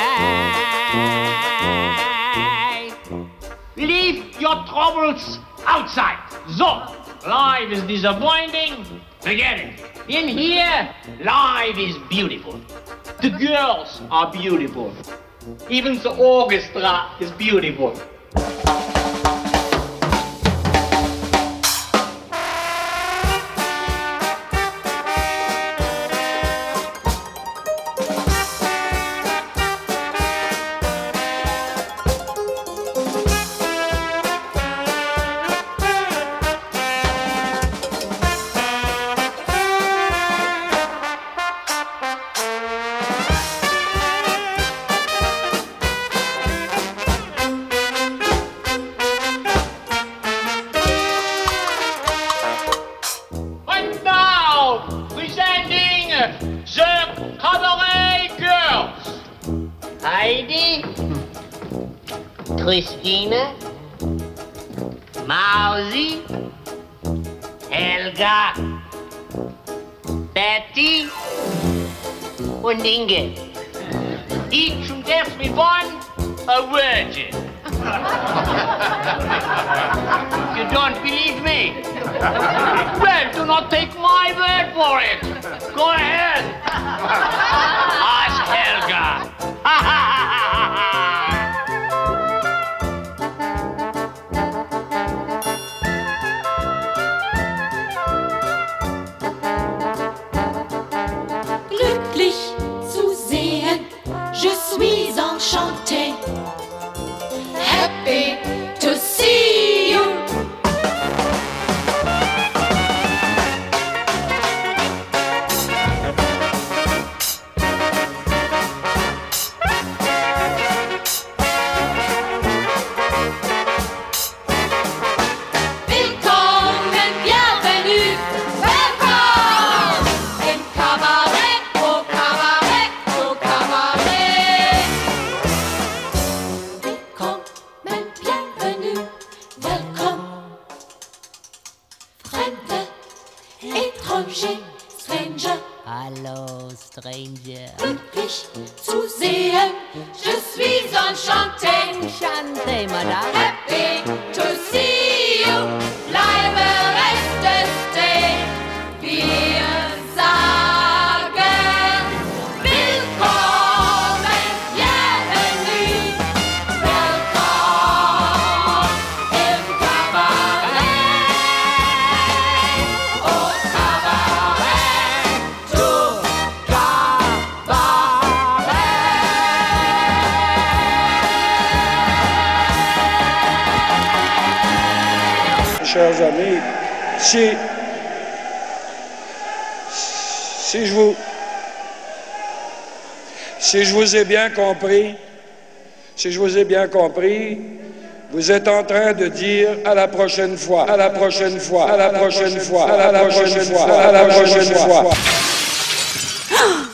Leave your troubles outside. So, life is disappointing. Forget it. In here, life is beautiful. The girls are beautiful. Even the orchestra is beautiful. Christine, Mausi, Helga, Betty und Inge. Each and every one a virgin. You don't believe me? Well, do not take my word for it. Go ahead. Ask Helga. Glücklich zu sehen, je suis enchanté. Happy to see you. Willkommen, bienvenue, welcome im Kabarett, au Kabarett, au Kabarett. Willkommen, bienvenue, welcome. Fremde, étranger, stranger. Hallo, Stranger. Glücklich zu sehen, je suis enchanté. Enchanté, madame. Happy to see you, bleibe reste stehen. Wir sagen willkommen, bienvenue, welcome im Kabarett, au Kabarett, au Chers amis, si, si je vous, si je vous ai bien compris, si je vous ai bien compris, vous êtes en train de dire à la prochaine fois, à la prochaine fois, à la prochaine fois, à la prochaine fois, à la prochaine fois.